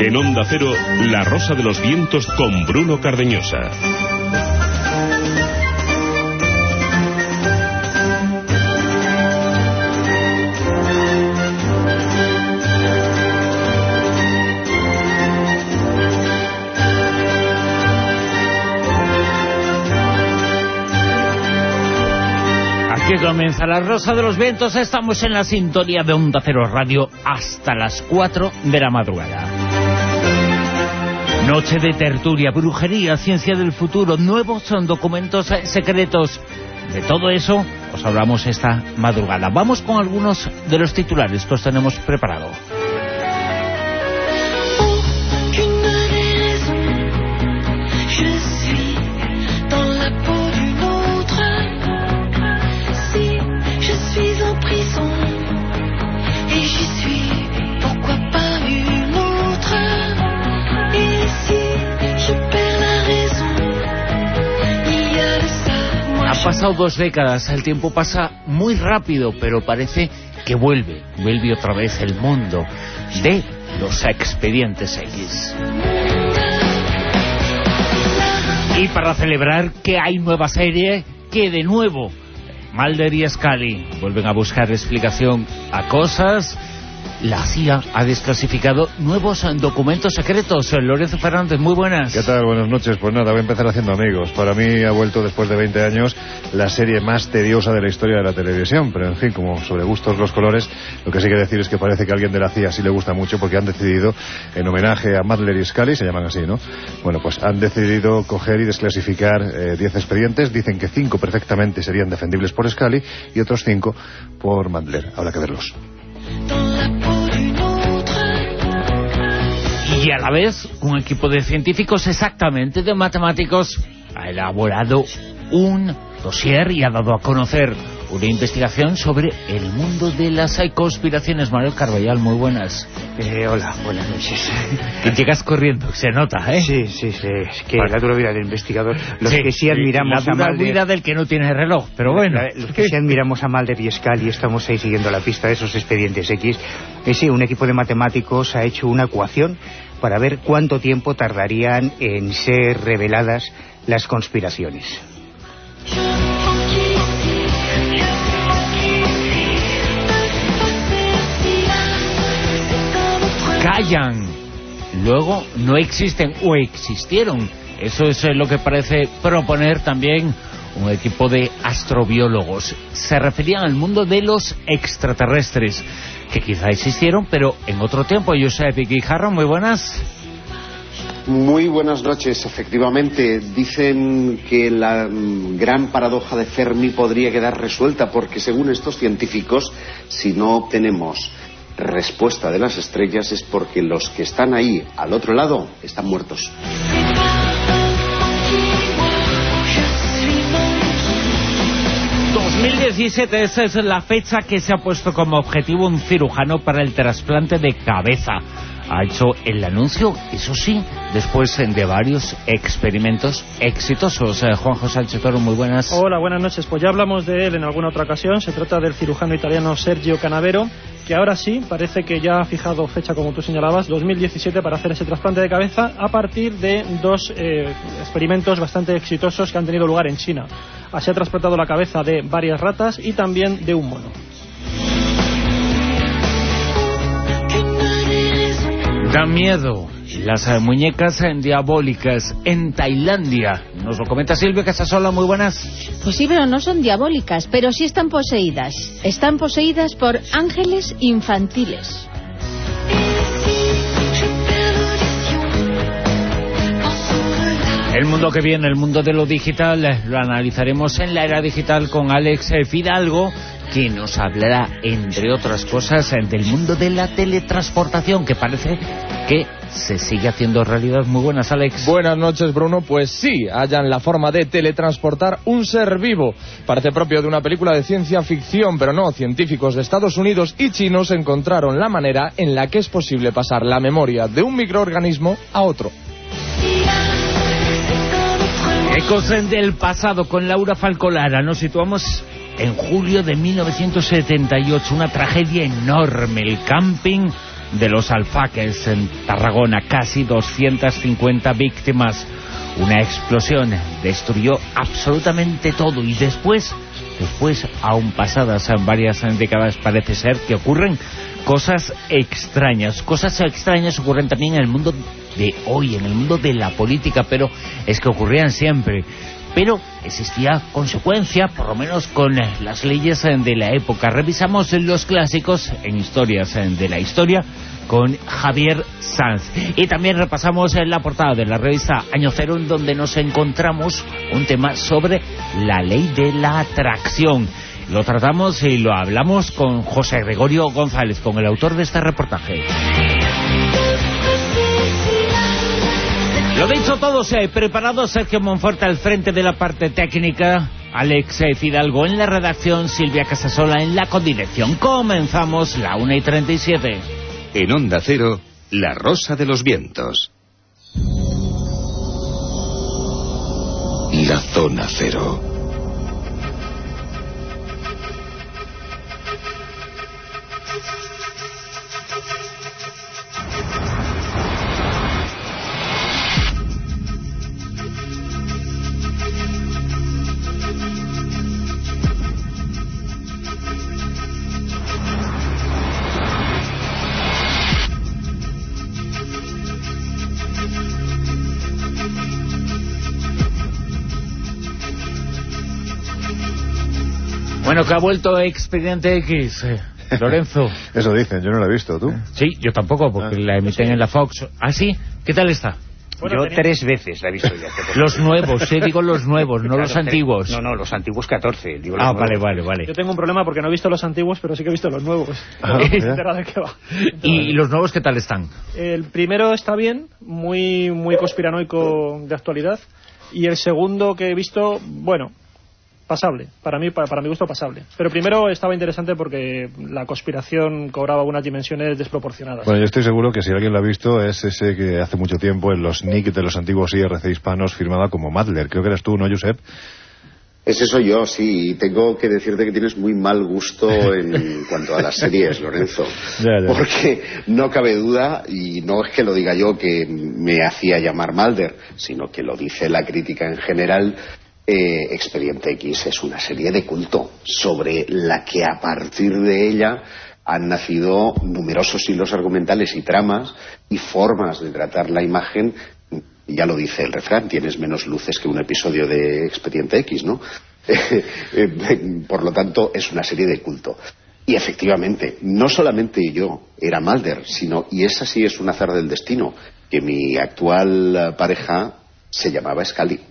En Onda Cero, La Rosa de los Vientos con Bruno Cardeñosa. Que comienza La Rosa de los Vientos. Estamos en la sintonía de Onda Cero Radio hasta las 4 de la madrugada. Noche de tertulia, brujería, ciencia del futuro, nuevos documentos secretos. De todo eso os hablamos esta madrugada. Vamos con algunos de los titulares que os tenemos preparado. Han pasado 2 décadas, el tiempo pasa muy rápido, pero parece que vuelve otra vez el mundo de los expedientes X. Y para celebrar que hay nueva serie, que de nuevo Mulder y Scully vuelven a buscar explicación a cosas. La CIA ha desclasificado nuevos documentos secretos. Lorenzo Fernández, muy buenas. ¿Qué tal? Buenas noches. Pues nada, voy a empezar haciendo amigos. Para mí ha vuelto después de 20 años la serie más tediosa de la historia de la televisión. Pero en fin, como sobre gustos los colores, lo que sí quiere decir es que parece que a alguien de la CIA sí le gusta mucho, porque han decidido, en homenaje a Mulder y Scully, se llaman así, ¿no? Bueno, pues han decidido coger y desclasificar 10 expedientes. Dicen que 5 perfectamente serían defendibles por Scully y otros 5 por Mulder. Habrá que verlos. Y a la vez, un equipo de científicos, exactamente de matemáticos, ha elaborado un dossier y ha dado a conocer una investigación sobre el mundo de las conspiraciones. Manuel Carballal, muy buenas. Hola, buenas noches. Que llegas corriendo, se nota, ¿eh? Sí, es que la dura vida del investigador. Los que sí admiramos a Mulder... La dura vida del que no tiene reloj, pero bueno. Los que sí admiramos a Mulder y Scully, estamos ahí siguiendo la pista de esos expedientes X. Sí, un equipo de matemáticos ha hecho una ecuación para ver cuánto tiempo tardarían en ser reveladas las conspiraciones. Callan, luego no existen o existieron. Eso es lo que parece proponer también un equipo de astrobiólogos. Se referían al mundo de los extraterrestres, que quizá existieron, pero en otro tiempo. Josep Guijarro, muy buenas. Muy buenas noches. Efectivamente, dicen que la gran paradoja de Fermi podría quedar resuelta, porque según estos científicos, si no obtenemos respuesta de las estrellas es porque los que están ahí al otro lado están muertos. Esa es la fecha que se ha puesto como objetivo un cirujano para el trasplante de cabeza. Ha hecho el anuncio, eso sí, después de varios experimentos exitosos. Juan José Alchetoro, muy buenas. Hola, buenas noches. Pues ya hablamos de él en alguna otra ocasión. Se trata del cirujano italiano Sergio Canavero, que ahora sí, parece que ya ha fijado fecha, como tú señalabas, 2017, para hacer ese trasplante de cabeza, a partir de 2 experimentos bastante exitosos que han tenido lugar en China. Así ha trasplantado la cabeza de varias ratas y también de un mono. Da miedo las muñecas diabólicas en Tailandia. Nos lo comenta Silvia Casasola, muy buenas. Pues sí, pero no son diabólicas, pero sí están poseídas. Están poseídas por ángeles infantiles. El mundo que viene, el mundo de lo digital, lo analizaremos en la era digital con Alex Fidalgo, que nos hablará, entre otras cosas, del mundo de la teletransportación, que parece que se sigue haciendo realidad. Muy buenas, Alex. Buenas noches, Bruno. Pues sí, hallan la forma de teletransportar un ser vivo. Parece propio de una película de ciencia ficción, pero no. Científicos de Estados Unidos y chinos encontraron la manera en la que es posible pasar la memoria de un microorganismo a otro. Ecos del pasado con Laura Falcolara. Nos situamos en julio de 1978, una tragedia enorme, el camping de los Alfaques en Tarragona, casi 250 víctimas. Una explosión destruyó absolutamente todo y después, aún pasadas varias décadas, parece ser que ocurren cosas extrañas. Cosas extrañas ocurren también en el mundo de hoy, en el mundo de la política, pero es que ocurrían siempre. Pero existía consecuencia, por lo menos con las leyes de la época. Revisamos los clásicos en Historias de la Historia con Javier Sanz. Y también repasamos la portada de la revista Año Cero, en donde nos encontramos un tema sobre la ley de la atracción. Lo tratamos y lo hablamos con José Gregorio González, con el autor de este reportaje. Lo dicho, todos preparados. Sergio Monforte al frente de la parte técnica, Alex Fidalgo en la redacción, Silvia Casasola en la codirección. Comenzamos la 1:37. En Onda Cero, La Rosa de los Vientos. La Zona Cero. Bueno, que ha vuelto Expediente X, Lorenzo. Eso dicen, yo no lo he visto, ¿tú? Sí, yo tampoco, porque la emiten en la Fox. ¿Ah, sí? ¿Qué tal está? Bueno, yo 3 veces la he visto ya. Los nuevos, digo los nuevos, no los antiguos. No, los antiguos 14. Digo los vale. Yo tengo un problema porque no he visto los antiguos, pero sí que he visto los nuevos. ¿Y los nuevos qué tal están? El primero está bien, muy conspiranoico de actualidad. Y el segundo que he visto, bueno, pasable, para mi gusto pasable. Pero primero estaba interesante porque la conspiración cobraba unas dimensiones desproporcionadas. Bueno, yo estoy seguro que si alguien lo ha visto es ese que hace mucho tiempo en los NIC de los antiguos IRC hispanos firmaba como Madler. Creo que eras tú, ¿no, Josep? Ese soy yo, sí, y tengo que decirte que tienes muy mal gusto en cuanto a las series, Lorenzo. Ya. Porque no cabe duda, y no es que lo diga yo que me hacía llamar Mulder, sino que lo dice la crítica en general. Expediente X es una serie de culto sobre la que a partir de ella han nacido numerosos hilos argumentales y tramas y formas de tratar la imagen. Ya lo dice el refrán, tienes menos luces que un episodio de Expediente X, ¿no? Por lo tanto, es una serie de culto. Y efectivamente, no solamente yo era Mulder, sino, y esa sí es un azar del destino, que mi actual pareja se llamaba Scully.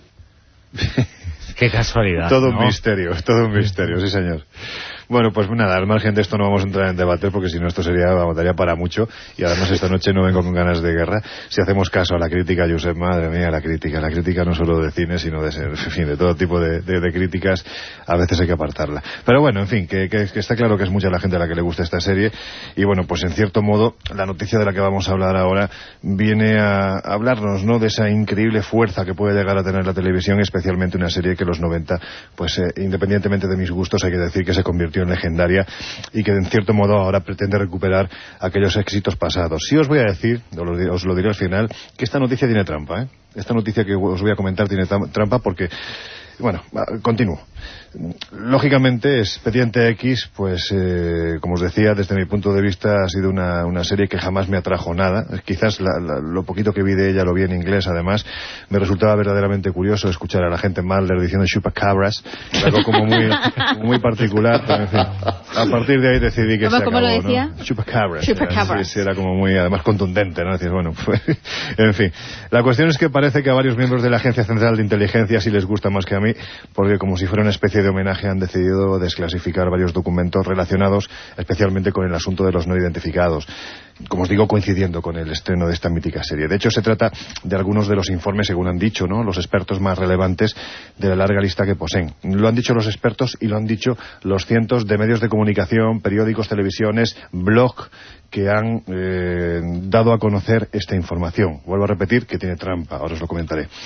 Qué casualidad. Todo un misterio, sí señor. Bueno, pues nada, al margen de esto no vamos a entrar en debate porque si no esto daría para mucho y además esta noche no vengo con ganas de guerra. Si hacemos caso a la crítica, Josep, madre mía, la crítica no solo de cine sino de todo tipo de críticas, a veces hay que apartarla. Pero bueno, en fin, que está claro que es mucha la gente a la que le gusta esta serie y bueno, pues en cierto modo la noticia de la que vamos a hablar ahora viene a hablarnos, ¿no?, de esa increíble fuerza que puede llegar a tener la televisión, especialmente una serie que en los 90, pues independientemente de mis gustos, hay que decir que se convirtió en legendaria y que en cierto modo ahora pretende recuperar aquellos éxitos pasados. Sí os voy a decir, os lo diré al final, que esta noticia tiene trampa, ¿eh? Esta noticia que os voy a comentar tiene trampa porque, bueno, continúo. Lógicamente, Expediente X, pues, como os decía, desde mi punto de vista ha sido una serie que jamás me atrajo nada. Quizás lo poquito que vi de ella, lo vi en inglés, además, me resultaba verdaderamente curioso escuchar a la gente Mulder diciendo chupacabras, algo como muy particular, pero en fin, a partir de ahí decidí que se acabó, ¿cómo lo decía? ¿no? Chupacabras. Era como muy, además, contundente, ¿no? Decías, bueno, pues, en fin. La cuestión es que parece que a varios miembros de la Agencia Central de Inteligencia sí les gusta más que a mí, porque como si fuera una especie de homenaje han decidido desclasificar varios documentos relacionados especialmente con el asunto de los no identificados, como os digo, coincidiendo con el estreno de esta mítica serie. De hecho, se trata de algunos de los informes, según han dicho, ¿no?, los expertos más relevantes de la larga lista que poseen. Lo han dicho los expertos y lo han dicho los cientos de medios de comunicación, periódicos, televisiones, blog que han dado a conocer esta información. Vuelvo a repetir que tiene trampa, ahora os lo comentaré.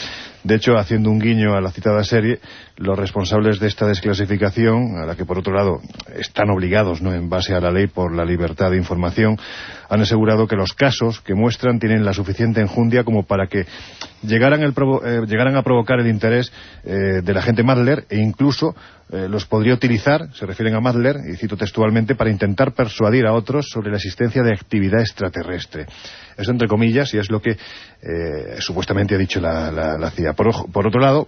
De hecho, haciendo un guiño a la citada serie, los responsables de esta desclasificación, a la que por otro lado están obligados, ¿no?, en base a la ley por la libertad de información, han asegurado que los casos que muestran tienen la suficiente enjundia como para que llegaran a provocar el interés del agente Madler, e incluso los podría utilizar, se refieren a Madler, y cito textualmente, para intentar persuadir a otros sobre la existencia de actividad extraterrestre. Eso entre comillas, y es lo que supuestamente ha dicho la CIA. Por otro lado,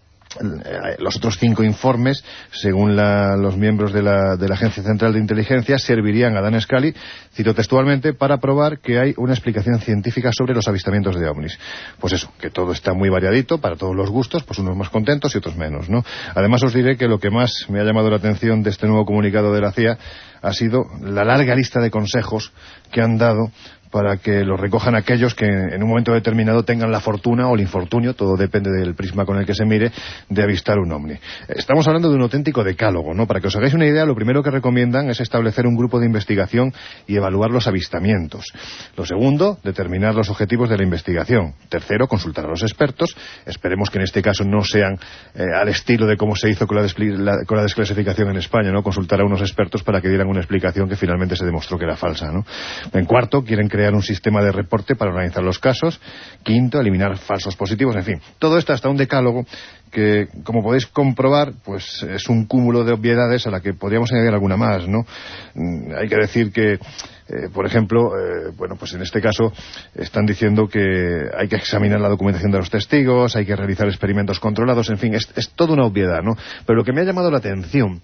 los otros 5 informes, según los miembros de la Agencia Central de Inteligencia, servirían a Dan Scully, cito textualmente, para probar que hay una explicación científica sobre los avistamientos de ovnis. Pues eso, que todo está muy variadito, para todos los gustos, pues unos más contentos y otros menos, ¿no? Además os diré que lo que más me ha llamado la atención de este nuevo comunicado de la CIA ha sido la larga lista de consejos que han dado para que lo recojan aquellos que en un momento determinado tengan la fortuna o el infortunio, todo depende del prisma con el que se mire, de avistar un ovni. Estamos hablando de un auténtico decálogo, ¿no? Para que os hagáis una idea, lo primero que recomiendan es establecer un grupo de investigación y evaluar los avistamientos. Lo segundo, determinar los objetivos de la investigación. Tercero, consultar a los expertos. Esperemos que en este caso no sean al estilo de cómo se hizo con la desclasificación en España, ¿no? Consultar a unos expertos para que dieran una explicación que finalmente se demostró que era falsa, ¿no? En cuarto, quieren crear un sistema de reporte para organizar los casos. Quinto, eliminar falsos positivos. En fin, todo esto hasta un decálogo que, como podéis comprobar, pues es un cúmulo de obviedades a la que podríamos añadir alguna más, ¿no? Hay que decir que por ejemplo, bueno, pues en este caso están diciendo que hay que examinar la documentación de los testigos, hay que realizar experimentos controlados, en fin, es toda una obviedad, ¿no? Pero lo que me ha llamado la atención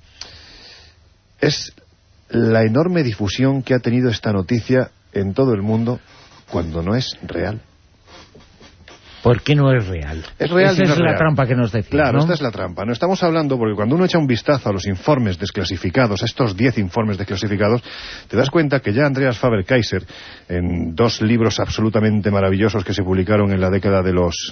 es la enorme difusión que ha tenido esta noticia en todo el mundo cuando no es real. ¿Por qué no es real? Es real. Esa y no es es la real. Trampa que nos decía, Claro, ¿no? esta es la trampa. No estamos hablando, porque cuando uno echa un vistazo a los informes desclasificados, a estos 10 informes desclasificados, te das cuenta que ya Andreas Faber-Kaiser, en 2 libros absolutamente maravillosos que se publicaron en la década de los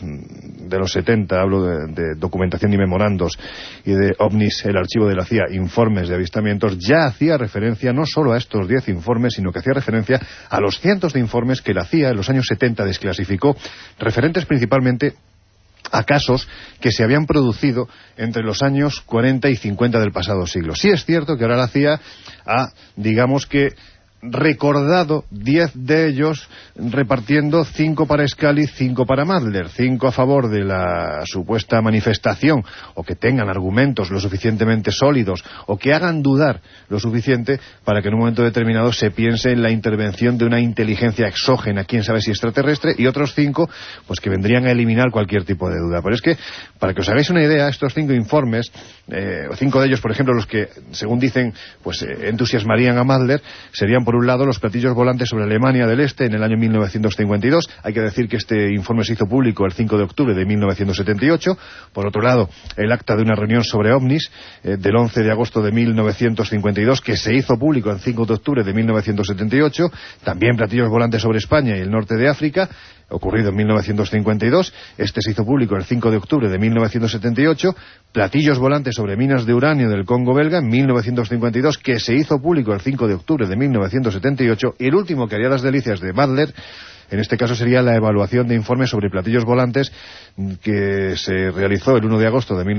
70, hablo de documentación y memorandos, y de OVNIs, el archivo de la CIA, informes de avistamientos, ya hacía referencia no solo a estos 10 informes, sino que hacía referencia a los cientos de informes que la CIA en los años 70 desclasificó, referentes principalmente a casos que se habían producido entre los años 40 y 50 del pasado siglo. Sí es cierto que ahora la CIA ha, digamos que, recordado 10 de ellos, repartiendo 5 para Scully, 5 para Madler, 5 a favor de la supuesta manifestación, o que tengan argumentos lo suficientemente sólidos, o que hagan dudar lo suficiente para que en un momento determinado se piense en la intervención de una inteligencia exógena, quién sabe si extraterrestre, y otros 5 pues que vendrían a eliminar cualquier tipo de duda. Pero es que, para que os hagáis una idea, estos 5 informes, 5 de ellos, por ejemplo, los que, según dicen, pues entusiasmarían a Madler, serían por un lado los platillos volantes sobre Alemania del Este en el año 1952. Hay que decir que este informe se hizo público el 5 de octubre de 1978. Por otro lado, el acta de una reunión sobre ovnis del 11 de agosto de 1952, que se hizo público el 5 de octubre de 1978. También platillos volantes sobre España y el norte de África, ocurrido en 1952. Este se hizo público el 5 de octubre de 1978. Platillos volantes sobre minas de uranio del Congo belga en 1952, que se hizo público el 5 de octubre de 1978. Y el último que haría las delicias de Madler, en este caso, sería la evaluación de informes sobre platillos volantes, que se realizó el 1 de agosto de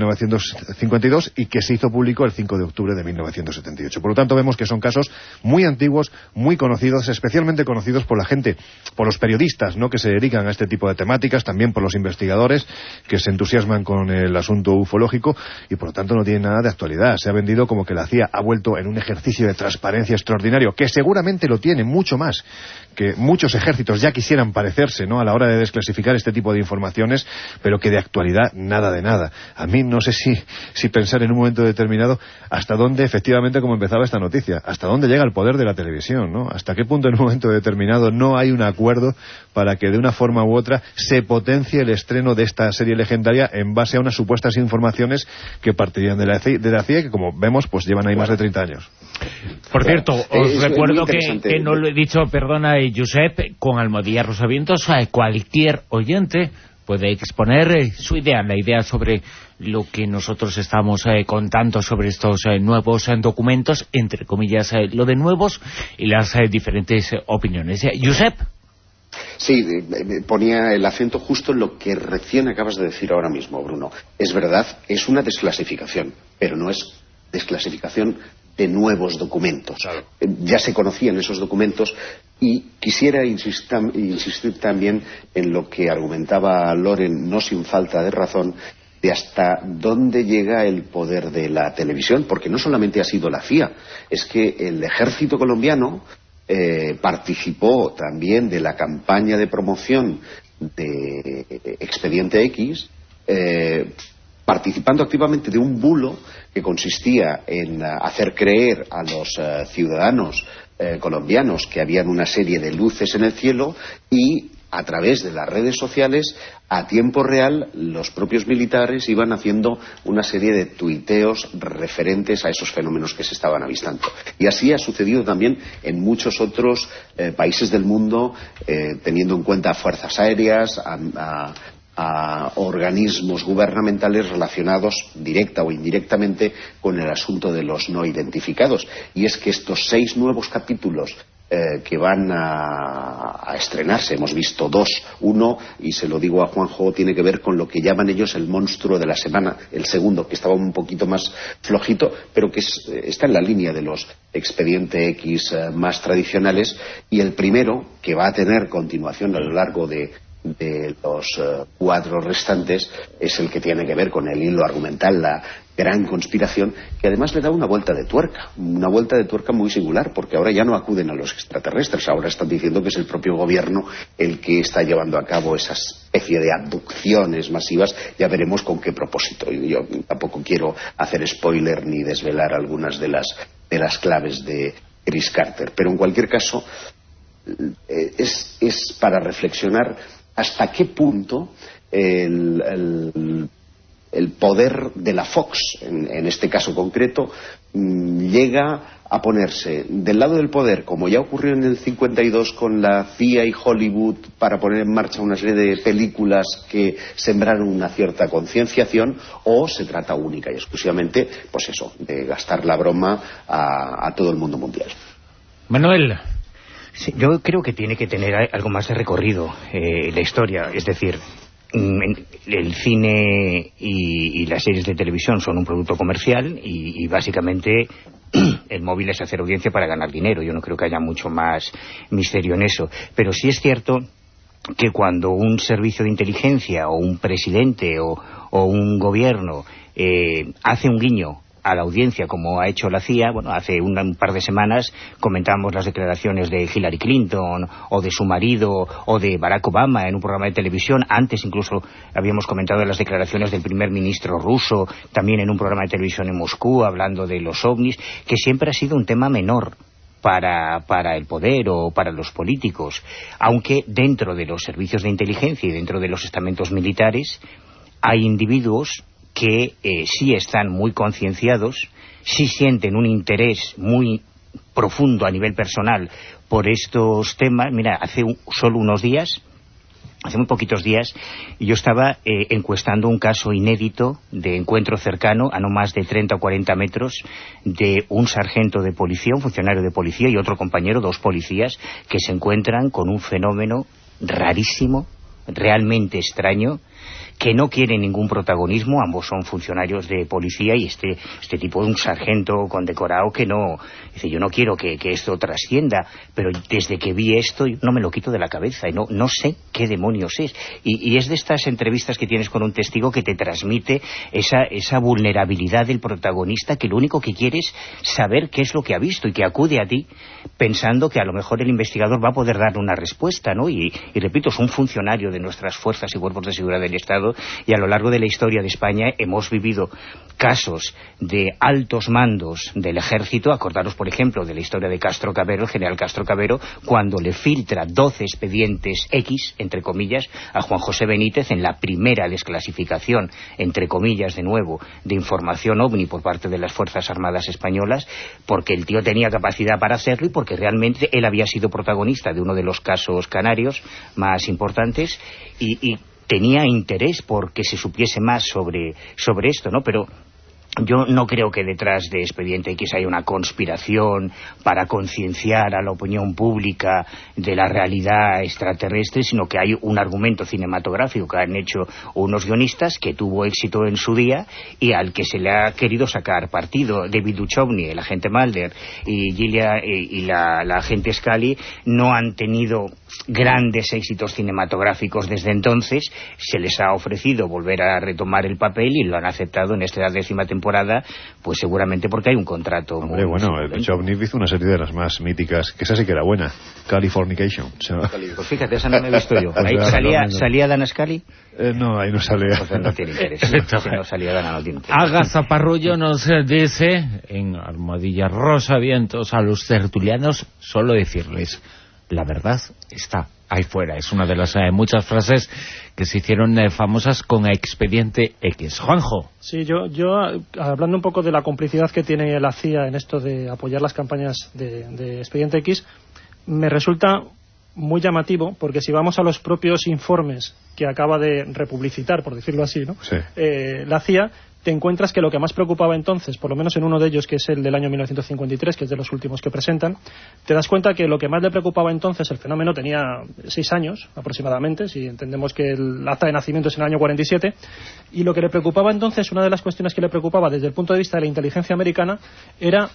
1952 y que se hizo público el 5 de octubre de 1978. Por lo tanto, vemos que son casos muy antiguos, muy conocidos, especialmente conocidos por la gente, por los periodistas, ¿no?, que se dedican a este tipo de temáticas, también por los investigadores que se entusiasman con el asunto ufológico, y por lo tanto no tiene nada de actualidad. Se ha vendido como que la CIA ha vuelto en un ejercicio de transparencia extraordinario, que seguramente lo tiene mucho más que muchos ejércitos ya quisieran parecerse, ¿no?, a la hora de desclasificar este tipo de informaciones, pero que de actualidad nada de nada. A mí no sé si pensar en un momento determinado hasta dónde, efectivamente, como empezaba esta noticia, hasta dónde llega el poder de la televisión, ¿no? Hasta qué punto en un momento determinado no hay un acuerdo para que de una forma u otra se potencie el estreno de esta serie legendaria en base a unas supuestas informaciones que partirían de la CIA, que como vemos pues llevan ahí más de 30 años. Por cierto, os recuerdo que no lo he dicho, perdona, Josep, con Almodía Rosavientos, cualquier oyente puede exponer su idea, la idea sobre lo que nosotros estamos contando sobre estos nuevos documentos, entre comillas, lo de nuevos, y las diferentes opiniones. Josep. Sí, ponía el acento justo en lo que recién acabas de decir ahora mismo, Bruno. Es verdad, es una desclasificación, pero no es desclasificación de nuevos documentos. Claro. Ya se conocían esos documentos y quisiera insistir también en lo que argumentaba Loren, no sin falta de razón, de hasta dónde llega el poder de la televisión, porque no solamente ha sido la CIA, es que el ejército colombiano participó también de la campaña de promoción de Expediente X, participando activamente de un bulo que consistía en hacer creer a los ciudadanos colombianos que habían una serie de luces en el cielo, y a través de las redes sociales, a tiempo real, los propios militares iban haciendo una serie de tuiteos referentes a esos fenómenos que se estaban avistando. Y así ha sucedido también en muchos otros países del mundo, teniendo en cuenta fuerzas aéreas, a organismos gubernamentales relacionados directa o indirectamente con el asunto de los no identificados. Y es que estos 6 nuevos capítulos que van a estrenarse, hemos visto 2, uno, y se lo digo a Juanjo, tiene que ver con lo que llaman ellos el monstruo de la semana, el segundo, que estaba un poquito más flojito, pero que está en la línea de los Expediente X más tradicionales, y el primero, que va a tener continuación a lo largo de los 4 restantes, es el que tiene que ver con el hilo argumental, la gran conspiración, que además le da una vuelta de tuerca muy singular, porque ahora ya no acuden a los extraterrestres, ahora están diciendo que es el propio gobierno el que está llevando a cabo esa especie de abducciones masivas. Ya veremos con qué propósito. Yo tampoco quiero hacer spoiler ni desvelar algunas de las claves de Chris Carter, pero en cualquier caso es para reflexionar hasta qué punto el poder de la Fox, en este caso concreto, llega a ponerse del lado del poder, como ya ocurrió en el 52 con la CIA y Hollywood, para poner en marcha una serie de películas que sembraron una cierta concienciación, o se trata única y exclusivamente, pues eso, de gastar la broma a todo el mundo mundial. Manuel. Sí, yo creo que tiene que tener algo más de recorrido la historia, es decir, el cine y las series de televisión son un producto comercial y básicamente el móvil es hacer audiencia para ganar dinero. Yo no creo que haya mucho más misterio en eso, pero sí es cierto que cuando un servicio de inteligencia o un presidente o un gobierno hace un guiño a la audiencia, como ha hecho la CIA, bueno, hace un par de semanas comentamos las declaraciones de Hillary Clinton o de su marido o de Barack Obama en un programa de televisión. Antes incluso habíamos comentado las declaraciones del primer ministro ruso, también en un programa de televisión en Moscú, hablando de los ovnis, que siempre ha sido un tema menor para el poder o para los políticos, aunque dentro de los servicios de inteligencia y dentro de los estamentos militares hay individuos que sí están muy concienciados, sí sienten un interés muy profundo a nivel personal por estos temas. Mira, hace muy poquitos días, yo estaba encuestando un caso inédito de encuentro cercano, a no más de 30 o 40 metros, de un sargento de policía, un funcionario de policía y otro compañero, 2 policías, que se encuentran con un fenómeno rarísimo, realmente extraño, que no quiere ningún protagonismo. Ambos son funcionarios de policía y este tipo de un sargento condecorado que no... Dice, yo no quiero que esto trascienda, pero desde que vi esto no me lo quito de la cabeza y no sé qué demonios es. Y es de estas entrevistas que tienes con un testigo que te transmite esa vulnerabilidad del protagonista, que lo único que quiere es saber qué es lo que ha visto y que acude a ti pensando que a lo mejor el investigador va a poder darle una respuesta, ¿no? Y repito, es un funcionario de nuestras fuerzas y cuerpos de seguridad del Estado, y a lo largo de la historia de España hemos vivido casos de altos mandos del ejército. Acordaros, por ejemplo, de la historia de Castro Cabero, el general Castro Cabero, cuando le filtra 12 expedientes X, entre comillas, a Juan José Benítez en la primera desclasificación, entre comillas, de nuevo, de información ovni por parte de las Fuerzas Armadas Españolas, porque el tío tenía capacidad para hacerlo y porque realmente él había sido protagonista de uno de los casos canarios más importantes y tenía interés porque se supiese más sobre esto, ¿no? Pero Yo no creo que detrás de Expediente X haya una conspiración para concienciar a la opinión pública de la realidad extraterrestre, sino que hay un argumento cinematográfico que han hecho unos guionistas que tuvo éxito en su día y al que se le ha querido sacar partido. David Duchovny, el agente Mulder, y la agente Scully no han tenido grandes éxitos cinematográficos desde entonces. Se les ha ofrecido volver a retomar el papel y lo han aceptado en esta 10ª temporada, pues seguramente porque hay un contrato. Hombre, bueno, Duchovny hizo una serie de las más míticas, que esa sí que era buena, Californication. Pues fíjate, esa no me he visto yo. ¿Ahí salía Dana Scully? No, ahí no salía. Pues no tiene interés. Si no salía Dana, no tiene interés. Aga Zaparrullo nos dice, en Almohadilla Rosa Vientos, a los tertulianos, solo decirles, la verdad está ahí fuera. Es una de las muchas frases que se hicieron famosas con Expediente X. Juanjo. Sí, yo hablando un poco de la complicidad que tiene la CIA en esto de apoyar las campañas de Expediente X, me resulta muy llamativo, porque si vamos a los propios informes que acaba de republicitar, por decirlo así, ¿no? Sí. La CIA, te encuentras que lo que más preocupaba entonces, por lo menos en uno de ellos, que es el del año 1953, que es de los últimos que presentan, te das cuenta que lo que más le preocupaba entonces, el fenómeno tenía 6 años aproximadamente, si entendemos que el acta de nacimiento es en el año 47, y lo que le preocupaba entonces, una de las cuestiones que le preocupaba desde el punto de vista de la inteligencia americana, era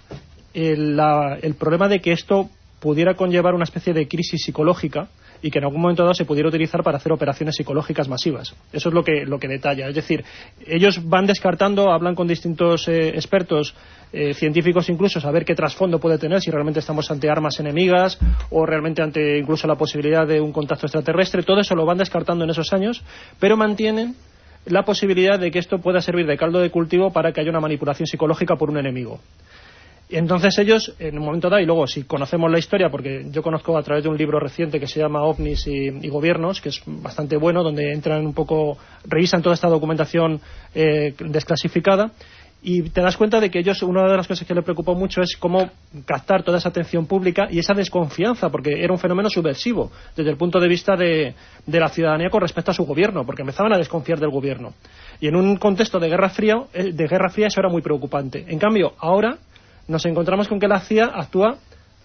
el problema de que esto pudiera conllevar una especie de crisis psicológica y que en algún momento dado se pudiera utilizar para hacer operaciones psicológicas masivas. Eso es lo que detalla. Es decir, ellos van descartando, hablan con distintos expertos, científicos incluso, saber qué trasfondo puede tener, si realmente estamos ante armas enemigas o realmente ante incluso la posibilidad de un contacto extraterrestre. Todo eso lo van descartando en esos años, pero mantienen la posibilidad de que esto pueda servir de caldo de cultivo para que haya una manipulación psicológica por un enemigo. Y entonces ellos, en un momento dado, y luego si conocemos la historia, porque yo conozco a través de un libro reciente que se llama OVNIs y Gobiernos, que es bastante bueno, donde entran un poco, revisan toda esta documentación desclasificada, y te das cuenta de que ellos, una de las cosas que les preocupó mucho es cómo captar toda esa atención pública y esa desconfianza, porque era un fenómeno subversivo desde el punto de vista de la ciudadanía con respecto a su gobierno, porque empezaban a desconfiar del gobierno. Y en un contexto de Guerra Fría eso era muy preocupante. En cambio, ahora nos encontramos con que la CIA actúa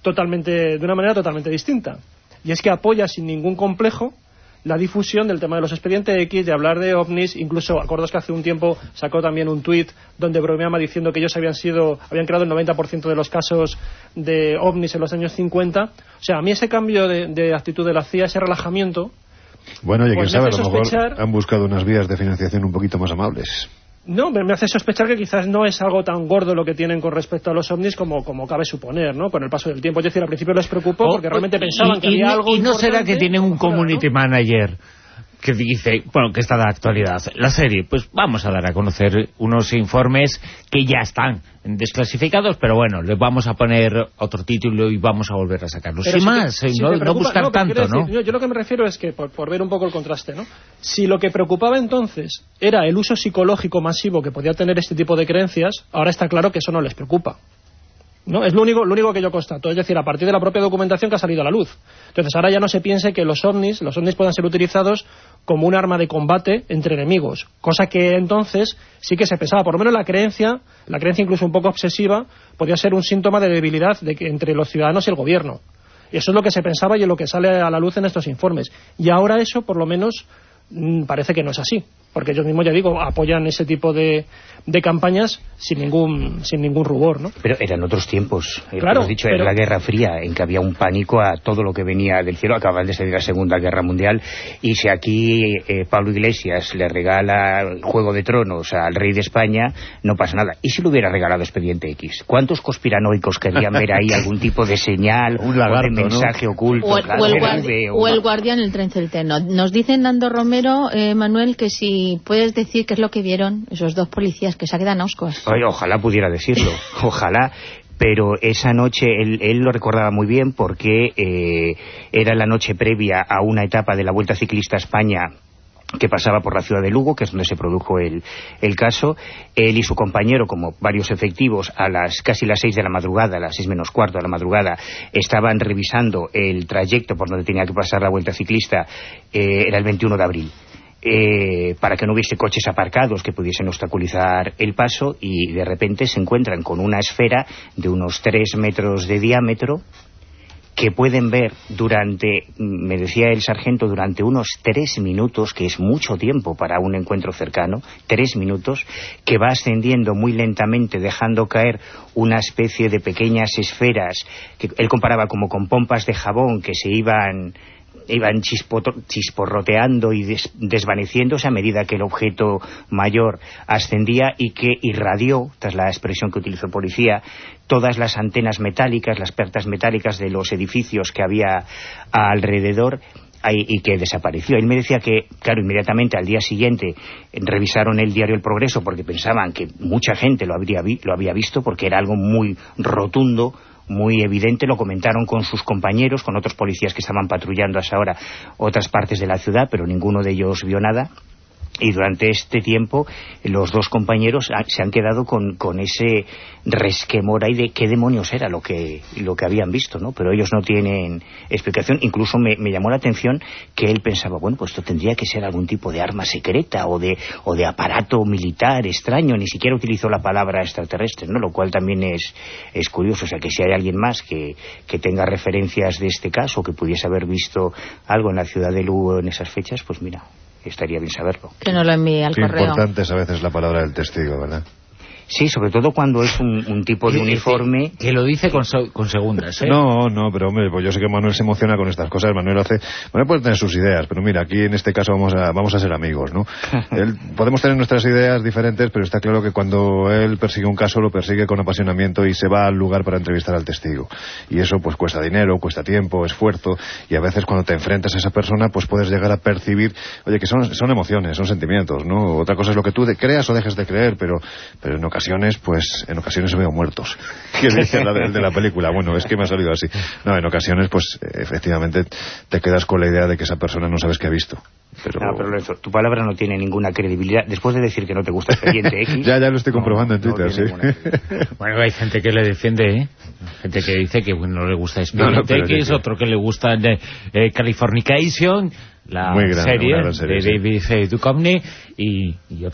de una manera totalmente distinta. Y es que apoya sin ningún complejo la difusión del tema de los expedientes X, de hablar de ovnis. Incluso, acordaos que hace un tiempo sacó también un tuit donde bromeaba diciendo que ellos habían creado el 90% de los casos de ovnis en los años 50. O sea, a mí ese cambio de actitud de la CIA, ese relajamiento... Bueno, y quién pues sabe, a lo mejor han buscado unas vías de financiación un poquito más amables. No, me hace sospechar que quizás no es algo tan gordo lo que tienen con respecto a los ovnis como cabe suponer, ¿no? Con el paso del tiempo. Es decir, al principio les preocupó porque realmente pensaban que había algo ¿Y no será que tienen un community manager que dice, bueno, que está de actualidad la serie? Pues vamos a dar a conocer unos informes que ya están desclasificados, pero bueno, les vamos a poner otro título y vamos a volver a sacarlos. Sin más, no buscar tanto, ¿no? Yo lo que me refiero es que, por ver un poco el contraste, ¿no? Si lo que preocupaba entonces era el uso psicológico masivo que podía tener este tipo de creencias, ahora está claro que eso no les preocupa, ¿no? Es lo único que yo constato, es decir, a partir de la propia documentación que ha salido a la luz. Entonces ahora ya no se piense que los ovnis puedan ser utilizados como un arma de combate entre enemigos, cosa que entonces sí que se pensaba, por lo menos la creencia incluso un poco obsesiva, podía ser un síntoma de debilidad entre los ciudadanos y el gobierno. Y eso es lo que se pensaba y es lo que sale a la luz en estos informes. Y ahora eso, por lo menos, parece que no es así, porque ellos mismos, ya digo, apoyan ese tipo de campañas sin ningún rubor, ¿no? Pero eran otros tiempos, claro, hemos dicho, era la Guerra Fría, en que había un pánico a todo lo que venía del cielo. Acaban de salir la Segunda Guerra Mundial, y si aquí Pablo Iglesias le regala el Juego de Tronos al rey de España, no pasa nada. ¿Y si le hubiera regalado Expediente X? ¿Cuántos conspiranoicos querían ver ahí algún tipo de señal o de mensaje, ¿no?, oculto? O el guardián, el tren celteno. Nos dicen, Nando Romero, Manuel, que si puedes decir qué es lo que vieron esos dos policías que se quedan auscuas. Ay, ojalá pudiera decirlo, ojalá. Pero esa noche él lo recordaba muy bien porque era la noche previa a una etapa de la Vuelta Ciclista a España que pasaba por la ciudad de Lugo, que es donde se produjo el caso. Él y su compañero, como varios efectivos, a casi las 6 de la madrugada, a las 6 menos cuarto de la madrugada, estaban revisando el trayecto por donde tenía que pasar la Vuelta Ciclista. Era el 21 de abril. para que no hubiese coches aparcados que pudiesen obstaculizar el paso, y de repente se encuentran con una esfera de unos 3 metros de diámetro que pueden ver durante, me decía el sargento, durante unos 3 minutos, que es mucho tiempo para un encuentro cercano, 3 minutos, que va ascendiendo muy lentamente, dejando caer una especie de pequeñas esferas que él comparaba como con pompas de jabón que se iban chisporroteando y desvaneciéndose a medida que el objeto mayor ascendía, y que irradió, tras la expresión que utilizó el policía, todas las antenas metálicas, las pertas metálicas de los edificios que había alrededor, y que desapareció. Él me decía que, claro, inmediatamente al día siguiente revisaron el diario El Progreso porque pensaban que mucha gente lo había visto, porque era algo muy rotundo, muy evidente. Lo comentaron con sus compañeros, con otros policías que estaban patrullando a esa hora otras partes de la ciudad, pero ninguno de ellos vio nada. Y durante este tiempo los dos compañeros se han quedado con ese resquemor ahí de qué demonios era lo que habían visto, ¿no? Pero ellos no tienen explicación. Incluso me llamó la atención que él pensaba, bueno, pues esto tendría que ser algún tipo de arma secreta o de aparato militar extraño. Ni siquiera utilizó la palabra extraterrestre, ¿no? Lo cual también es curioso. O sea, que si hay alguien más que tenga referencias de este caso, que pudiese haber visto algo en la ciudad de Lugo en esas fechas, pues mira, estaría bien saberlo. Que no lo envíe al correo. Qué importante es a veces la palabra del testigo, ¿verdad? Sí, sobre todo cuando es un tipo de uniforme... Que lo dice con segundas, ¿eh? No, pero hombre, pues yo sé que Manuel se emociona con estas cosas. Manuel puede tener sus ideas, pero mira, aquí en este caso vamos a ser amigos, ¿no? Podemos tener nuestras ideas diferentes, pero está claro que cuando él persigue un caso, lo persigue con apasionamiento y se va al lugar para entrevistar al testigo. Y eso pues cuesta dinero, cuesta tiempo, esfuerzo, y a veces cuando te enfrentas a esa persona, pues puedes llegar a percibir, oye, que son emociones, son sentimientos, ¿no? Otra cosa es lo que tú creas o dejes de creer, pero en ocasiones veo muertos. Que dice el de la película. Bueno, es que me ha salido así. No, en ocasiones, pues, efectivamente, te quedas con la idea de que esa persona no sabes qué ha visto. Pero Lorenzo, tu palabra no tiene ninguna credibilidad. Después de decir que no te gusta Expediente X... ya lo estoy comprobando en Twitter, sí. Bueno, hay gente que le defiende, ¿eh? Gente que dice que no le gusta Expediente X, sí. Otro que le gusta Californication, la serie de David Duchovny, y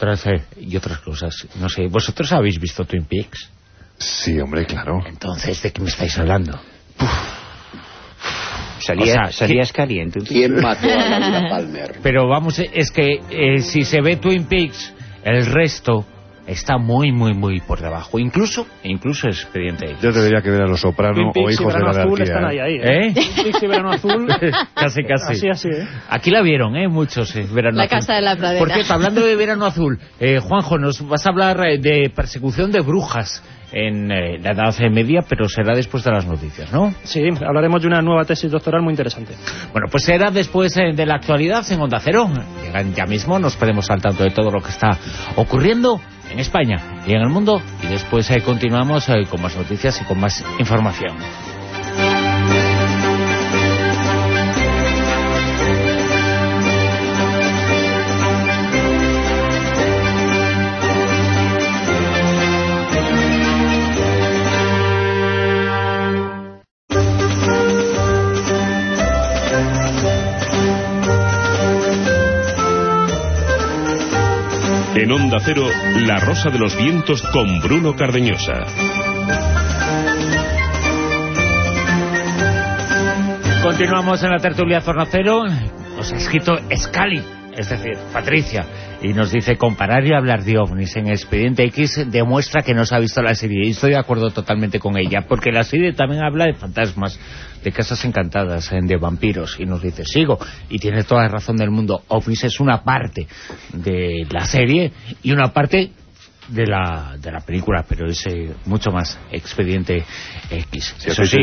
otras cosas. No sé, ¿vosotros habéis visto Twin Peaks? Sí, hombre, claro. Entonces, ¿de qué me estáis hablando? Salías caliente. ¿Quién mató a Laura Palmer? Pero vamos, es que si se ve Twin Peaks, el resto está muy, muy, muy por debajo. Incluso Expediente X. Yo te diría que ver a Los Soprano o Hijos de la Anarquía. Están ahí, ¿eh? Twin Peaks y Verano Azul. Casi. Así, ¿eh? Aquí la vieron, muchos, Verano Azul. La Casa de la Pradera. Por cierto, hablando de Verano Azul, Juanjo, nos vas a hablar de persecución de brujas en la Edad Media, pero será después de las noticias, ¿no? Sí, hablaremos de una nueva tesis doctoral muy interesante. Bueno, pues será después de la actualidad en Onda Cero. Ya mismo nos ponemos al tanto de todo lo que está ocurriendo en España y en el mundo, y después continuamos con más noticias y con más información. En Onda Cero, La Rosa de los Vientos con Bruno Cardeñosa. Continuamos en la tertulia Zona Cero. Nos ha escrito Scali, es decir, Patricia, y nos dice: comparar y hablar de ovnis en Expediente X demuestra que no se ha visto la serie. Y estoy de acuerdo totalmente con ella, porque la serie también habla de fantasmas, de casas encantadas, de vampiros, y nos dice: sigo, y tiene toda la razón del mundo. Ovnis es una parte de la serie y una parte de la película, pero es mucho más Expediente X. Eso sí,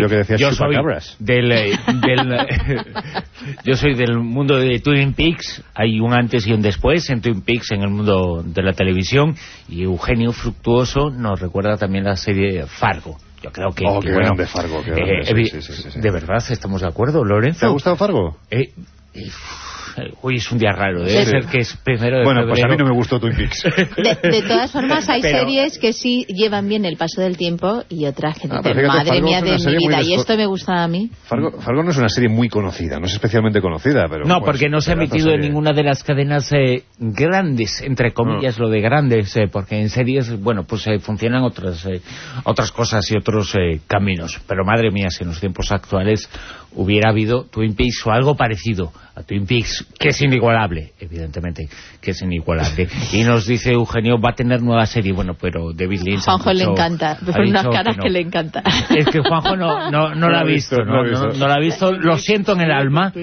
yo soy del mundo de Twin Peaks. Hay un antes y un después en Twin Peaks, en el mundo de la televisión, y Eugenio Fructuoso nos recuerda también la serie Fargo. Yo creo que... qué grande Fargo. Sí. De verdad, estamos de acuerdo, Lorenzo. ¿Te ha gustado Fargo? Hoy es un día raro, debe ser que es primero de febrero. Pues a mí no me gustó Twin Peaks. De todas formas, hay series que sí llevan bien el paso del tiempo y otras que dicen, madre mía de mi vida, y esto me gusta a mí. Fargo no es una serie muy conocida, no es especialmente conocida, pero... No, porque no se ha emitido en ninguna de las cadenas grandes, entre comillas, lo de grandes, porque en series, bueno, pues funcionan otras cosas y otros caminos. Pero madre mía, si en los tiempos actuales hubiera habido Twin Peaks o algo parecido a Twin Peaks, que es inigualable, evidentemente, que es inigualable. Y nos dice Eugenio, va a tener nueva serie. Bueno, pero David Lynch... Juanjo le encanta, por unas caras que le encanta. Es que Juanjo no la ha visto, no la ha visto. Lo siento en el alma,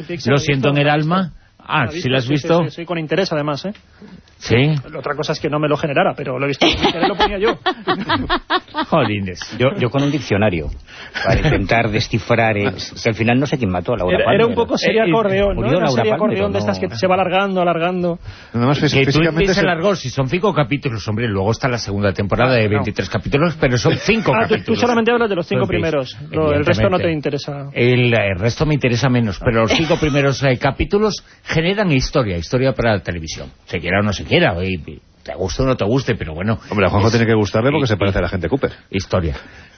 Ah, ¿sí lo has visto? Sí, con interés además, ¿eh? ¿Sí? Otra cosa es que no me lo generara, pero lo he visto. Lo ponía yo. Jolines. Yo con un diccionario para intentar descifrar que al final no sé quién mató a Laura Palmer. Era un poco serie acordeón, ¿no? Una serie acordeón de estas que se va alargando. Nada más que físicamente se alargó, si son 5 capítulos, hombre, luego está la segunda temporada de 23 capítulos, pero son 5 capítulos. Tú solamente hablas de los 5 primeros, el resto no te interesa. El resto me interesa menos, pero los 5 primeros capítulos generan historia para la televisión, se quiera o no se quiera, te guste o no te guste, pero bueno. Hombre, a Juanjo tiene que gustarle porque se parece a la gente Cooper. Historia.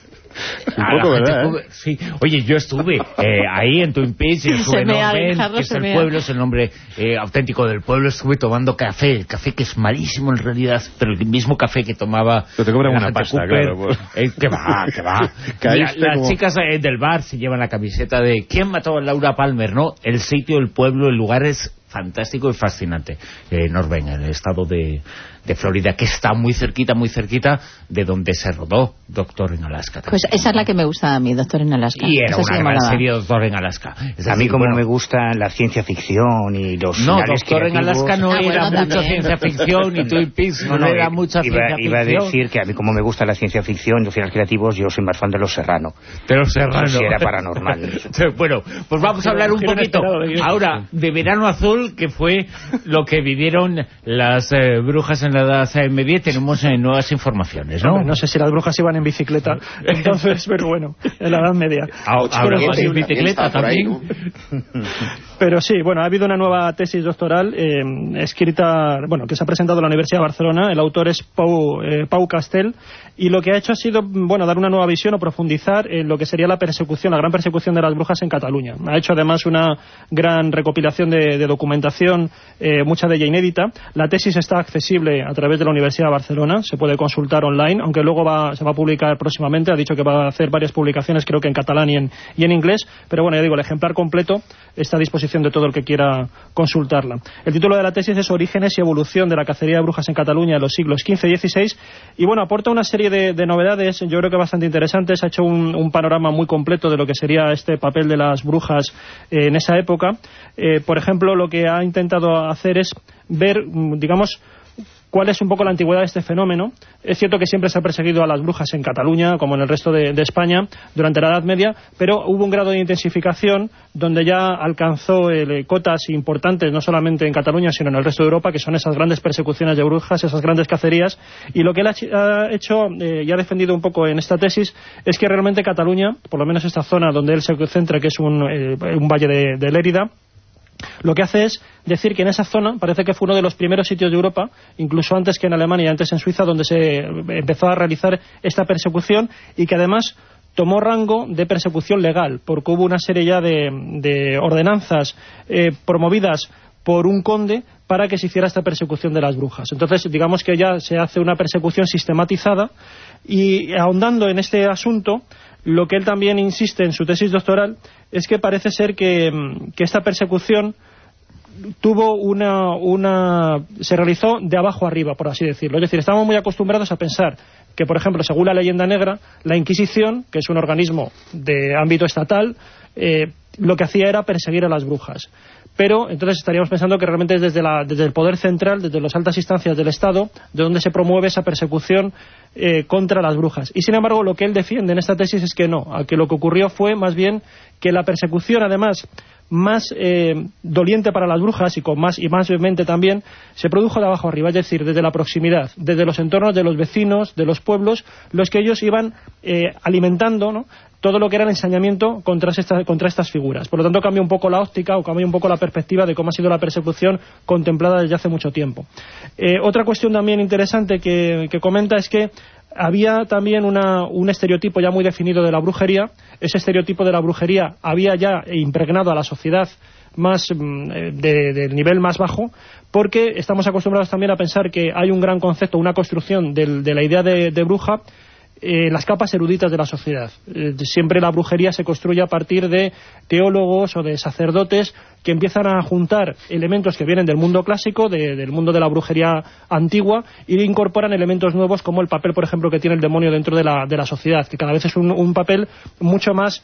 Un poco, ¿verdad? Sí. Oye, yo estuve ahí en Twin Peaks, estuve en Orben, que es el pueblo, es el nombre auténtico del pueblo. Estuve tomando café, el café que es malísimo en realidad, pero el mismo café que tomaba. Pero te cobran una pasta, Cooper, claro. Que va. Las chicas del bar se llevan la camiseta de ¿quién mató a Laura Palmer? No, el sitio, el pueblo, el lugar es fantástico y fascinante. Orben, el estado de Florida, que está muy cerquita de donde se rodó Doctor en Alaska. Pues esa es la que me gusta a mí, Doctor en Alaska. Y era una gran serie, Doctor en Alaska. A mí como me gusta la ciencia ficción y los finales Doctor en Alaska no era mucho ciencia ficción, y Twin Peaks no era mucha ciencia ficción. Iba a decir que a mí como me gusta la ciencia ficción y los finales creativos, yo soy más fan de Los Serrano. De Los Serrano. Si era paranormal. Bueno, pues vamos a hablar un poquito ahora de Verano Azul, que fue lo que vivieron las brujas en la Edad Media. Tenemos nuevas informaciones, ¿no? No sé si las brujas iban en bicicleta, entonces, pero bueno, en la Edad Media. Ahora en bicicleta también. Pero sí, bueno, ha habido una nueva tesis doctoral escrita, bueno, que se ha presentado en la Universidad de Barcelona. El autor es Pau Castell, y lo que ha hecho ha sido, bueno, dar una nueva visión o profundizar en lo que sería la gran persecución de las brujas en Cataluña. Ha hecho además una gran recopilación de documentación, mucha de ella inédita. La tesis está accesible a través de la Universidad de Barcelona, se puede consultar online, aunque luego se va a publicar próximamente. Ha dicho que va a hacer varias publicaciones, creo que en catalán y en inglés, pero bueno, ya digo, el ejemplar completo está a disposición de todo el que quiera consultarla. El título de la tesis es Orígenes y evolución de la cacería de brujas en Cataluña en los siglos XV y XVI, y bueno, aporta una serie de novedades, yo creo que bastante interesantes. Ha hecho un panorama muy completo de lo que sería este papel de las brujas en esa época. Por ejemplo, lo que ha intentado hacer es ver, digamos, cuál es un poco la antigüedad de este fenómeno. Es cierto que siempre se ha perseguido a las brujas en Cataluña, como en el resto de España, durante la Edad Media, pero hubo un grado de intensificación donde ya alcanzó cotas importantes, no solamente en Cataluña, sino en el resto de Europa, que son esas grandes persecuciones de brujas, esas grandes cacerías. Y lo que él ha hecho y ha defendido un poco en esta tesis es que realmente Cataluña, por lo menos esta zona donde él se centra, que es un valle de Lérida, lo que hace es decir que en esa zona parece que fue uno de los primeros sitios de Europa, incluso antes que en Alemania y antes en Suiza, donde se empezó a realizar esta persecución, y que además tomó rango de persecución legal, porque hubo una serie ya de ordenanzas promovidas por un conde para que se hiciera esta persecución de las brujas. Entonces, digamos que ya se hace una persecución sistematizada, y ahondando en este asunto, lo que él también insiste en su tesis doctoral es que parece ser que esta persecución tuvo se realizó de abajo arriba, por así decirlo. Es decir, estamos muy acostumbrados a pensar que, por ejemplo, según la leyenda negra, la Inquisición, que es un organismo de ámbito estatal, lo que hacía era perseguir a las brujas. Pero entonces estaríamos pensando que realmente es desde el poder central, desde las altas instancias del Estado, de donde se promueve esa persecución contra las brujas. Y sin embargo, lo que él defiende en esta tesis es que no, que lo que ocurrió fue más bien que la persecución, además más doliente para las brujas y más vehemente también, se produjo de abajo arriba, es decir, desde la proximidad, desde los entornos de los vecinos, de los pueblos, los que ellos iban alimentando, ¿no?, todo lo que era el ensañamiento contra estas figuras. Por lo tanto, cambia un poco la óptica o cambia un poco la perspectiva de cómo ha sido la persecución contemplada desde hace mucho tiempo. Otra cuestión también interesante que comenta es que había también un estereotipo ya muy definido de la brujería. Ese estereotipo de la brujería había ya impregnado a la sociedad más del nivel más bajo, porque estamos acostumbrados también a pensar que hay un gran concepto, una construcción de la idea de bruja, las capas eruditas de la sociedad. Siempre la brujería se construye a partir de teólogos o de sacerdotes que empiezan a juntar elementos que vienen del mundo clásico, del mundo de la brujería antigua, y incorporan elementos nuevos como el papel, por ejemplo, que tiene el demonio dentro de la sociedad, que cada vez es un papel mucho más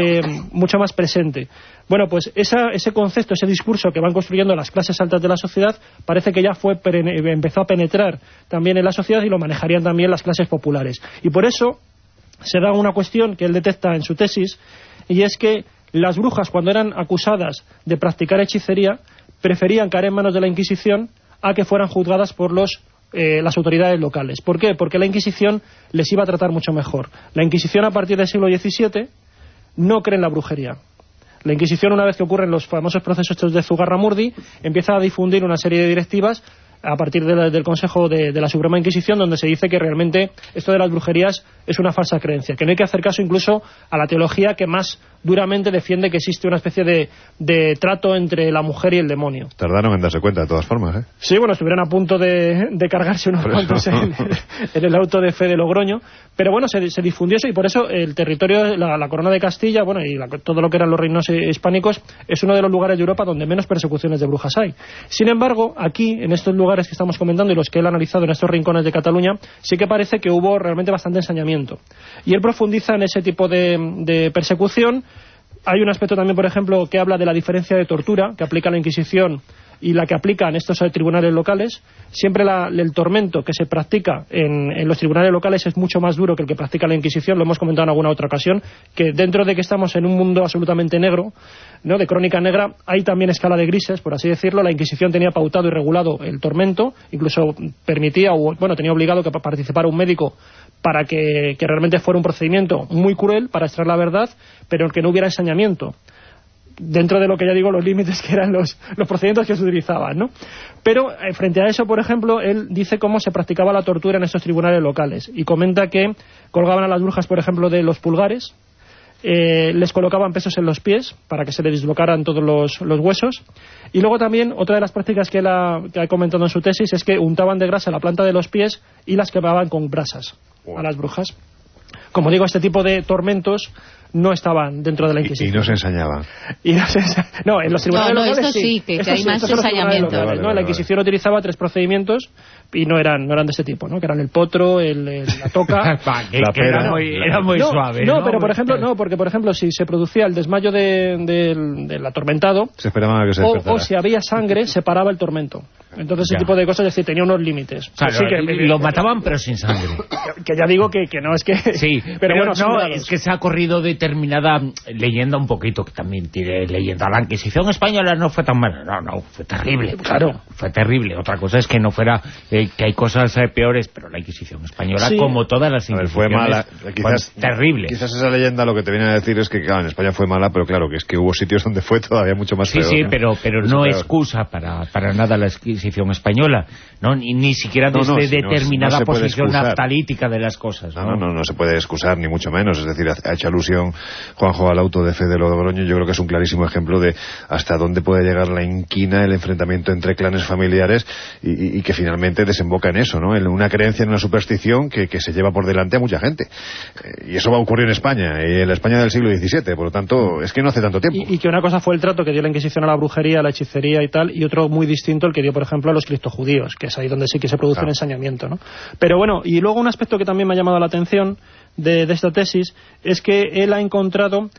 presente. Bueno, pues ese concepto, ese discurso que van construyendo las clases altas de la sociedad, parece que ya empezó a penetrar también en la sociedad y lo manejarían también las clases populares. Y por eso se da una cuestión que él detecta en su tesis, y es que las brujas, cuando eran acusadas de practicar hechicería, preferían caer en manos de la Inquisición a que fueran juzgadas por las autoridades locales. ¿Por qué? Porque la Inquisición les iba a tratar mucho mejor. La Inquisición, a partir del siglo XVII, no cree en la brujería. La Inquisición, una vez que ocurren los famosos procesos de Zugarramurdi, empieza a difundir una serie de directivas a partir del Consejo de la Suprema Inquisición, donde se dice que realmente esto de las brujerías es una falsa creencia, que no hay que hacer caso incluso a la teología que más duramente defiende que existe una especie de trato entre la mujer y el demonio. Tardaron en darse cuenta, de todas formas, ¿eh? Sí, bueno, estuvieron a punto de cargarse unos cuantos en el auto de fe de Logroño, pero bueno, se difundió eso, y por eso el territorio, la corona de Castilla, bueno, y todo lo que eran los reinos hispánicos, es uno de los lugares de Europa donde menos persecuciones de brujas hay. Sin embargo, aquí, en estos lugares que estamos comentando y los que él ha analizado en estos rincones de Cataluña, sí que parece que hubo realmente bastante ensañamiento. Y él profundiza en ese tipo de persecución. Hay un aspecto también, por ejemplo, que habla de la diferencia de tortura que aplica la Inquisición y la que aplican estos tribunales locales. Siempre el tormento que se practica en los tribunales locales es mucho más duro que el que practica la Inquisición. Lo hemos comentado en alguna otra ocasión, que dentro de que estamos en un mundo absolutamente negro, ¿no?, de crónica negra, hay también escala de grises, por así decirlo. La Inquisición tenía pautado y regulado el tormento, incluso tenía obligado que participara un médico para que realmente fuera un procedimiento muy cruel para extraer la verdad, pero que no hubiera ensañamiento, dentro de lo que ya digo, los límites que eran los procedimientos que se utilizaban, ¿no? Pero frente a eso, por ejemplo, él dice cómo se practicaba la tortura en estos tribunales locales, y comenta que colgaban a las brujas, por ejemplo, de los pulgares, les colocaban pesos en los pies para que se les dislocaran todos los huesos, y luego también otra de las prácticas que ha comentado en su tesis es que untaban de grasa la planta de los pies y las quemaban con brasas a las brujas. Como digo, este tipo de tormentos no estaban dentro de la Inquisición. Y no se ensañaban. No, en los tribunales locales esto sí, que hay más ensañamiento. La Inquisición utilizaba 3 procedimientos y no eran de este tipo, ¿no? Que eran el potro, la toca... era muy suave. No, pero por ejemplo, porque por ejemplo, si se producía el desmayo del atormentado, se esperaban a que se despertara. O si había sangre, se paraba el tormento. Entonces ese tipo de cosas, es decir, tenía unos límites. Claro, sí, lo mataban pero sin sangre. Que ya digo que no es que... Sí, pero bueno, no, es que se ha corrido determinada leyenda un poquito, que también tiene leyenda. La Inquisición española no fue tan mala. No, fue terrible. Claro. Fue terrible. Otra cosa es que no fuera... que hay cosas peores, pero la Inquisición española, como todas las Inquisiciones, fue mala. Quizás, terrible. Quizás esa leyenda lo que te viene a decir es que, claro, en España fue mala, pero claro, que es que hubo sitios donde fue todavía mucho más peor. Sí, pero no excusa para nada la Inquisición española, ¿no? Ni siquiera desde determinada posición naftalítica de las cosas. No se puede excusar, ni mucho menos. Es decir, ha hecho alusión Juanjo al auto de fe de Logroño. Yo creo que es un clarísimo ejemplo de hasta dónde puede llegar la inquina, el enfrentamiento entre clanes familiares y que finalmente desemboca en eso, ¿no? En una creencia, en una superstición que se lleva por delante a mucha gente. Y eso va a ocurrir en España, y en la España del siglo XVII, por lo tanto, es que no hace tanto tiempo. Y que una cosa fue el trato que dio la Inquisición a la brujería, a la hechicería y tal, y otro muy distinto el que dio, por ejemplo, a los criptojudíos, que es ahí donde sí que se produce un ensañamiento, ¿no? Pero bueno, y luego un aspecto que también me ha llamado la atención de esta tesis es que él ha encontrado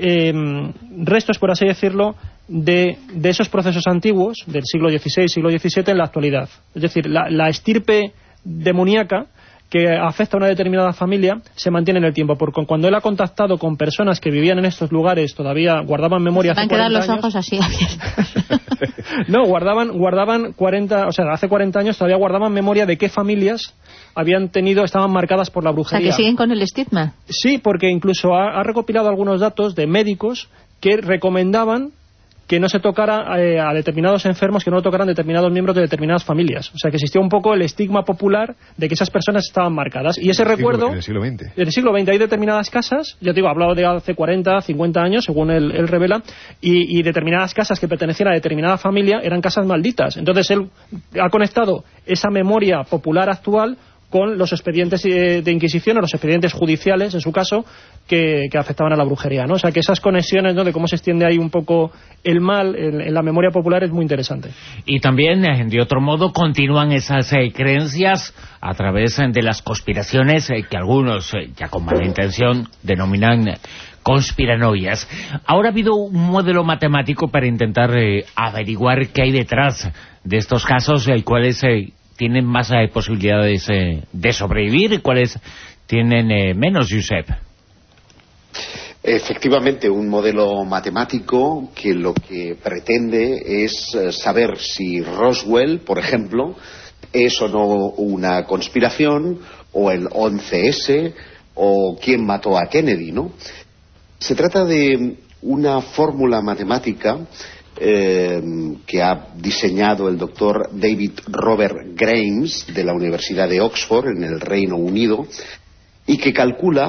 restos, por así decirlo, de esos procesos antiguos del siglo XVI, siglo XVII en la actualidad. Es decir, la estirpe demoníaca que afecta a una determinada familia se mantiene en el tiempo, porque cuando él ha contactado con personas que vivían en estos lugares, todavía guardaban memoria hace 40 años... Se van a quedar los ojos así abiertos. No, guardaban 40, o sea, hace 40 años todavía guardaban memoria de qué familias estaban marcadas por la brujería. O sea, que siguen con el estigma. Sí, porque incluso ha recopilado algunos datos de médicos que recomendaban que no se tocara a determinados enfermos, que no tocaran determinados miembros de determinadas familias. O sea, que existía un poco el estigma popular de que esas personas estaban marcadas. Y ese recuerdo... En el siglo XX. En el siglo XX hay determinadas casas, ya te digo, hablado de hace 40, 50 años, según él revela, y determinadas casas que pertenecían a determinada familia eran casas malditas. Entonces él ha conectado esa memoria popular actual con los expedientes de Inquisición o los expedientes judiciales, en su caso, que afectaban a la brujería, ¿no? O sea, que esas conexiones, ¿no?, de cómo se extiende ahí un poco el mal en la memoria popular es muy interesante. Y también, de otro modo, continúan esas creencias a través de las conspiraciones que algunos, ya con mala intención, denominan conspiranoias. Ahora ha habido un modelo matemático para intentar averiguar qué hay detrás de estos casos, cuáles tienen más posibilidades de sobrevivir y cuáles tienen menos, Josep. Efectivamente, un modelo matemático que lo que pretende es saber si Roswell, por ejemplo, es o no una conspiración, o el 11S, o quién mató a Kennedy, ¿no? Se trata de una fórmula matemática que ha diseñado el doctor David Robert Grimes de la Universidad de Oxford en el Reino Unido, y que calcula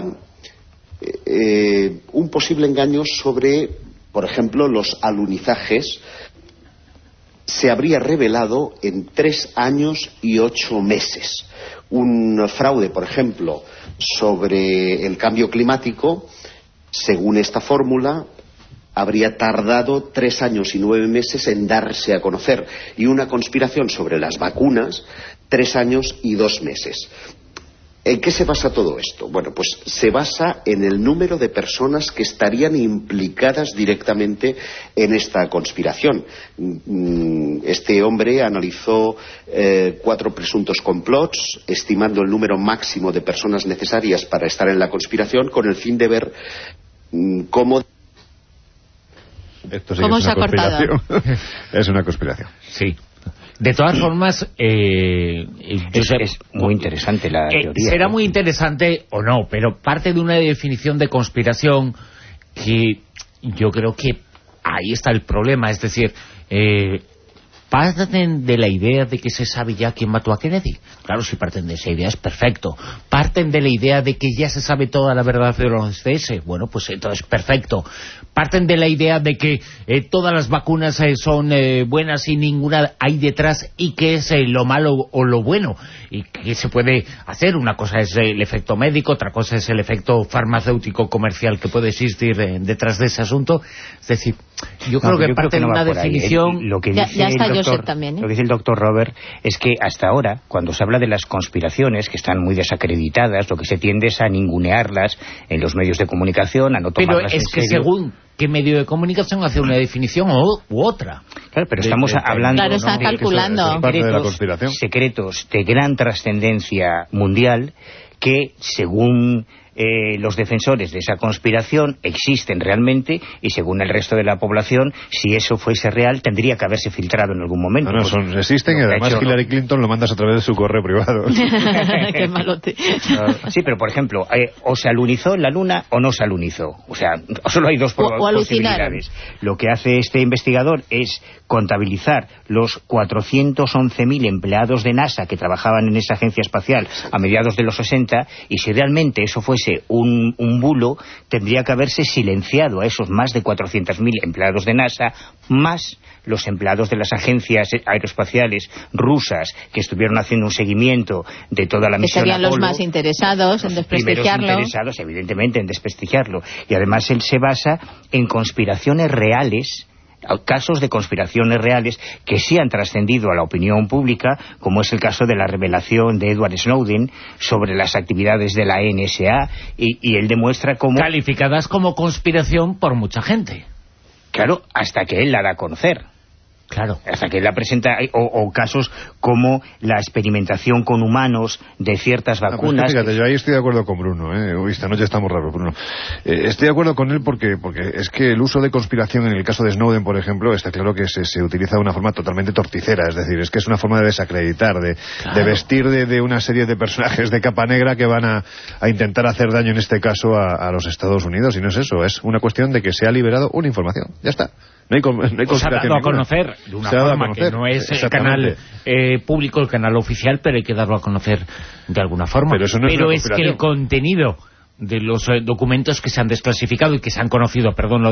un posible engaño sobre, por ejemplo, los alunizajes. Se habría revelado en 3 años y 8 meses. Un fraude, por ejemplo, sobre el cambio climático, según esta fórmula, habría tardado 3 años y 9 meses en darse a conocer, y una conspiración sobre las vacunas 3 años y 2 meses. ¿En qué se basa todo esto? Bueno, pues se basa en el número de personas que estarían implicadas directamente en esta conspiración. Este hombre analizó 4 presuntos complots, estimando el número máximo de personas necesarias para estar en la conspiración, con el fin de ver cómo... Esto sí ¿Cómo es se una ha cortado? Es una conspiración. Sí. De todas formas, Josep, es muy interesante la teoría. Será muy interesante o no, pero parte de una definición de conspiración que yo creo que ahí está el problema. Es decir, parten de la idea de que se sabe ya quién mató a Kennedy. Claro, si parten de esa idea es perfecto. Parten de la idea de que ya se sabe toda la verdad de los CS. Bueno, pues entonces perfecto. Parten de la idea de que todas las vacunas son buenas y ninguna hay detrás, y que es lo malo o lo bueno, y que se puede hacer. Una cosa es el efecto médico, otra cosa es el efecto farmacéutico comercial que puede existir detrás de ese asunto. Es decir, yo creo que parte de una definición... Lo que ya dice está el doctor, Josep también, ¿eh? Lo que dice el doctor Robert es que hasta ahora, cuando se habla de las conspiraciones, que están muy desacreditadas, lo que se tiende es a ningunearlas en los medios de comunicación, a no tomarlas en serio. Pero es que según qué medio de comunicación hace una definición u otra. Claro, pero estamos hablando... Claro, están calculando. Es parte de la conspiración. Secretos de gran trascendencia mundial que, según los defensores de esa conspiración, existen realmente, y según el resto de la población, si eso fuese real, tendría que haberse filtrado en algún momento. No, existen, y además Hillary Clinton lo mandas a través de su correo privado. Qué malote. Sí, pero por ejemplo, o se alunizó en la Luna o no se alunizó. O sea, solo hay dos posibilidades. Lo que hace este investigador es contabilizar los 411.000 empleados de NASA que trabajaban en esa agencia espacial a mediados de los 60, y si realmente eso fuese un bulo, tendría que haberse silenciado a esos más de 400.000 empleados de NASA, más los empleados de las agencias aeroespaciales rusas que estuvieron haciendo un seguimiento de toda la misión Apolo. Que serían los más interesados en desprestigiarlo. Los interesados, evidentemente, en desprestigiarlo. Y además él se basa en conspiraciones reales, casos de conspiraciones reales que sí han trascendido a la opinión pública, como es el caso de la revelación de Edward Snowden sobre las actividades de la NSA, y él demuestra cómo... Calificadas como conspiración por mucha gente. Claro, hasta que él la da a conocer. Claro. Hasta que la presenta, o casos como la experimentación con humanos de ciertas vacunas. Fíjate, yo ahí estoy de acuerdo con Bruno, Uy, esta noche estamos raros, Bruno. Estoy de acuerdo con él porque es que el uso de conspiración en el caso de Snowden, por ejemplo, está claro que se utiliza de una forma totalmente torticera, es decir, es que es una forma de desacreditar, de vestir de una serie de personajes de capa negra que van a intentar hacer daño en este caso a los Estados Unidos, y no es eso, es una cuestión de que se ha liberado una información, ya está. No hay conspiración. Se ha dado a conocer de una forma que no es el canal público, el canal oficial, pero hay que darlo a conocer de alguna forma. Pero eso no es que el contenido de los documentos que se han desclasificado y que se han conocido,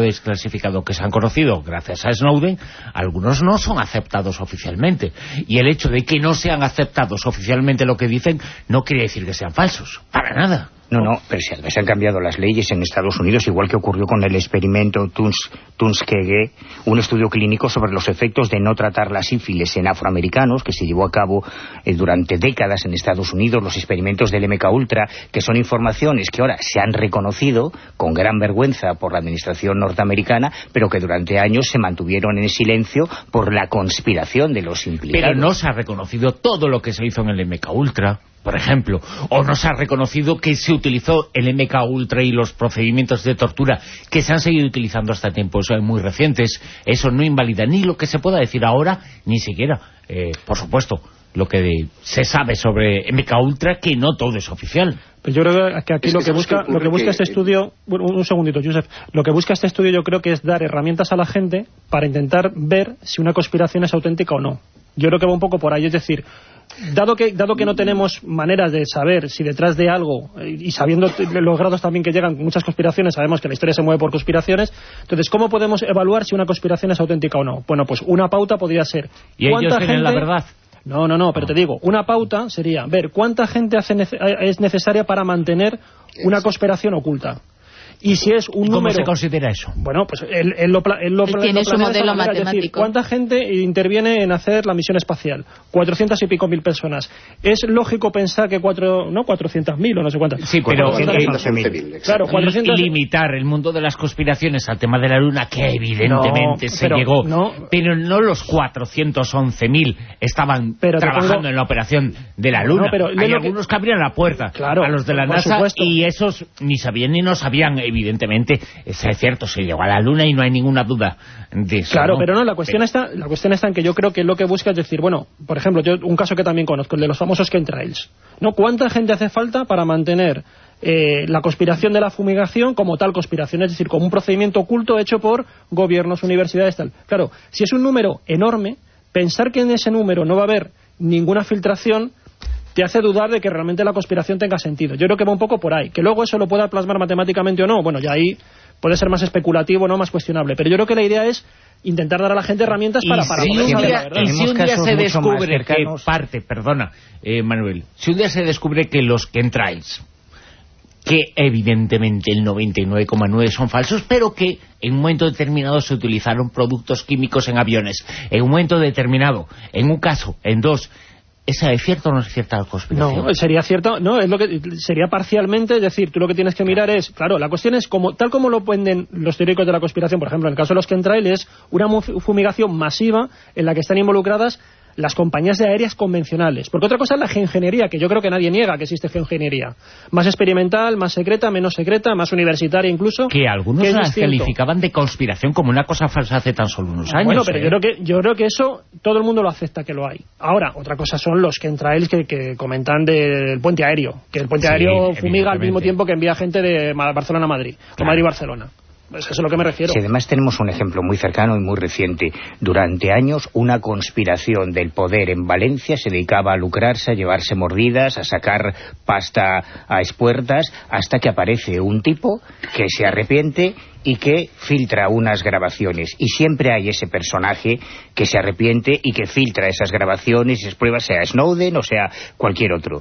que se han conocido gracias a Snowden, algunos no son aceptados oficialmente. Y el hecho de que no sean aceptados oficialmente lo que dicen no quiere decir que sean falsos, para nada. No, pero se han cambiado las leyes en Estados Unidos, igual que ocurrió con el experimento Tuskegee, un estudio clínico sobre los efectos de no tratar la sífilis en afroamericanos, que se llevó a cabo durante décadas en Estados Unidos, los experimentos del MKUltra, que son informaciones que ahora se han reconocido con gran vergüenza por la administración norteamericana, pero que durante años se mantuvieron en silencio por la conspiración de los implicados. Pero no se ha reconocido todo lo que se hizo en el MKUltra, por ejemplo, o no se ha reconocido que se utilizó el MKUltra y los procedimientos de tortura que se han seguido utilizando hasta tiempos muy recientes. Eso no invalida ni lo que se pueda decir ahora, ni siquiera, por supuesto, lo que se sabe sobre MKUltra, que no todo es oficial. Pues yo creo que aquí lo que busca este estudio... Bueno, un segundito, Josep. Lo que busca este estudio yo creo que es dar herramientas a la gente para intentar ver si una conspiración es auténtica o no. Yo creo que va un poco por ahí, es decir, dado que no tenemos maneras de saber si detrás de algo, y sabiendo los grados también que llegan muchas conspiraciones, sabemos que la historia se mueve por conspiraciones, entonces, ¿cómo podemos evaluar si una conspiración es auténtica o no? Bueno, pues una pauta podría ser... ¿Y ellos tienen la verdad? No, pero te digo, una pauta sería ver cuánta gente es necesaria para mantener una conspiración oculta. Y si es un número... ¿Cómo se considera eso? Bueno, pues él tiene su modelo matemático. Es decir, ¿cuánta gente interviene en hacer la misión espacial? 400 y pico mil personas. ¿Es lógico pensar que 400.000 o no sé cuántas? Sí, pero... 411.000. Claro, 400... Y limitar el mundo de las conspiraciones al tema de la Luna, que evidentemente llegó. Pero no los 411.000 estaban trabajando en la operación de la Luna. Hay algunos que abrían la puerta a los de la NASA, y esos ni sabían ni no sabían. Evidentemente, es cierto, se llegó a la Luna y no hay ninguna duda de eso. Claro, pero la cuestión está en que yo creo que lo que busca es decir, bueno, por ejemplo, yo un caso que también conozco, el de los famosos chemtrails, ¿no? ¿Cuánta gente hace falta para mantener la conspiración de la fumigación como tal conspiración? Es decir, como un procedimiento oculto hecho por gobiernos, universidades, tal. Claro, si es un número enorme, pensar que en ese número no va a haber ninguna filtración te hace dudar de que realmente la conspiración tenga sentido. Yo creo que va un poco por ahí. Que luego eso lo pueda plasmar matemáticamente o no, bueno, ya ahí puede ser más especulativo, no más cuestionable. Pero yo creo que la idea es intentar dar a la gente herramientas para si un día se descubre que Manuel, si un día se descubre que los chemtrails, que evidentemente el 99,9 son falsos, pero que en un momento determinado se utilizaron productos químicos en aviones, en un momento determinado, en un caso, en dos... ¿Esa es cierta o no es cierta la conspiración? No, sería cierto, no, es lo que sería parcialmente, es decir, tú lo que tienes que mirar es, claro, la cuestión es, tal como lo venden los teóricos de la conspiración, por ejemplo, en el caso de los chemtrails, es una fumigación masiva en la que están involucradas las compañías de aéreas convencionales. Porque otra cosa es la geoingeniería, que yo creo que nadie niega que existe geoingeniería. Más experimental, más secreta, menos secreta, más universitaria incluso. Que algunos las calificaban de conspiración como una cosa falsa hace tan solo unos años. Bueno, pero yo creo que eso todo el mundo lo acepta que lo hay. Ahora, otra cosa son los chemtrails que comentan del puente aéreo. Que el puente aéreo fumiga al mismo tiempo que envía gente de Barcelona a Madrid. Claro. O Madrid-Barcelona. Pues eso es a lo que me refiero. Si además tenemos un ejemplo muy cercano y muy reciente. Durante años, una conspiración del poder en Valencia se dedicaba a lucrarse, a llevarse mordidas, a sacar pasta a expuertas, hasta que aparece un tipo que se arrepiente y que filtra unas grabaciones. Y siempre hay ese personaje que se arrepiente y que filtra esas grabaciones y esas pruebas, sea Snowden o sea cualquier otro.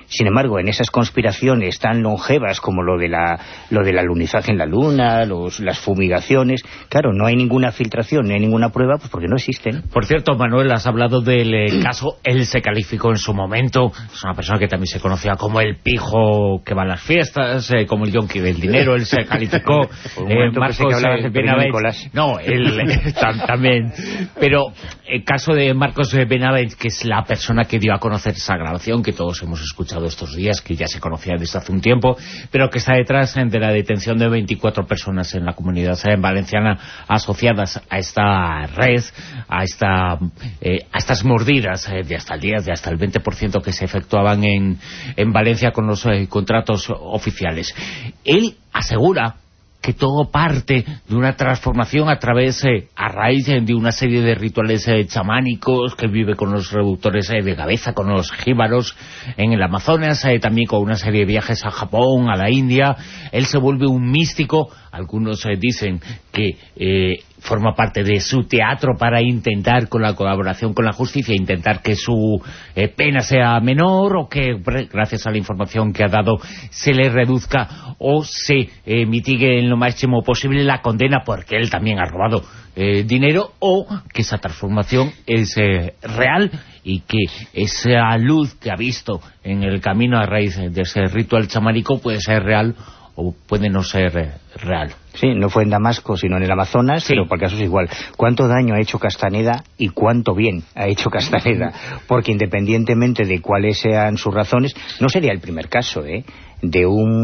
Sin embargo, en esas conspiraciones tan longevas como lo del alunizaje en la Luna, las fumigaciones, claro, no hay ninguna filtración, no hay ninguna prueba, pues porque no existen. Por cierto, Manuel, has hablado del caso, él se calificó en su momento, es una persona que también se conocía como el pijo que va a las fiestas, como el yonki del dinero, él se calificó. Marcos Benavent. No, él también. Pero el caso de Marcos Benavent, que es la persona que dio a conocer esa grabación que todos hemos escuchado estos días, que ya se conocía desde hace un tiempo, pero que está detrás de la detención de 24 personas en la comunidad valenciana asociadas a esta red, a estas mordidas de hasta el 10, de hasta el 20% que se efectuaban en Valencia con los contratos oficiales. Él asegura que todo parte de una transformación a raíz de una serie de rituales chamánicos, que vive con los reductores de cabeza, con los jíbaros en el Amazonas, también con una serie de viajes a Japón, a la India. Él se vuelve un místico. Algunos dicen que forma parte de su teatro para intentar, con la colaboración con la justicia, intentar que su pena sea menor, o que, gracias a la información que ha dado, se le reduzca o se mitigue en lo máximo posible la condena, porque él también ha robado dinero, o que esa transformación es real y que esa luz que ha visto en el camino a raíz de ese ritual chamánico puede ser real o puede no ser real. Sí, no fue en Damasco, sino en el Amazonas, sí. Pero por caso es igual. ¿Cuánto daño ha hecho Castaneda y cuánto bien ha hecho Castaneda? Porque independientemente de cuáles sean sus razones, no sería el primer caso de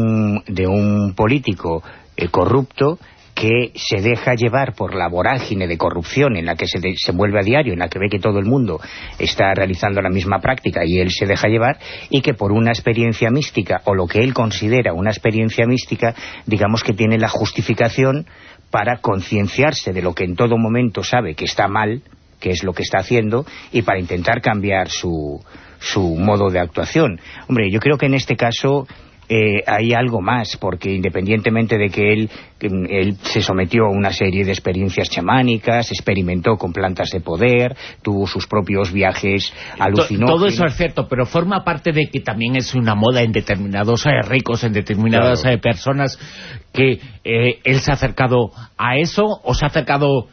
un político corrupto que se deja llevar por la vorágine de corrupción en la que se vuelve a diario, en la que ve que todo el mundo está realizando la misma práctica y él se deja llevar, y que por una experiencia mística, o lo que él considera una experiencia mística, digamos que tiene la justificación para concienciarse de lo que en todo momento sabe que está mal, que es lo que está haciendo, y para intentar cambiar su modo de actuación. Hombre, yo creo que en este caso hay algo más, porque independientemente de que él se sometió a una serie de experiencias chamánicas, experimentó con plantas de poder, tuvo sus propios viajes alucinógenos. Todo eso es cierto, pero forma parte de que también es una moda en determinados ricos, en determinadas personas, que él se ha acercado a eso, o se ha acercado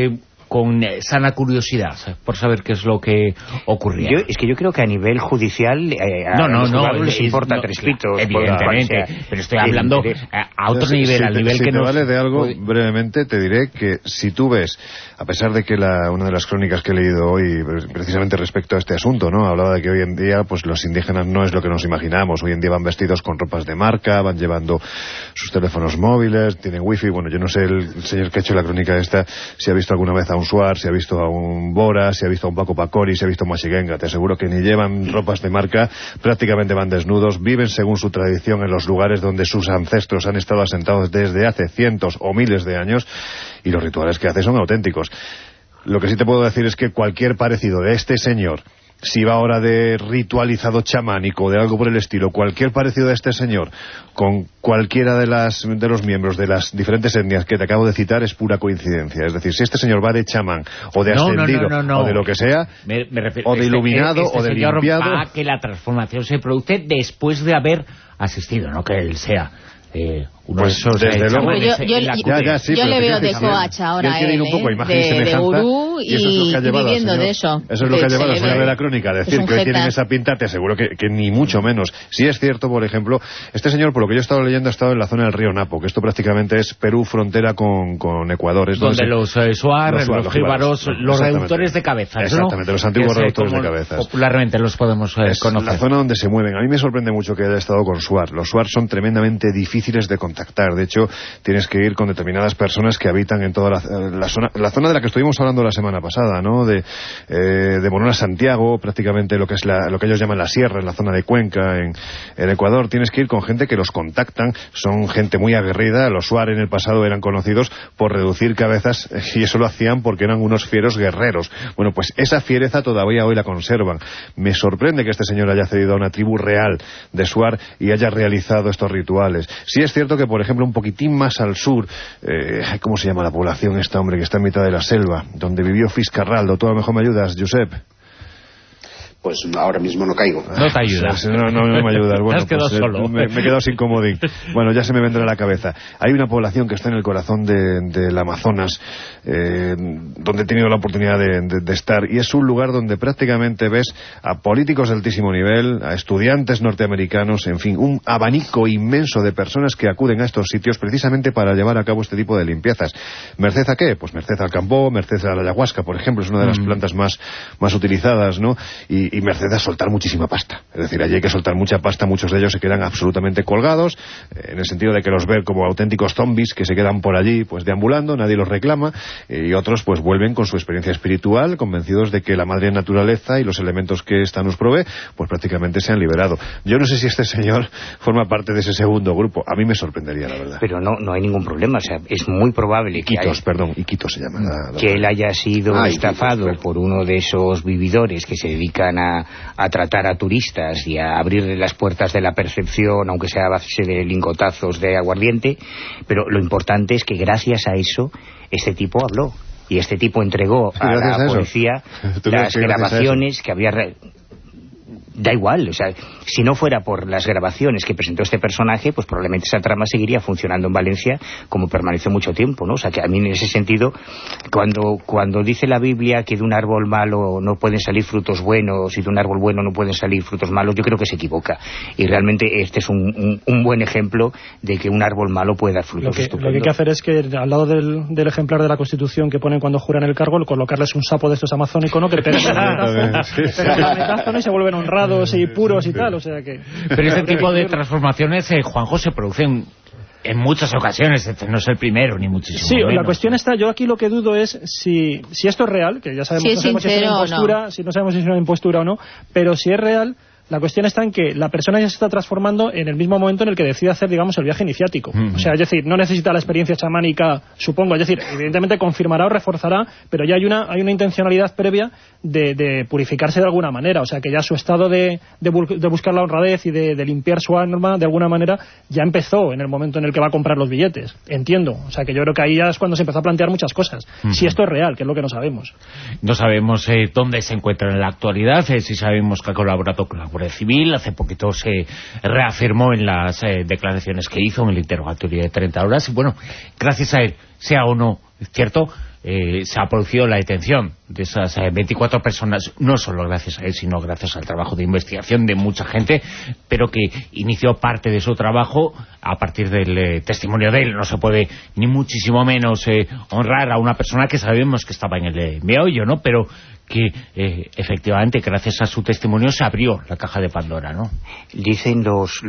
con sana curiosidad por saber qué es lo que ocurría. Yo creo que a nivel judicial no les importa tres pitos. Evidentemente, pero estoy hablando a otro nivel, al nivel que nos... vale de algo, brevemente te diré que si tú ves, a pesar de que una de las crónicas que he leído hoy, precisamente respecto a este asunto, ¿no?, hablaba de que hoy en día pues los indígenas no es lo que nos imaginamos. Hoy en día van vestidos con ropas de marca, van llevando sus teléfonos móviles, tienen wifi. Bueno, yo no sé el señor que ha hecho la crónica esta si ha visto alguna vez a un Suar, si ha visto a un Bora, si ha visto a un Paco Pacori, si ha visto a Masigenga. Te aseguro que ni llevan ropas de marca, prácticamente van desnudos, viven según su tradición en los lugares donde sus ancestros han estado asentados desde hace cientos o miles de años, y los rituales que hace son auténticos. Lo que sí te puedo decir es que cualquier parecido de este señor, si va ahora de ritualizado chamánico, de algo por el estilo, cualquier parecido de este señor con cualquiera de los miembros de las diferentes etnias que te acabo de citar es pura coincidencia. Es decir, si este señor va de chamán, o de ascendido, o de lo que sea, o de iluminado, o de limpiado... va a que la transformación se produce después de haber asistido, no que él sea... pues desde luego yo le veo de coach ahora de gurú y viviendo de eso. Eso es lo que ha llevado al señor de la crónica a decir que hoy tienen esa pinta. Te aseguro que ni mucho menos. Si es cierto, por ejemplo, este señor, por lo que yo he estado leyendo, ha estado en la zona del río Napo, que esto prácticamente es Perú frontera con Ecuador, es donde los Suar, los jíbaros, los reductores de cabezas, exactamente, los antiguos reductores de cabezas, popularmente los podemos conocer. La zona donde se mueven. A mí me sorprende mucho que haya estado con Suar. Los Suar son tremendamente difíciles de contactar. De hecho, tienes que ir con determinadas personas que habitan en toda la zona de la que estuvimos hablando la semana pasada, ¿no? De Morona a Santiago, prácticamente lo que ellos llaman la sierra, en la zona de Cuenca, en Ecuador. Tienes que ir con gente que los contactan, son gente muy aguerrida. Los Suar en el pasado eran conocidos por reducir cabezas, y eso lo hacían porque eran unos fieros guerreros. Bueno, pues esa fiereza todavía hoy la conservan. Me sorprende que este señor haya cedido a una tribu real de Suar y haya realizado estos rituales. Sí es cierto que, por ejemplo, un poquitín más al sur, ¿cómo se llama la población esta, hombre, que está en mitad de la selva, donde vivió Fiscarraldo? Tú a lo mejor me ayudas, Josep. pues ahora mismo no caigo. No te ayuda. No me ayuda. Bueno, has quedado solo. Me he quedado sin comodín. Bueno, ya se me vendrá a la cabeza. Hay una población que está en el corazón del Amazonas, donde he tenido la oportunidad de estar, y es un lugar donde prácticamente ves a políticos de altísimo nivel, a estudiantes norteamericanos, en fin, un abanico inmenso de personas que acuden a estos sitios precisamente para llevar a cabo este tipo de limpiezas. ¿Merced a qué? Pues merced al cambó, merced a la ayahuasca, por ejemplo, es una de las plantas más utilizadas, ¿no? Y merced a soltar muchísima pasta. Es decir, allí hay que soltar mucha pasta, muchos de ellos se quedan absolutamente colgados, en el sentido de que los ven como auténticos zombies que se quedan por allí pues deambulando, nadie los reclama, y otros pues vuelven con su experiencia espiritual, convencidos de que la madre naturaleza y los elementos que esta nos provee, pues prácticamente se han liberado. Yo no sé si este señor forma parte de ese segundo grupo, a mí me sorprendería, la verdad. Pero no hay ningún problema, o sea, es muy probable que Iquitos se llama. Que él haya sido estafado por uno de esos vividores que se dedican a tratar a turistas y a abrirle las puertas de la percepción, aunque sea a base de lingotazos de aguardiente, pero lo importante es que gracias a eso este tipo habló y este tipo entregó a la policía las grabaciones que había... Da igual, o sea, si no fuera por las grabaciones que presentó este personaje, pues probablemente esa trama seguiría funcionando en Valencia como permaneció mucho tiempo, ¿no? O sea, que a mí en ese sentido, cuando dice la Biblia que de un árbol malo no pueden salir frutos buenos y de un árbol bueno no pueden salir frutos malos, yo creo que se equivoca. Y realmente este es un buen ejemplo de que un árbol malo puede dar frutos estupendos. Lo que hay que hacer es que al lado del ejemplar de la Constitución que ponen cuando juran el cargo, colocarles un sapo de estos amazónicos, ¿no? Que le pegan el metazo, ¿no? Y se vuelven honrados y puros y tal, o sea que... Pero ese tipo de transformaciones, Juanjo, se producen en muchas ocasiones, este no es el primero, ni muchísimo menos. Sí, la cuestión está, yo aquí lo que dudo es si esto es real, que ya sabemos, no sabemos si es una impostura, si no sabemos si es una impostura o no, pero si es real... La cuestión está en que la persona ya se está transformando en el mismo momento en el que decide hacer, digamos, el viaje iniciático. O sea, es decir, no necesita la experiencia chamánica, supongo. Es decir, evidentemente confirmará o reforzará, pero ya hay una intencionalidad previa de purificarse de alguna manera. O sea, que ya su estado de buscar la honradez y de limpiar su alma, de alguna manera, ya empezó en el momento en el que va a comprar los billetes. Entiendo. O sea, que yo creo que ahí ya es cuando se empezó a plantear muchas cosas. Si esto es real, que es lo que no sabemos. No sabemos dónde se encuentra en la actualidad, si sabemos que ha colaborado con la Guardia Civil. Hace poquito se reafirmó en las declaraciones que hizo en el interrogatorio de 30 horas y bueno, gracias a él, sea o no cierto, se ha producido la detención de esas 24 personas, no solo gracias a él, sino gracias al trabajo de investigación de mucha gente, pero que inició parte de su trabajo a partir del testimonio de él. No se puede ni muchísimo menos honrar a una persona que sabemos que estaba en el meollo, ¿no? Pero que efectivamente gracias a su testimonio se abrió la caja de Pandora, ¿no? Dicen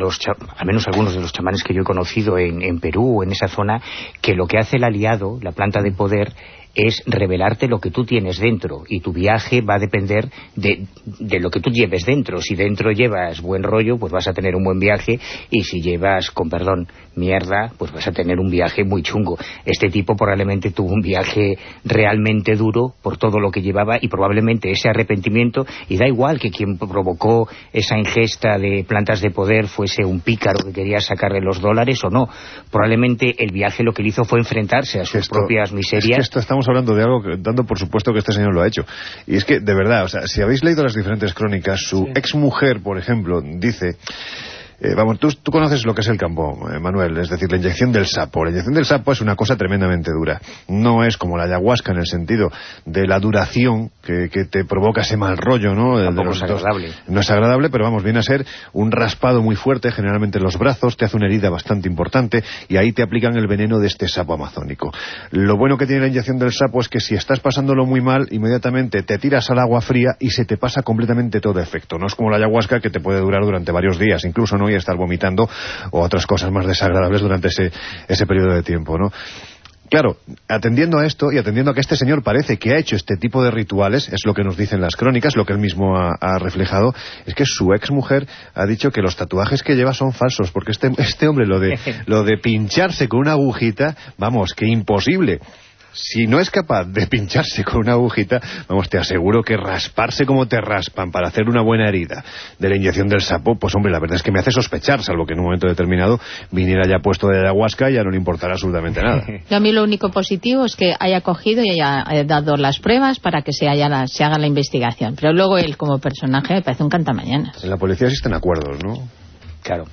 al menos algunos de los chamanes que yo he conocido en Perú o en esa zona, que lo que hace el aliado, la planta de poder, es revelarte lo que tú tienes dentro, y tu viaje va a depender de lo que tú lleves dentro. Si dentro llevas buen rollo, pues vas a tener un buen viaje, y si llevas, con perdón, mierda, pues vas a tener un viaje muy chungo. Este tipo probablemente tuvo un viaje realmente duro por todo lo que llevaba, y probablemente ese arrepentimiento, y da igual que quien provocó esa ingesta de plantas de poder fuese un pícaro que quería sacarle los dólares o no, probablemente el viaje lo que le hizo fue enfrentarse a sus propias miserias. Es que estamos hablando de algo dando por supuesto que este señor lo ha hecho, y es que de verdad, o sea, si habéis leído las diferentes crónicas, su exmujer, por ejemplo, dice... vamos, tú conoces lo que es el campo, Manuel, es decir, la inyección del sapo. La inyección del sapo es una cosa tremendamente dura. No es como la ayahuasca en el sentido de la duración que te provoca ese mal rollo, ¿no? Tampoco es agradable. No es agradable, pero vamos, viene a ser un raspado muy fuerte, generalmente en los brazos, te hace una herida bastante importante y ahí te aplican el veneno de este sapo amazónico. Lo bueno que tiene la inyección del sapo es que si estás pasándolo muy mal, inmediatamente te tiras al agua fría y se te pasa completamente todo efecto. No es como la ayahuasca, que te puede durar durante varios días, incluso, ¿no? Y estar vomitando o otras cosas más desagradables durante ese periodo de tiempo, ¿no? Claro, atendiendo a esto y atendiendo a que este señor parece que ha hecho este tipo de rituales, es lo que nos dicen las crónicas, lo que él mismo ha reflejado, es que su exmujer ha dicho que los tatuajes que lleva son falsos, porque este hombre lo de pincharse con una agujita, vamos, que imposible. si no es capaz de pincharse con una agujita, vamos, te aseguro que rasparse como te raspan para hacer una buena herida de la inyección del sapo, pues hombre, la verdad es que me hace sospechar, salvo que en un momento determinado viniera ya puesto de ayahuasca y ya no le importará absolutamente nada. A mí lo único positivo es que haya cogido y haya dado las pruebas para que se haga la investigación. Pero luego él como personaje me parece un cantamañanas. En la policía existen acuerdos, ¿no? Claro.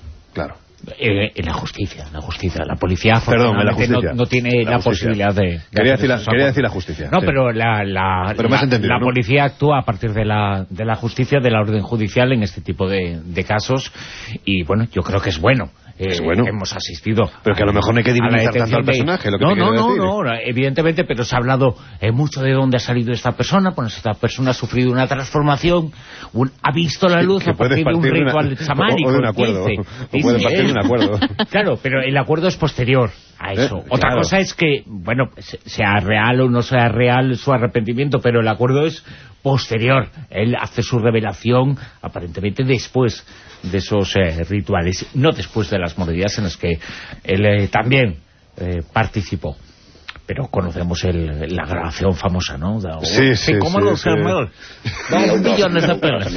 En la justicia. La policía Perdón, en la justicia. No tiene la posibilidad de quería decir la justicia. No, sí. Pero la policía actúa a partir de la justicia, de la orden judicial en este tipo de casos, y bueno, yo creo que es bueno. Es bueno. Hemos asistido. Pero que a lo mejor no hay que divinizar tanto al personaje, lo que no, evidentemente, pero se ha hablado mucho de dónde ha salido esta persona. Pues esta persona ha sufrido una transformación, ha visto la luz a partir de un ritual chamánico. O de un acuerdo. O puede partir de un acuerdo. Claro, pero el acuerdo es posterior a eso. Otra cosa es que, bueno, sea real o no sea real su arrepentimiento, pero el acuerdo es posterior. Él hace su revelación aparentemente después de esos rituales, no después de las mordidas en las que él también participó. Pero conocemos la grabación famosa, ¿no? Sí. ¿Cómo lo sabemos? 2 millones de pelas.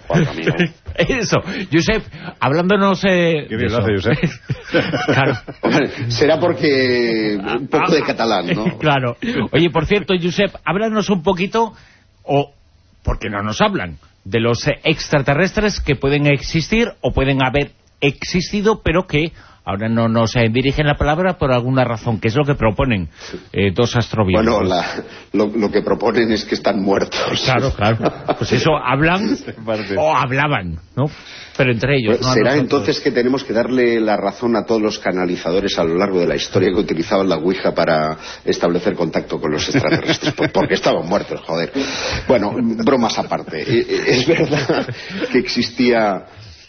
Eso, Josep, hablándonos Qué bien lo hace Josep. Claro. Será porque un poco de catalán, ¿no? Claro. Oye, por cierto, Josep, háblanos un poquito, o porque no nos hablan, de los extraterrestres que pueden existir o pueden haber existido, pero que ahora no nos dirigen la palabra por alguna razón. ¿Qué es lo que proponen dos astrobiólogos? Bueno, lo que proponen es que están muertos. Claro. Pues eso, hablan o hablaban, ¿no? Pero entre ellos, pues será entonces que tenemos que darle la razón a todos los canalizadores a lo largo de la historia que utilizaban la Ouija para establecer contacto con los extraterrestres, pues porque estaban muertos, joder. Bueno, bromas aparte. Es verdad que existía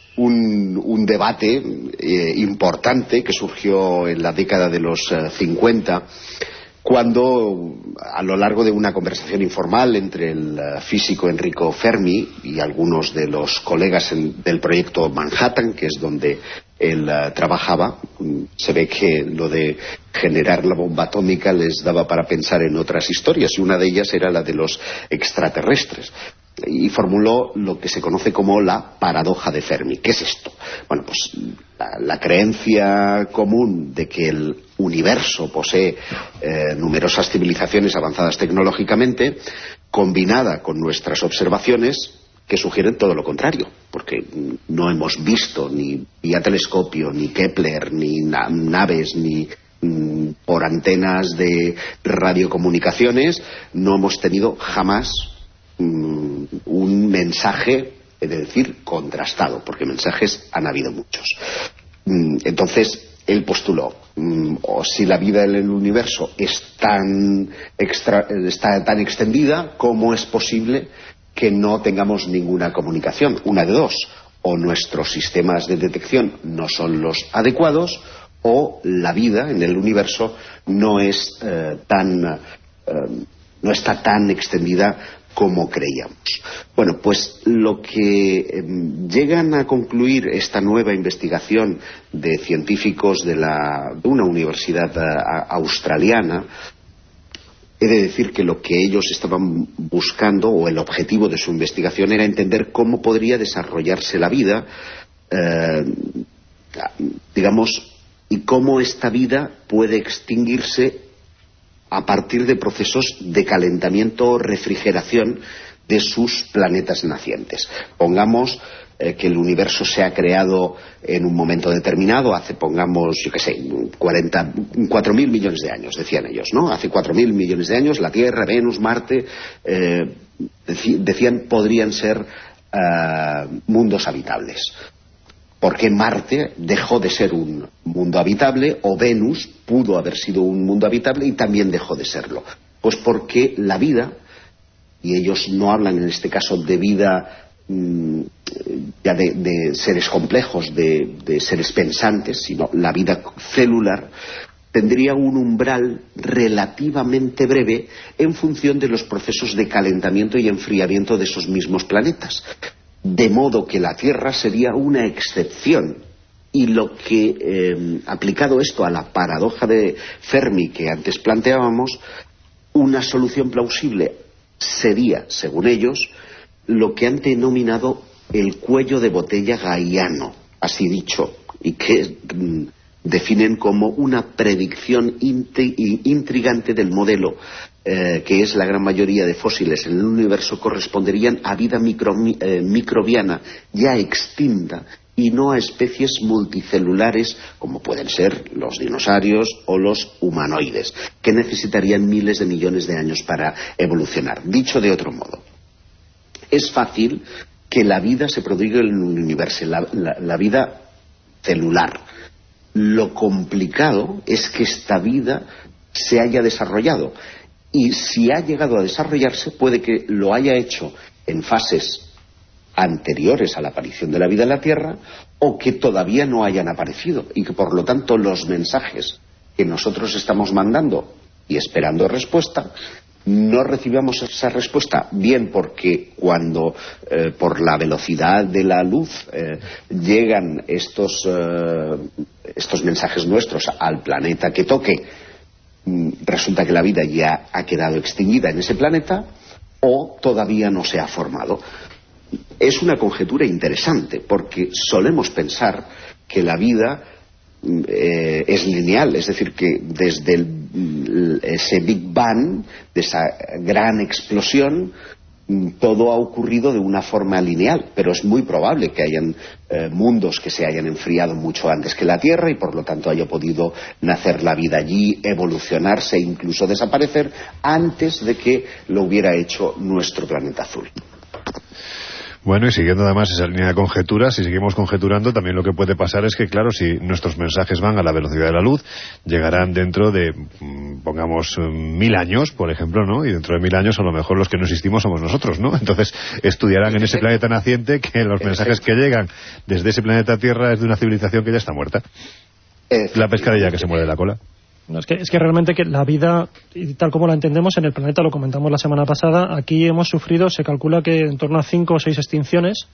un debate importante que surgió en la década de los 50, cuando a lo largo de una conversación informal entre el físico Enrico Fermi y algunos de los colegas del proyecto Manhattan, que es donde él trabajaba, se ve que lo de generar la bomba atómica les daba para pensar en otras historias, y una de ellas era la de los extraterrestres. Y formuló lo que se conoce como la paradoja de Fermi. ¿Qué es esto? Bueno, pues la creencia común de que el universo posee numerosas civilizaciones avanzadas tecnológicamente, combinada con nuestras observaciones, que sugieren todo lo contrario, porque no hemos visto ni vía telescopio, ni Kepler, ni naves, ni por antenas de radiocomunicaciones, no hemos tenido jamás un mensaje, es decir, contrastado, porque mensajes han habido muchos. Entonces él postuló, o si la vida en el universo está tan extendida, ¿cómo es posible que no tengamos ninguna comunicación? Una de dos: o nuestros sistemas de detección no son los adecuados, o la vida en el universo no está tan extendida como creíamos. Bueno, pues lo que llegan a concluir esta nueva investigación de científicos de una universidad australiana, he de decir que lo que ellos estaban buscando, o el objetivo de su investigación, era entender cómo podría desarrollarse la vida, y cómo esta vida puede extinguirse a partir de procesos de calentamiento o refrigeración de sus planetas nacientes. Pongamos que el universo se ha creado en un momento determinado, hace, pongamos, 4.000 millones de años, decían ellos, ¿no? Hace 4.000 millones de años la Tierra, Venus, Marte, decían, podrían ser mundos habitables. ¿Por qué Marte dejó de ser un mundo habitable, o Venus pudo haber sido un mundo habitable y también dejó de serlo? Pues porque la vida, y ellos no hablan en este caso de vida ya de seres complejos, de seres pensantes, sino la vida celular, tendría un umbral relativamente breve en función de los procesos de calentamiento y enfriamiento de esos mismos planetas. De modo que la Tierra sería una excepción. Y lo que, aplicado esto a la paradoja de Fermi que antes planteábamos, Una solución plausible sería, según ellos, lo que han denominado el cuello de botella gaiano, así dicho, y que definen como una predicción intrigante del modelo que es la gran mayoría de fósiles en el universo corresponderían a vida microbiana ya extinta y no a especies multicelulares como pueden ser los dinosaurios o los humanoides, que necesitarían miles de millones de años para evolucionar. Dicho de otro modo, es fácil que la vida se prodigue en el universo, la vida celular. Lo complicado es que esta vida se haya desarrollado, y si ha llegado a desarrollarse puede que lo haya hecho en fases anteriores a la aparición de la vida en la Tierra, o que todavía no hayan aparecido, y que por lo tanto los mensajes que nosotros estamos mandando y esperando respuesta, no recibamos esa respuesta, bien porque cuando por la velocidad de la luz llegan estos mensajes nuestros al planeta que toque, resulta que la vida ya ha quedado extinguida en ese planeta, o todavía no se ha formado. Es una conjetura interesante, porque solemos pensar que la vida es lineal, es decir, que desde ese Big Bang, de esa gran explosión, todo ha ocurrido de una forma lineal, pero es muy probable que hayan mundos que se hayan enfriado mucho antes que la Tierra y por lo tanto haya podido nacer la vida allí, evolucionarse e incluso desaparecer antes de que lo hubiera hecho nuestro planeta azul. Bueno, y siguiendo además esa línea de conjeturas, si seguimos conjeturando, también lo que puede pasar es que, claro, si nuestros mensajes van a la velocidad de la luz, llegarán dentro de, pongamos, 1000 años, por ejemplo, ¿no? Y dentro de 1000 años a lo mejor los que no existimos somos nosotros, ¿no? Entonces estudiarán en ese planeta naciente que los mensajes que llegan desde ese planeta Tierra es de una civilización que ya está muerta. La pescadilla que se muerde la cola. No, es que realmente que la vida, tal como la entendemos en el planeta, lo comentamos la semana pasada, aquí hemos sufrido, se calcula que en torno a 5 o 6 extinciones,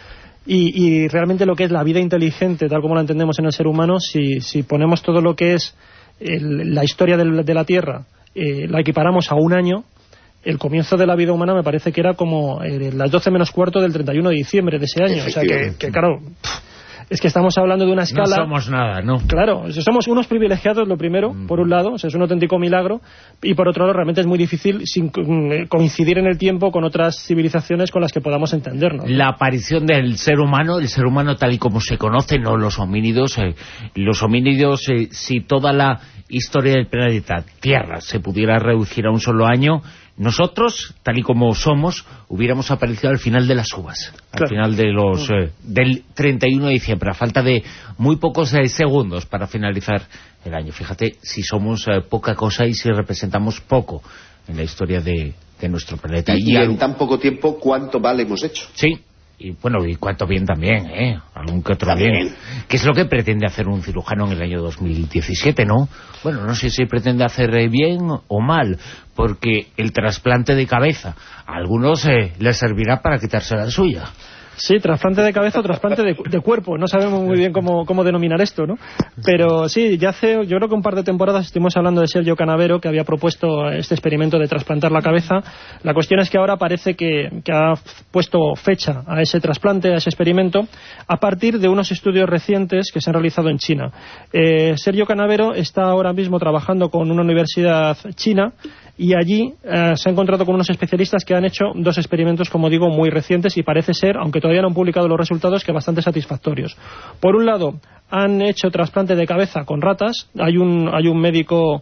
y realmente lo que es la vida inteligente, tal como la entendemos en el ser humano, si ponemos todo lo que es la historia de la Tierra, la equiparamos a un año, el comienzo de la vida humana me parece que era como las 12 menos cuarto del 31 de diciembre de ese año. O sea que claro... Es que estamos hablando de una escala... No somos nada, ¿no? Claro, somos unos privilegiados, lo primero, por un lado, o sea, es un auténtico milagro, y por otro lado realmente es muy difícil coincidir en el tiempo con otras civilizaciones con las que podamos entendernos. La aparición del ser humano, el ser humano tal y como se conoce, no los homínidos. Los homínidos, si toda la historia del planeta Tierra se pudiera reducir a un solo año... Nosotros, tal y como somos, hubiéramos aparecido al final de las uvas, al final de del 31 de diciembre, a falta de muy pocos segundos para finalizar el año. Fíjate si somos poca cosa y si representamos poco en la historia de nuestro planeta. Y en tan poco tiempo, ¿cuánto mal hemos hecho? Sí. Y bueno, y cuánto bien también, algún que otro bien. ¿Qué es lo que pretende hacer un cirujano en el año 2017, no? Bueno, no sé si pretende hacer bien o mal, porque el trasplante de cabeza a algunos les servirá para quitarse la suya. Sí, trasplante de cabeza o trasplante de cuerpo. No sabemos muy bien cómo denominar esto, ¿no? Pero sí, ya hace, yo creo que un par de temporadas estuvimos hablando de Sergio Canavero, que había propuesto este experimento de trasplantar la cabeza. La cuestión es que ahora parece que ha puesto fecha a ese trasplante, a ese experimento, a partir de unos estudios recientes que se han realizado en China. Sergio Canavero está ahora mismo trabajando con una universidad china, y allí se ha encontrado con unos especialistas que han hecho 2 experimentos, como digo, muy recientes, y parece ser, aunque todavía no han publicado los resultados, que bastante satisfactorios. Por un lado, han hecho trasplante de cabeza con ratas. Hay un médico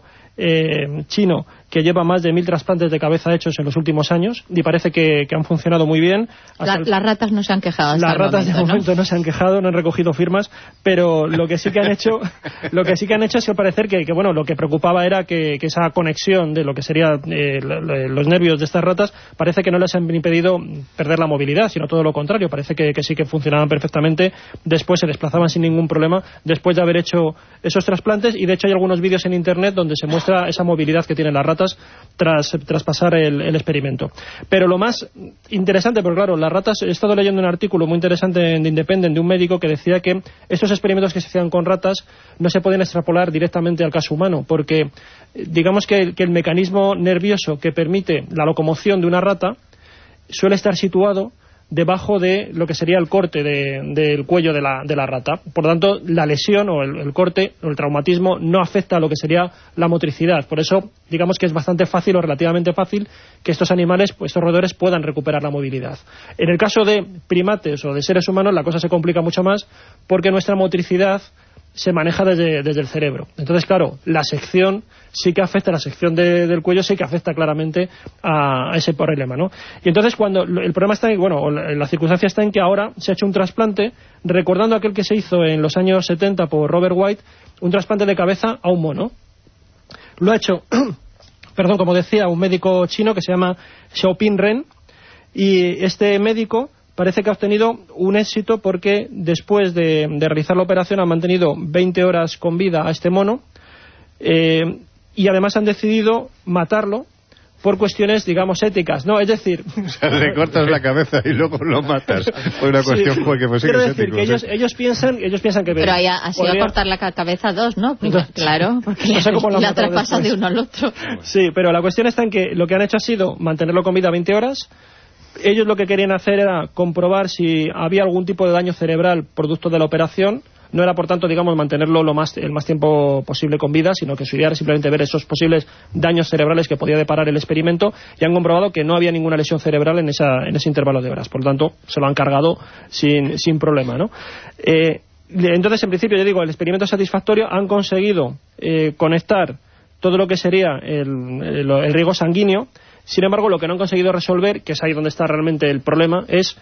chino que lleva más de 1000 trasplantes de cabeza hechos en los últimos años, y parece que han funcionado muy bien. Las ratas no se han quejado hasta Las ratas de momento no se han quejado, no han recogido firmas, pero lo que sí que han hecho es que al parecer que bueno, lo que preocupaba era que esa conexión de lo que serían los nervios de estas ratas, parece que no les han impedido perder la movilidad, sino todo lo contrario, parece que sí que funcionaban perfectamente. Después se desplazaban sin ningún problema después de haber hecho esos trasplantes, y de hecho hay algunos vídeos en internet donde se muestra esa movilidad que tienen las ratas, ratas tras pasar el experimento. Pero lo más interesante, porque claro, las ratas, he estado leyendo un artículo muy interesante en The Independent de un médico que decía que estos experimentos que se hacían con ratas no se pueden extrapolar directamente al caso humano, porque digamos que el mecanismo nervioso que permite la locomoción de una rata suele estar situado debajo de lo que sería el corte del cuello de la rata. Por lo tanto, la lesión o el corte o el traumatismo no afecta a lo que sería la motricidad. Por eso, digamos que es bastante fácil o relativamente fácil que estos animales, pues estos roedores, puedan recuperar la movilidad. En el caso de primates o de seres humanos, la cosa se complica mucho más porque nuestra motricidad se maneja desde el cerebro. Entonces, claro, la sección sí que afecta, la sección del cuello sí que afecta claramente a ese problema, ¿no? Y entonces, cuando el problema está la circunstancia está en que ahora se ha hecho un trasplante, recordando aquel que se hizo en los años 70 por Robert White, un trasplante de cabeza a un mono. Lo ha hecho, perdón, como decía, un médico chino que se llama Xiaoping Ren, y este médico parece que ha obtenido un éxito porque después de realizar la operación han mantenido 20 horas con vida a este mono, y además han decidido matarlo por cuestiones, digamos, éticas, ¿no? Es decir... O sea, le cortas la cabeza y luego lo matas por una cuestión que pues sí que es ético. Que ellos piensan que... Pero ha sido a cortar la cabeza a dos, ¿no? Claro, porque la traspasa de uno al otro. Sí, pero la cuestión está en que lo que han hecho ha sido mantenerlo con vida 20 horas. Ellos lo que querían hacer era comprobar si había algún tipo de daño cerebral producto de la operación. No era, por tanto, digamos, mantenerlo el más tiempo posible con vida, sino que su idea era simplemente ver esos posibles daños cerebrales que podía deparar el experimento, y han comprobado que no había ninguna lesión cerebral en ese intervalo de horas. Por lo tanto, se lo han cargado sin problema, ¿no? Entonces, en principio, yo digo, el experimento es satisfactorio. Han conseguido conectar todo lo que sería el riego sanguíneo. Sin embargo, lo que no han conseguido resolver, que es ahí donde está realmente el problema, es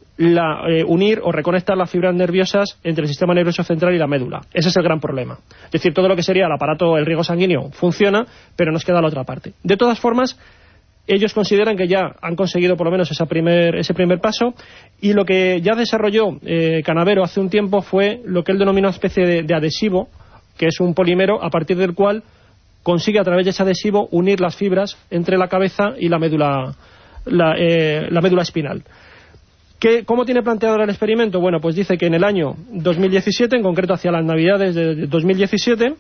unir o reconectar las fibras nerviosas entre el sistema nervioso central y la médula. Ese es el gran problema. Es decir, todo lo que sería el aparato, el riego sanguíneo, funciona, pero nos queda la otra parte. De todas formas, ellos consideran que ya han conseguido por lo menos ese primer paso, y lo que ya desarrolló Canavero hace un tiempo fue lo que él denominó una especie de adhesivo, que es un polímero a partir del cual consigue a través de ese adhesivo unir las fibras entre la cabeza y la médula espinal. ¿Cómo tiene planteado el experimento? Bueno, pues dice que en el año 2017, en concreto hacia las Navidades de 2017,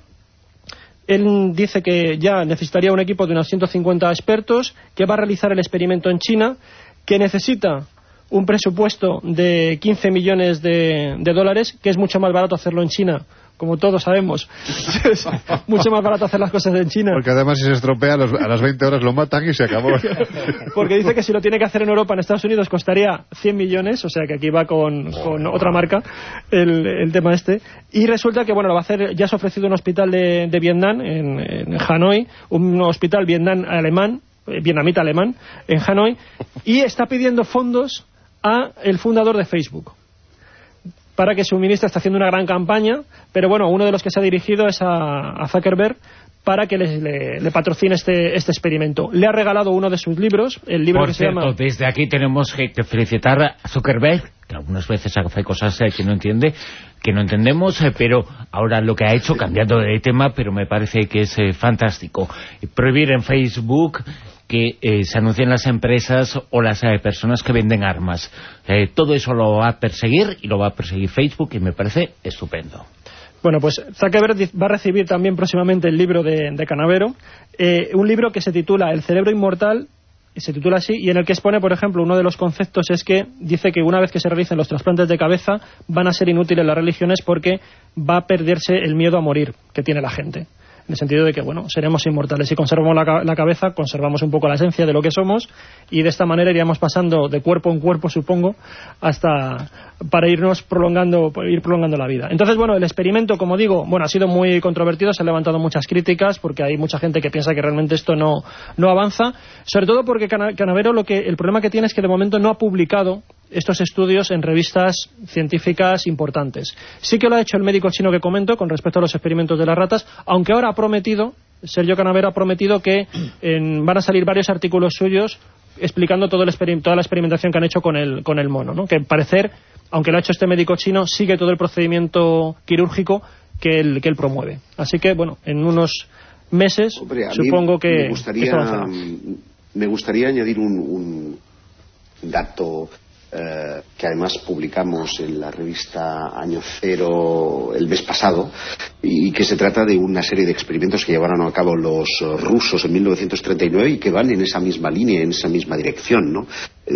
él dice que ya necesitaría un equipo de unos 150 expertos, que va a realizar el experimento en China, que necesita un presupuesto de 15 millones de dólares, que es mucho más barato hacerlo en China, como todos sabemos. Es mucho más barato hacer las cosas en China. Porque además si se estropea a las 20 horas lo matan y se acabó. Porque dice que si lo tiene que hacer en Europa, en Estados Unidos, costaría 100 millones, o sea que aquí va con otra marca el tema este. Y resulta que, bueno, lo va a hacer, ya se ha ofrecido un hospital de Vietnam, en Hanoi, un hospital vietnamita alemán, en Hanoi, y está pidiendo fondos a el fundador de Facebook para que suministre. Está haciendo una gran campaña, pero bueno, uno de los que se ha dirigido es a Zuckerberg para que le patrocine este experimento. Le ha regalado uno de sus libros, el libro que se llama... Desde aquí tenemos que felicitar a Zuckerberg, que algunas veces hace cosas que no entendemos, pero ahora lo que ha hecho, cambiando de tema, pero me parece que es fantástico. Prohibir en Facebook que se anuncien las empresas o las personas que venden armas. Todo eso lo va a perseguir, y lo va a perseguir Facebook, y me parece estupendo. Bueno, pues Zuckerberg va a recibir también próximamente el libro de Canavero, un libro que se titula El cerebro inmortal, se titula así, y en el que expone, por ejemplo, uno de los conceptos es que dice que una vez que se realicen los trasplantes de cabeza van a ser inútiles las religiones porque va a perderse el miedo a morir que tiene la gente. En el sentido de que, bueno, seremos inmortales. Si conservamos la cabeza, conservamos un poco la esencia de lo que somos, y de esta manera iríamos pasando de cuerpo en cuerpo, supongo, hasta para ir prolongando la vida. Entonces, bueno, el experimento, como digo, bueno, ha sido muy controvertido, se han levantado muchas críticas, porque hay mucha gente que piensa que realmente esto no avanza, sobre todo porque Canavero el problema que tiene es que de momento no ha publicado estos estudios en revistas científicas importantes. Sí que lo ha hecho el médico chino que comento con respecto a los experimentos de las ratas, aunque ahora Sergio Canavero ha prometido que van a salir varios artículos suyos explicando toda la experimentación que han hecho con el mono, ¿no? Que al parecer, aunque lo ha hecho este médico chino, sigue todo el procedimiento quirúrgico que él promueve. Así que, bueno, en unos meses, supongo que me gustaría añadir un dato que además publicamos en la revista Año Cero el mes pasado, y que se trata de una serie de experimentos que llevaron a cabo los rusos en 1939 y que van en esa misma línea, en esa misma dirección, ¿no?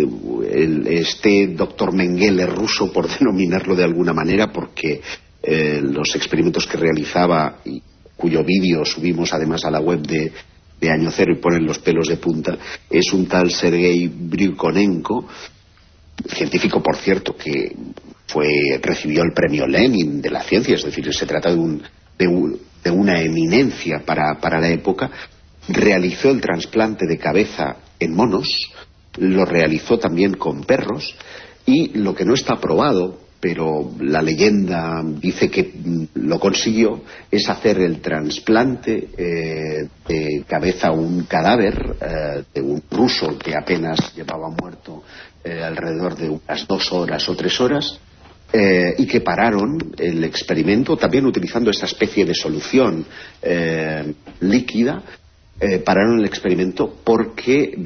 Este doctor Mengele ruso, por denominarlo de alguna manera, porque los experimentos que realizaba, y cuyo vídeo subimos además a la web de Año Cero y ponen los pelos de punta, es un tal Sergei Bryukonenko, científico, por cierto, que recibió el premio Lenin de la ciencia, es decir, se trata de una eminencia para la época. Realizó el trasplante de cabeza en monos, lo realizó también con perros, y lo que no está probado, pero la leyenda dice que lo consiguió, es hacer el trasplante de cabeza a un cadáver de un ruso que apenas llevaba muerto alrededor de unas 2 horas o 3 horas, y que pararon el experimento, también utilizando esa especie de solución líquida, pararon el experimento porque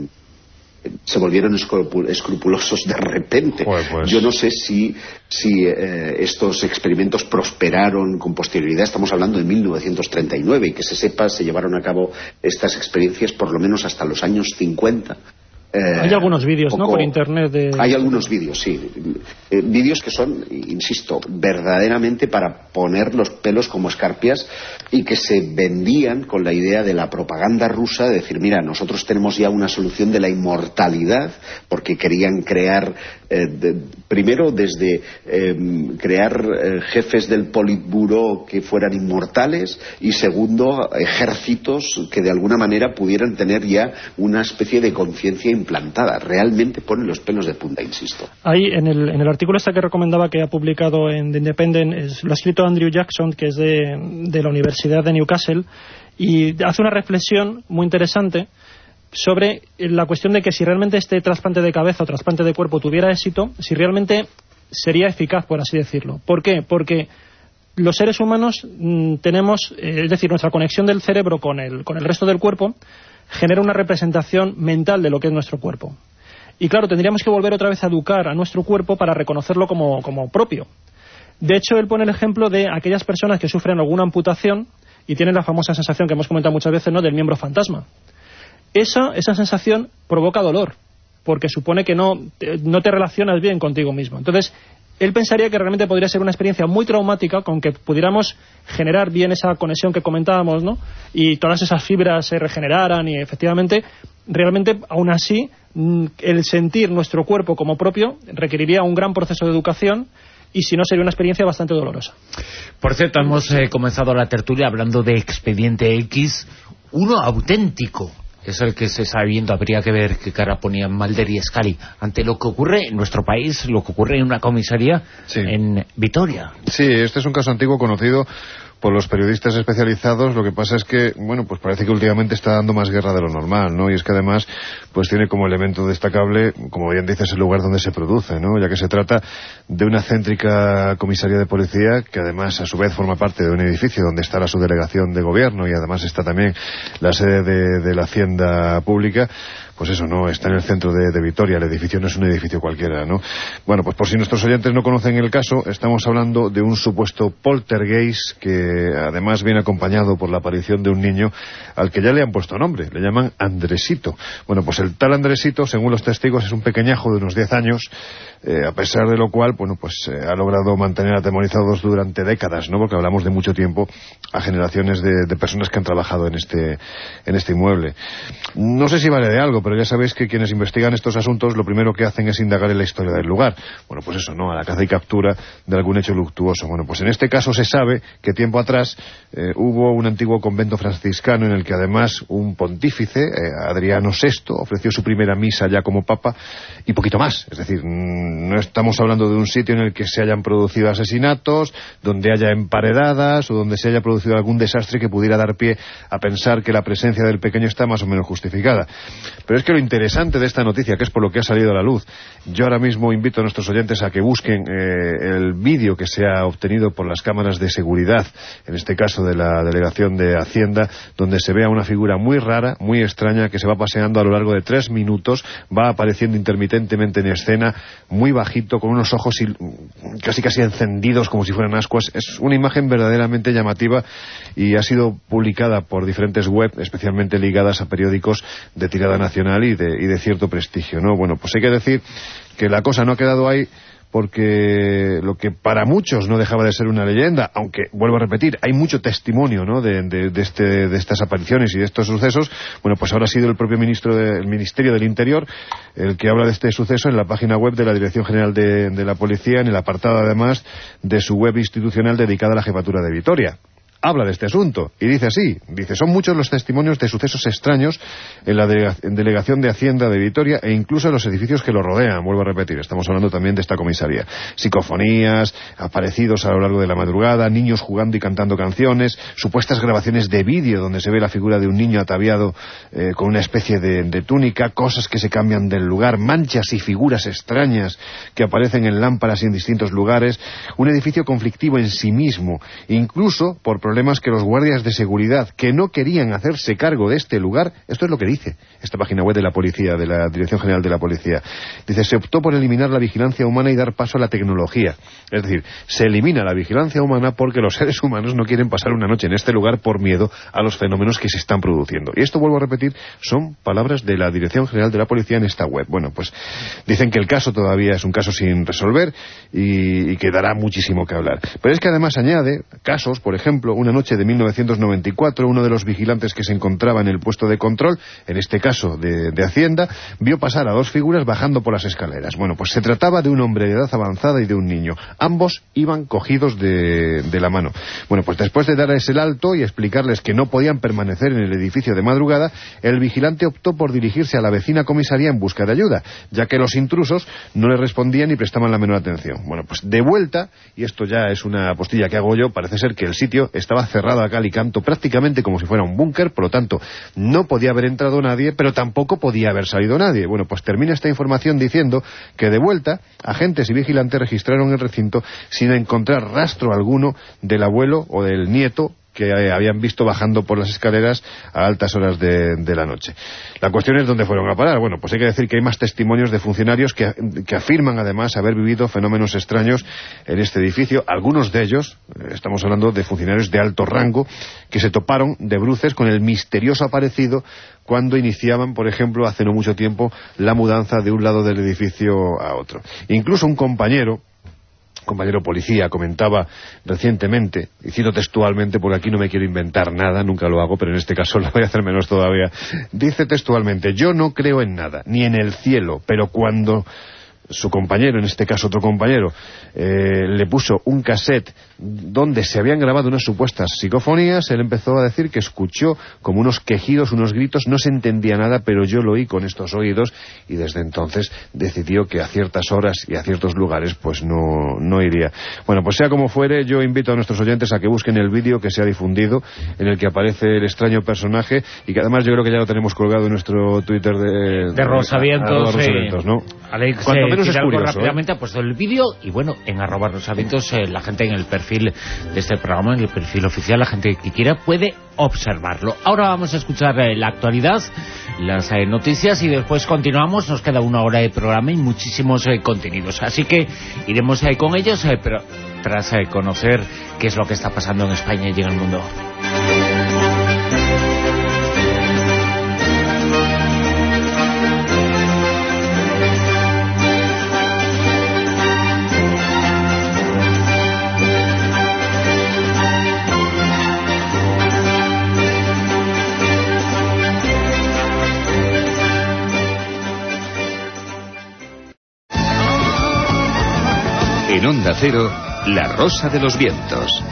se volvieron escrupulosos de repente. Pues. Yo no sé si estos experimentos prosperaron con posterioridad. Estamos hablando de 1939, y que se sepa, se llevaron a cabo estas experiencias por lo menos hasta los años 50. Hay algunos vídeos, ¿no?, por internet. Hay algunos vídeos, sí. Vídeos que son, insisto, verdaderamente para poner los pelos como escarpias, y que se vendían con la idea de la propaganda rusa, de decir, mira, nosotros tenemos ya una solución de la inmortalidad, porque querían crear, primero desde crear jefes del Politburó que fueran inmortales, y segundo, ejércitos que de alguna manera pudieran tener ya una especie de conciencia implantada. Realmente ponen los pelos de punta, insisto. Ahí en el artículo que recomendaba, que ha publicado en The Independent, lo ha escrito Andrew Jackson, que es de la Universidad de Newcastle, y hace una reflexión muy interesante sobre la cuestión de que si realmente este trasplante de cabeza o trasplante de cuerpo tuviera éxito, si realmente sería eficaz, por así decirlo. ¿Por qué? Porque los seres humanos tenemos, es decir, nuestra conexión del cerebro con el resto del cuerpo genera una representación mental de lo que es nuestro cuerpo. Y claro, tendríamos que volver otra vez a educar a nuestro cuerpo para reconocerlo como propio. De hecho, él pone el ejemplo de aquellas personas que sufren alguna amputación y tienen la famosa sensación que hemos comentado muchas veces, ¿no?, del miembro fantasma. Esa sensación provoca dolor, porque supone que no te relacionas bien contigo mismo. Entonces, él pensaría que realmente podría ser una experiencia muy traumática, con que pudiéramos generar bien esa conexión que comentábamos, ¿no?, y todas esas fibras se regeneraran, y efectivamente, realmente, aún así, el sentir nuestro cuerpo como propio requeriría un gran proceso de educación, y si no, sería una experiencia bastante dolorosa. Por cierto, hemos comenzado la tertulia hablando de Expediente X, uno auténtico. Es el que se está viendo. Habría que ver qué cara ponían Mulder y Scully ante lo que ocurre en nuestro país, lo que ocurre en una comisaría en Vitoria. Sí, este es un caso antiguo conocido por los periodistas especializados. Lo que pasa es que, bueno, pues parece que últimamente está dando más guerra de lo normal, ¿no? Y es que además, pues tiene como elemento destacable, como bien dices, el lugar donde se produce, ¿no? Ya que se trata de una céntrica comisaría de policía, que además a su vez forma parte de un edificio donde está la subdelegación de gobierno, y además está también la sede de la Hacienda Pública. Pues eso, no, está en el centro de Vitoria. El edificio no es un edificio cualquiera, ¿no? Bueno, pues por si nuestros oyentes no conocen el caso, estamos hablando de un supuesto poltergeist que además viene acompañado por la aparición de un niño al que ya le han puesto nombre, le llaman Andresito. Bueno, pues el tal Andresito, según los testigos, es un pequeñajo de unos 10 años, a pesar de lo cual, bueno, pues ha logrado mantener atemorizados durante décadas, ¿no? Porque hablamos de mucho tiempo a generaciones de personas que han trabajado en este inmueble. No sé si vale de algo, pero ya sabéis que quienes investigan estos asuntos lo primero que hacen es indagar en la historia del lugar. Bueno, pues eso, ¿no?, a la caza y captura de algún hecho luctuoso. Bueno, pues en este caso se sabe que tiempo atrás hubo un antiguo convento franciscano en el que además un pontífice, Adriano VI, ofreció su primera misa ya como papa, y poquito más. Es decir, no estamos hablando de un sitio en el que se hayan producido asesinatos, donde haya emparedadas o donde se haya producido algún desastre que pudiera dar pie a pensar que la presencia del pequeño está más o menos justificada. Pero es que lo interesante de esta noticia, que es por lo que ha salido a la luz, yo ahora mismo invito a nuestros oyentes a que busquen el vídeo que se ha obtenido por las cámaras de seguridad, en este caso de la Delegación de Hacienda, donde se ve a una figura muy rara, muy extraña, que se va paseando a lo largo de 3 minutos, va apareciendo intermitentemente en escena, muy bajito, con unos ojos casi encendidos como si fueran ascuas. Es una imagen verdaderamente llamativa y ha sido publicada por diferentes webs, especialmente ligadas a periódicos de tirada nacional y de cierto prestigio, ¿no? Bueno, pues hay que decir que la cosa no ha quedado ahí, porque lo que para muchos no dejaba de ser una leyenda, aunque, vuelvo a repetir, hay mucho testimonio, ¿no?, de estas apariciones y de estos sucesos. Bueno, pues ahora ha sido el propio Ministerio del Interior el que habla de este suceso en la página web de la Dirección General de la Policía, en el apartado, además, de su web institucional dedicada a la Jefatura de Vitoria. Habla de este asunto y dice así, son muchos los testimonios de sucesos extraños en la Delegación de Hacienda de Vitoria e incluso en los edificios que lo rodean. Vuelvo a repetir, estamos hablando también de esta comisaría. Psicofonías, aparecidos a lo largo de la madrugada, niños jugando y cantando canciones, supuestas grabaciones de vídeo donde se ve la figura de un niño ataviado con una especie de túnica, cosas que se cambian del lugar, manchas y figuras extrañas que aparecen en lámparas y en distintos lugares, un edificio conflictivo en sí mismo, incluso por problemas que los guardias de seguridad, que no querían hacerse cargo de este lugar, esto es lo que dice esta página web de la policía, de la Dirección General de la Policía. Dice, se optó por eliminar la vigilancia humana y dar paso a la tecnología. Es decir, se elimina la vigilancia humana porque los seres humanos no quieren pasar una noche en este lugar por miedo a los fenómenos que se están produciendo. Y esto, vuelvo a repetir, son palabras de la Dirección General de la Policía en esta web. Bueno, pues dicen que el caso todavía es un caso sin resolver y que dará muchísimo que hablar. Pero es que además añade casos, por ejemplo, una noche de 1994, uno de los vigilantes que se encontraba en el puesto de control, en este caso de Hacienda, vio pasar a 2 figuras bajando por las escaleras. Bueno, pues se trataba de un hombre de edad avanzada y de un niño. Ambos iban cogidos de la mano. Bueno, pues después de darles el alto y explicarles que no podían permanecer en el edificio de madrugada, el vigilante optó por dirigirse a la vecina comisaría en busca de ayuda, ya que los intrusos no le respondían ni prestaban la menor atención. Bueno, pues de vuelta, y esto ya es una postilla que hago yo, parece ser que el sitio estaba cerrado a cal y canto, prácticamente como si fuera un búnker, por lo tanto, no podía haber entrado nadie, pero tampoco podía haber salido nadie. Bueno, pues termina esta información diciendo que de vuelta, agentes y vigilantes registraron el recinto sin encontrar rastro alguno del abuelo o del nieto que habían visto bajando por las escaleras a altas horas de la noche. La cuestión es dónde fueron a parar. Bueno, pues hay que decir que hay más testimonios de funcionarios que afirman además haber vivido fenómenos extraños en este edificio. Algunos de ellos, estamos hablando de funcionarios de alto rango, que se toparon de bruces con el misterioso aparecido cuando iniciaban, por ejemplo, hace no mucho tiempo, la mudanza de un lado del edificio a otro. Incluso un compañero policía comentaba recientemente, y cito textualmente porque aquí no me quiero inventar nada, nunca lo hago, pero en este caso lo voy a hacer menos todavía. Dice textualmente, yo no creo en nada, ni en el cielo, pero cuando su compañero, en este caso otro compañero, le puso un cassette donde se habían grabado unas supuestas psicofonías, él empezó a decir que escuchó como unos quejidos, unos gritos, no se entendía nada, pero yo lo oí con estos oídos, y desde entonces decidió que a ciertas horas y a ciertos lugares pues no iría. Bueno, pues sea como fuere, yo invito a nuestros oyentes a que busquen el vídeo que se ha difundido, en el que aparece el extraño personaje, y que además yo creo que ya lo tenemos colgado en nuestro Twitter de Rosavientos, ¿no? Alex, cuanto menos es curioso, rápidamente ha puesto el vídeo, y bueno, en @Rosavientos, la gente en el perfil de este programa, en el perfil oficial, la gente que quiera puede observarlo. Ahora vamos a escuchar la actualidad, las noticias, y después continuamos. Nos queda 1 hora de programa y muchísimos contenidos, así que iremos con ellos, pero tras conocer qué es lo que está pasando en España y en el mundo. En Onda Cero, La Rosa de los Vientos.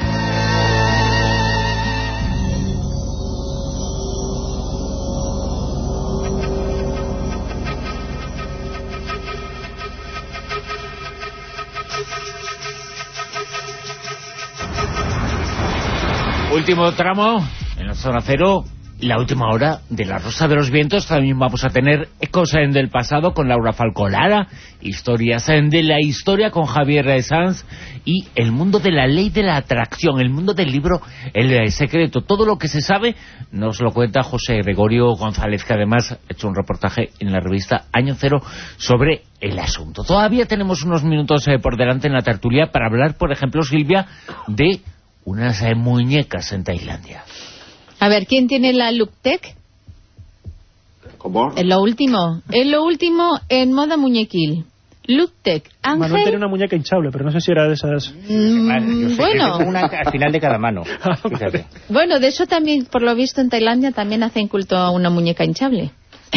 Último tramo en la zona cero. la última hora de La Rosa de los Vientos también vamos a tener Ecos del pasado con Laura Falcolara, historias de la historia con Javier Sanz y el mundo de la ley de la atracción, el mundo del libro El Secreto. Todo lo que se sabe nos lo cuenta José Gregorio González, que además ha hecho un reportaje en la revista Año Cero sobre el asunto. Todavía tenemos unos minutos por delante en la tertulia para hablar, por ejemplo, Silvia, de unas muñecas en Tailandia. A ver, ¿quién tiene la Looktech? ¿Cómo? Es lo último en moda muñequil. Looktech, Ángel... Manuel tenía una muñeca hinchable, pero no sé si era de esas... Bueno, una al final de cada mano. Fíjate. Bueno, de eso también, por lo visto, en Tailandia también hacen culto a una muñeca hinchable.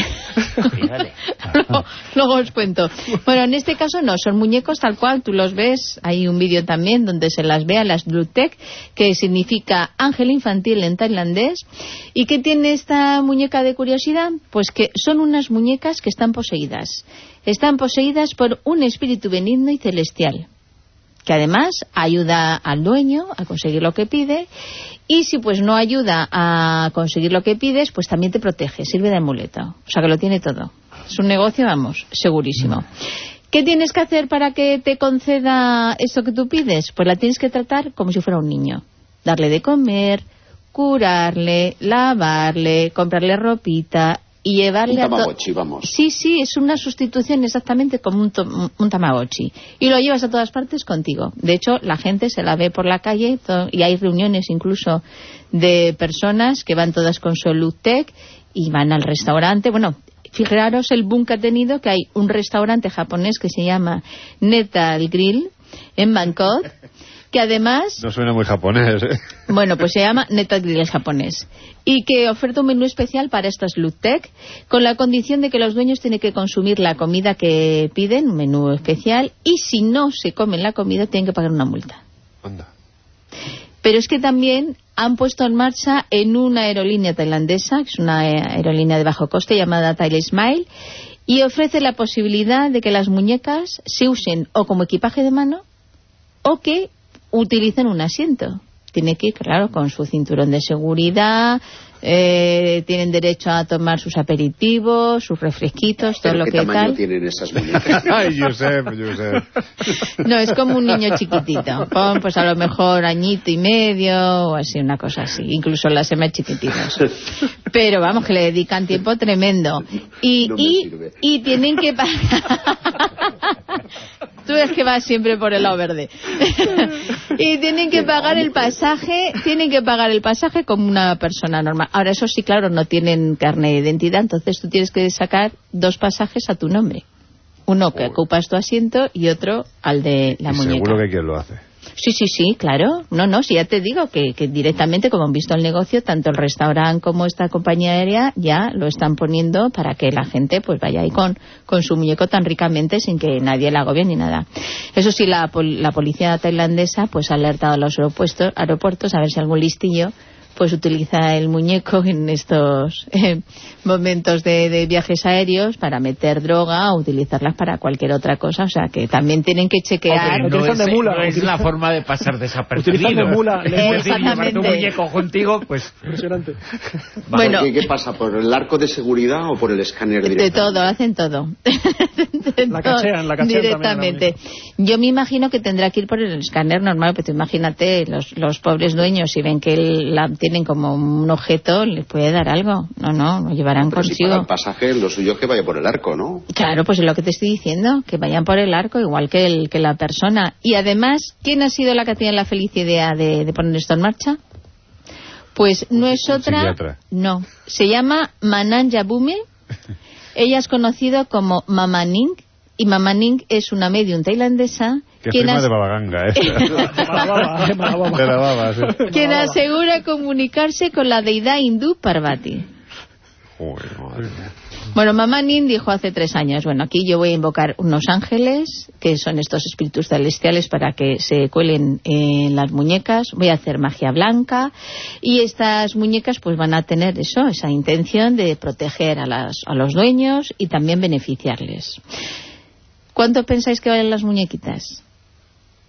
Luego os cuento. Bueno, en este caso no, son muñecos tal cual, tú los ves. Hay un vídeo también donde se las ve a las Looktech, que significa ángel infantil en tailandés. ¿Y qué tiene esta muñeca de curiosidad? Pues que son unas muñecas que están poseídas. Están poseídas por un espíritu benigno y celestial, que además ayuda al dueño a conseguir lo que pide, y si pues no ayuda a conseguir lo que pides, pues también te protege, sirve de amuleto. O sea que lo tiene todo. Es un negocio, vamos, segurísimo. ¿Qué tienes que hacer para que te conceda esto que tú pides? Pues la tienes que tratar como si fuera un niño. Darle de comer, curarle, lavarle, comprarle ropita y llevarle un tamagotchi, vamos. Sí, es una sustitución exactamente como un tamagotchi. Y lo llevas a todas partes contigo. De hecho, la gente se la ve por la calle y hay reuniones incluso de personas que van todas con su Looktech y van al restaurante. Bueno, fijaros el boom que ha tenido, que hay un restaurante japonés que se llama Netal Grill en Bangkok, que además... No suena muy japonés, ¿eh? Bueno, pues se llama Netal Grill japonés. Y que oferta un menú especial para estas Looktech, con la condición de que los dueños tienen que consumir la comida que piden, un menú especial, y si no se comen la comida tienen que pagar una multa. Anda. Pero es que también han puesto en marcha en una aerolínea tailandesa, que es una aerolínea de bajo coste llamada Thai Smile, y ofrece la posibilidad de que las muñecas se usen o como equipaje de mano o que utilicen un asiento. Tiene que ir, claro, con su cinturón de seguridad, tienen derecho a tomar sus aperitivos, sus refresquitos, todo lo que tal. ¿Qué tamaño tienen esas muñecas? Ay, Josep. No, es como un niño chiquitito. Pon, pues a lo mejor añito y medio o así, una cosa así. Incluso las más chiquititas. Pero vamos, que le dedican tiempo tremendo. Y tienen que pagar... Tú ves que vas siempre por el lado verde. Y tienen que pagar el pasaje, como una persona normal. Ahora, eso sí, claro, no tienen carnet de identidad, entonces tú tienes que sacar 2 pasajes a tu nombre. Uno que ocupas tu asiento y otro al de la muñeca. Seguro que quien lo hace. Sí, claro. No, si ya te digo que directamente, como han visto el negocio, tanto el restaurante como esta compañía aérea ya lo están poniendo para que la gente pues vaya ahí con su muñeco tan ricamente sin que nadie la agobie ni nada. Eso sí, la policía tailandesa pues ha alertado a los aeropuertos a ver si algún listillo pues utiliza el muñeco en estos momentos de viajes aéreos para meter droga o utilizarlas para cualquier otra cosa. O sea, que también tienen que chequear. No es la forma de pasar desapercibido. Utilizando mula. Exactamente. Un muñeco contigo, pues... Impresionante. Bueno, ¿Qué pasa? ¿Por el arco de seguridad o por el escáner directamente? De todo, hacen todo. La cachean directamente. Yo me imagino que tendrá que ir por el escáner normal, pero tú imagínate, los pobres dueños, si ven que la tienen como un objeto, les puede dar algo. No lo llevarán pero consigo. Si para el pasaje, lo suyo es que vaya por el arco, ¿no? Claro, pues es lo que te estoy diciendo, que vayan por el arco, igual que la persona. Y además, ¿quién ha sido la que tiene la feliz idea de poner esto en marcha? Pues no es otra... Psiquiatra. No, se llama Manan Yabume. Ella es conocida como Mama Ning, y Mama Ning es una medium tailandesa que es prima de Baba Ganga, ¿eh? De la baba, sí. Quien asegura comunicarse con la deidad hindú Parvati. Joder, madre mía. Bueno, Mama Ning dijo hace 3 años, bueno, aquí yo voy a invocar unos ángeles, que son estos espíritus celestiales, para que se cuelen en las muñecas, voy a hacer magia blanca, y estas muñecas pues van a tener esa intención de proteger a los dueños y también beneficiarles. ¿Cuánto pensáis que valen las muñequitas?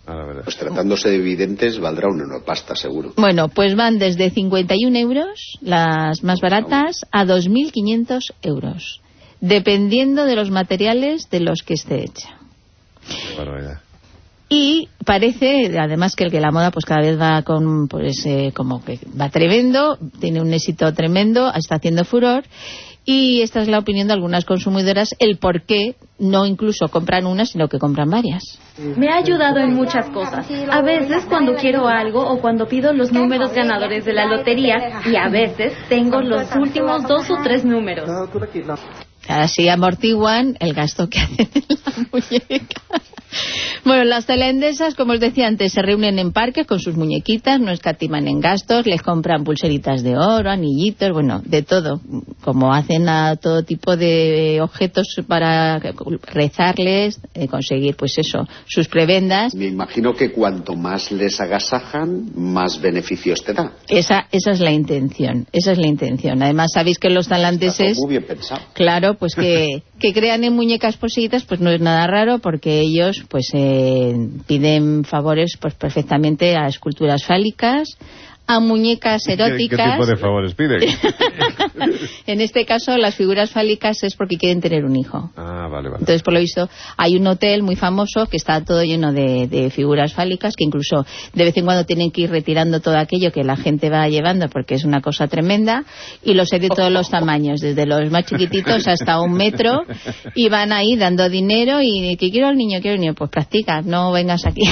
Pues tratándose de videntes valdrá una pasta, seguro. Bueno, pues van desde 51 euros, las más baratas, a 2.500 euros, dependiendo de los materiales de los que esté hecha. Qué barbaridad. Y parece, además, que la moda pues cada vez va con, pues como que va tremendo, tiene un éxito tremendo, está haciendo furor. Y esta es la opinión de algunas consumidoras, el por qué no incluso compran una, sino que compran varias. Me ha ayudado en muchas cosas. A veces cuando quiero algo o cuando pido los números ganadores de la lotería, y a veces tengo los últimos 2 o 3 números. Así amortiguan el gasto que hacen en la muñeca. Bueno, las tailandesas, como os decía antes, se reúnen en parques con sus muñequitas, no escatiman en gastos, les compran pulseritas de oro, anillitos, bueno, de todo, como hacen a todo tipo de objetos para rezarles, conseguir, pues eso, sus prebendas. Me imagino que cuanto más les agasajan, más beneficios te da. Esa es la intención, Además, sabéis que los tailandeses... Está muy bien pensado. Claro, pues que crean en muñecas poseídas, pues no es nada raro, porque ellos pues piden favores pues perfectamente a esculturas fálicas, a muñecas eróticas. ¿Qué tipo de favores piden? En este caso, las figuras fálicas es porque quieren tener un hijo. Ah, vale. Entonces, por lo visto, hay un hotel muy famoso que está todo lleno de figuras fálicas, que incluso de vez en cuando tienen que ir retirando todo aquello que la gente va llevando, porque es una cosa tremenda, y los hay de todos los tamaños, desde los más chiquititos hasta 1 metro, y van ahí dando dinero, y que quiero al niño, pues practica, no vengas aquí.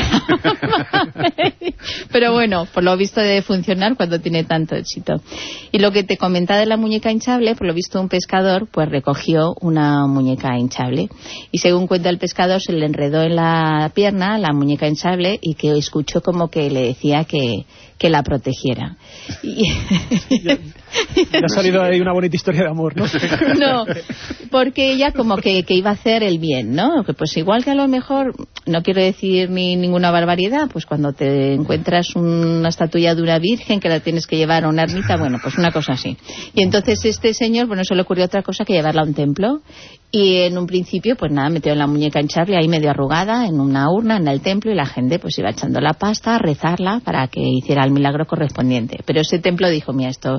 Pero bueno, por lo visto debe funcionar cuando tiene tanto éxito. Y lo que te comentaba de la muñeca hinchable, por lo visto un pescador pues recogió una muñeca hinchable, y según cuenta el pescador, se le enredó en la pierna la muñeca hinchable, y que escuchó como que le decía que la protegiera. Ya ha salido ahí una bonita historia de amor, ¿no? No, porque ella como que iba a hacer el bien, ¿no? Que pues igual que a lo mejor, no quiero decir ninguna barbaridad, pues cuando te encuentras una estatuilla de una virgen que la tienes que llevar a una ermita, bueno, pues una cosa así. Y entonces este señor, bueno, se le ocurrió otra cosa que llevarla a un templo, y en un principio, pues nada, metió la muñeca hinchable ahí medio arrugada en una urna en el templo, y la gente pues iba echando la pasta a rezarla para que hiciera el milagro correspondiente. Pero ese templo dijo, mira, esto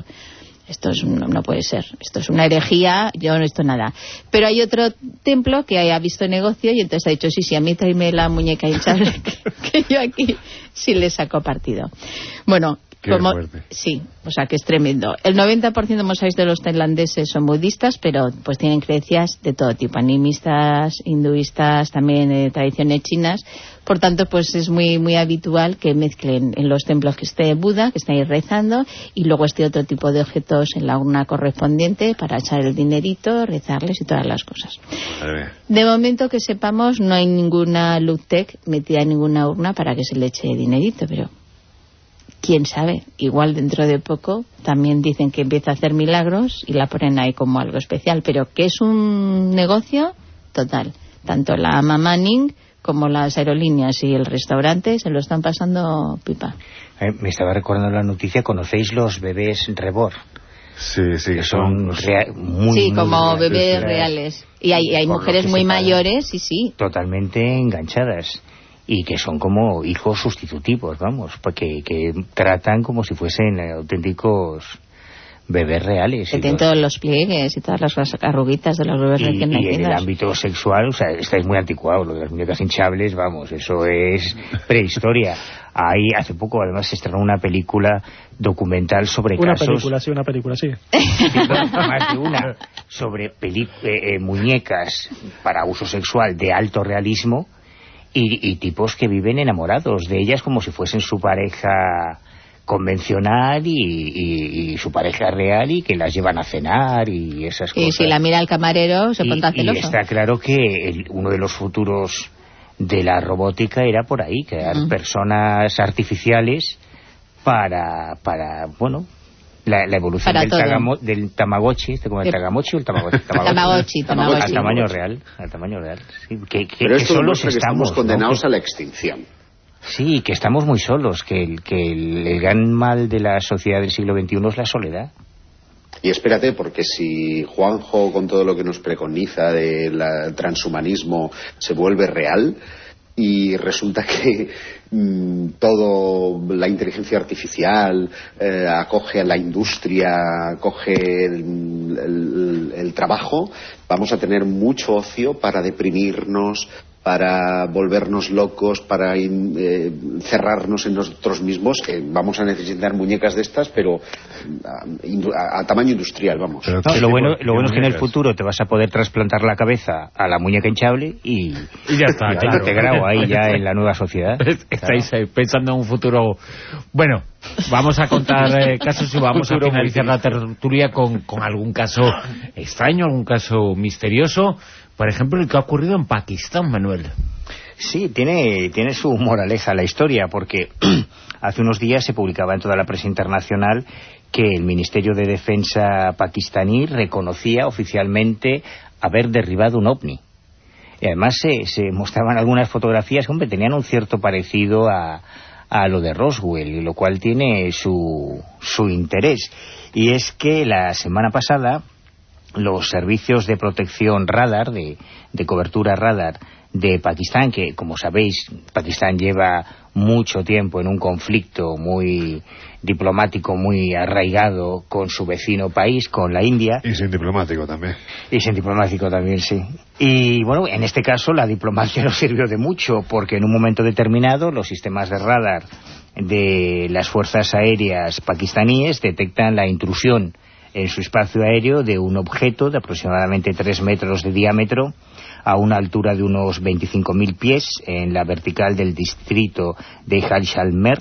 no puede ser, esto es una herejía, yo no esto nada. Pero hay otro templo que ha visto negocio, y entonces ha dicho, sí, a mí tráeme la muñeca hinchable, que yo aquí sí le saco partido. Bueno, sí, o sea que es tremendo. El 90%, como sabéis, de los tailandeses son budistas, pero pues tienen creencias de todo tipo, animistas, hinduistas, también tradiciones chinas. Por tanto, pues es muy muy habitual que mezclen en los templos que esté Buda, que esté ahí rezando, y luego otro tipo de objetos en la urna correspondiente para echar el dinerito, rezarles y todas las cosas. De momento que sepamos, no hay ninguna Lutec metida en ninguna urna para que se le eche dinerito, pero quién sabe, igual dentro de poco también dicen que empieza a hacer milagros y la ponen ahí como algo especial, pero que es un negocio total. Tanto la Mama Ning como las aerolíneas y el restaurante se lo están pasando pipa. Me estaba recordando la noticia, ¿conocéis los bebés Rebor? Sí, que son muy como bebés reales. Y hay mujeres muy mayores, sí. Totalmente enganchadas. Y que son como hijos sustitutivos, vamos, porque que tratan como si fuesen auténticos bebés reales. Que tienen todos los pliegues y todas las arruguitas de los bebés recién nacidos. Y en el ámbito sexual, o sea, estáis muy anticuados, lo de las muñecas hinchables, vamos, eso es prehistoria. Ahí hace poco, además, se estrenó una película documental sobre una casos... Una película, sí. Más de una, sobre muñecas para uso sexual de alto realismo, y tipos que viven enamorados de ellas como si fuesen su pareja convencional y su pareja real, y que las llevan a cenar y esas cosas. Y si la mira el camarero se pone celoso. Y está claro que uno de los futuros de la robótica era por ahí, crear personas artificiales para bueno, la evolución del Tamagotchi, como el Tamagotchi o el Tamagotchi. Al tamaño real. Sí, pero esto demuestra que estamos condenados a la extinción. Sí, que estamos muy solos, que el gran mal de la sociedad del siglo XXI es la soledad. Y espérate, porque si Juanjo, con todo lo que nos preconiza del transhumanismo, se vuelve real, y resulta que todo la inteligencia artificial acoge a la industria, acoge el trabajo, vamos a tener mucho ocio para deprimirnos, para volvernos locos, para cerrarnos en nosotros mismos. Vamos a necesitar muñecas de estas, pero a tamaño industrial, vamos. No, lo bueno es que en el futuro te vas a poder trasplantar la cabeza a la muñeca hinchable y ya está, claro. Integrado ahí ya en la nueva sociedad. Estáis pensando en un futuro... Bueno, vamos a contar casos y vamos a finalizar la tertulia con algún caso extraño, algún caso misterioso. Por ejemplo, el que ha ocurrido en Pakistán, Manuel. Sí, tiene su moraleja la historia, porque hace unos días se publicaba en toda la prensa internacional que el Ministerio de Defensa pakistaní reconocía oficialmente haber derribado un ovni. Y además se mostraban algunas fotografías que, tenían un cierto parecido a lo de Roswell, lo cual tiene su interés. Y es que la semana pasada los servicios de protección radar, de cobertura radar de Pakistán, que como sabéis Pakistán lleva mucho tiempo en un conflicto muy diplomático, muy arraigado con su vecino país, con la India. Y sin diplomático también. Y sin diplomático también, sí. Y bueno, en este caso la diplomacia no sirvió de mucho, porque en un momento determinado los sistemas de radar de las fuerzas aéreas pakistaníes detectan la intrusión en su espacio aéreo de un objeto de aproximadamente 3 metros de diámetro a una altura de unos 25.000 pies en la vertical del distrito de Jaisalmer,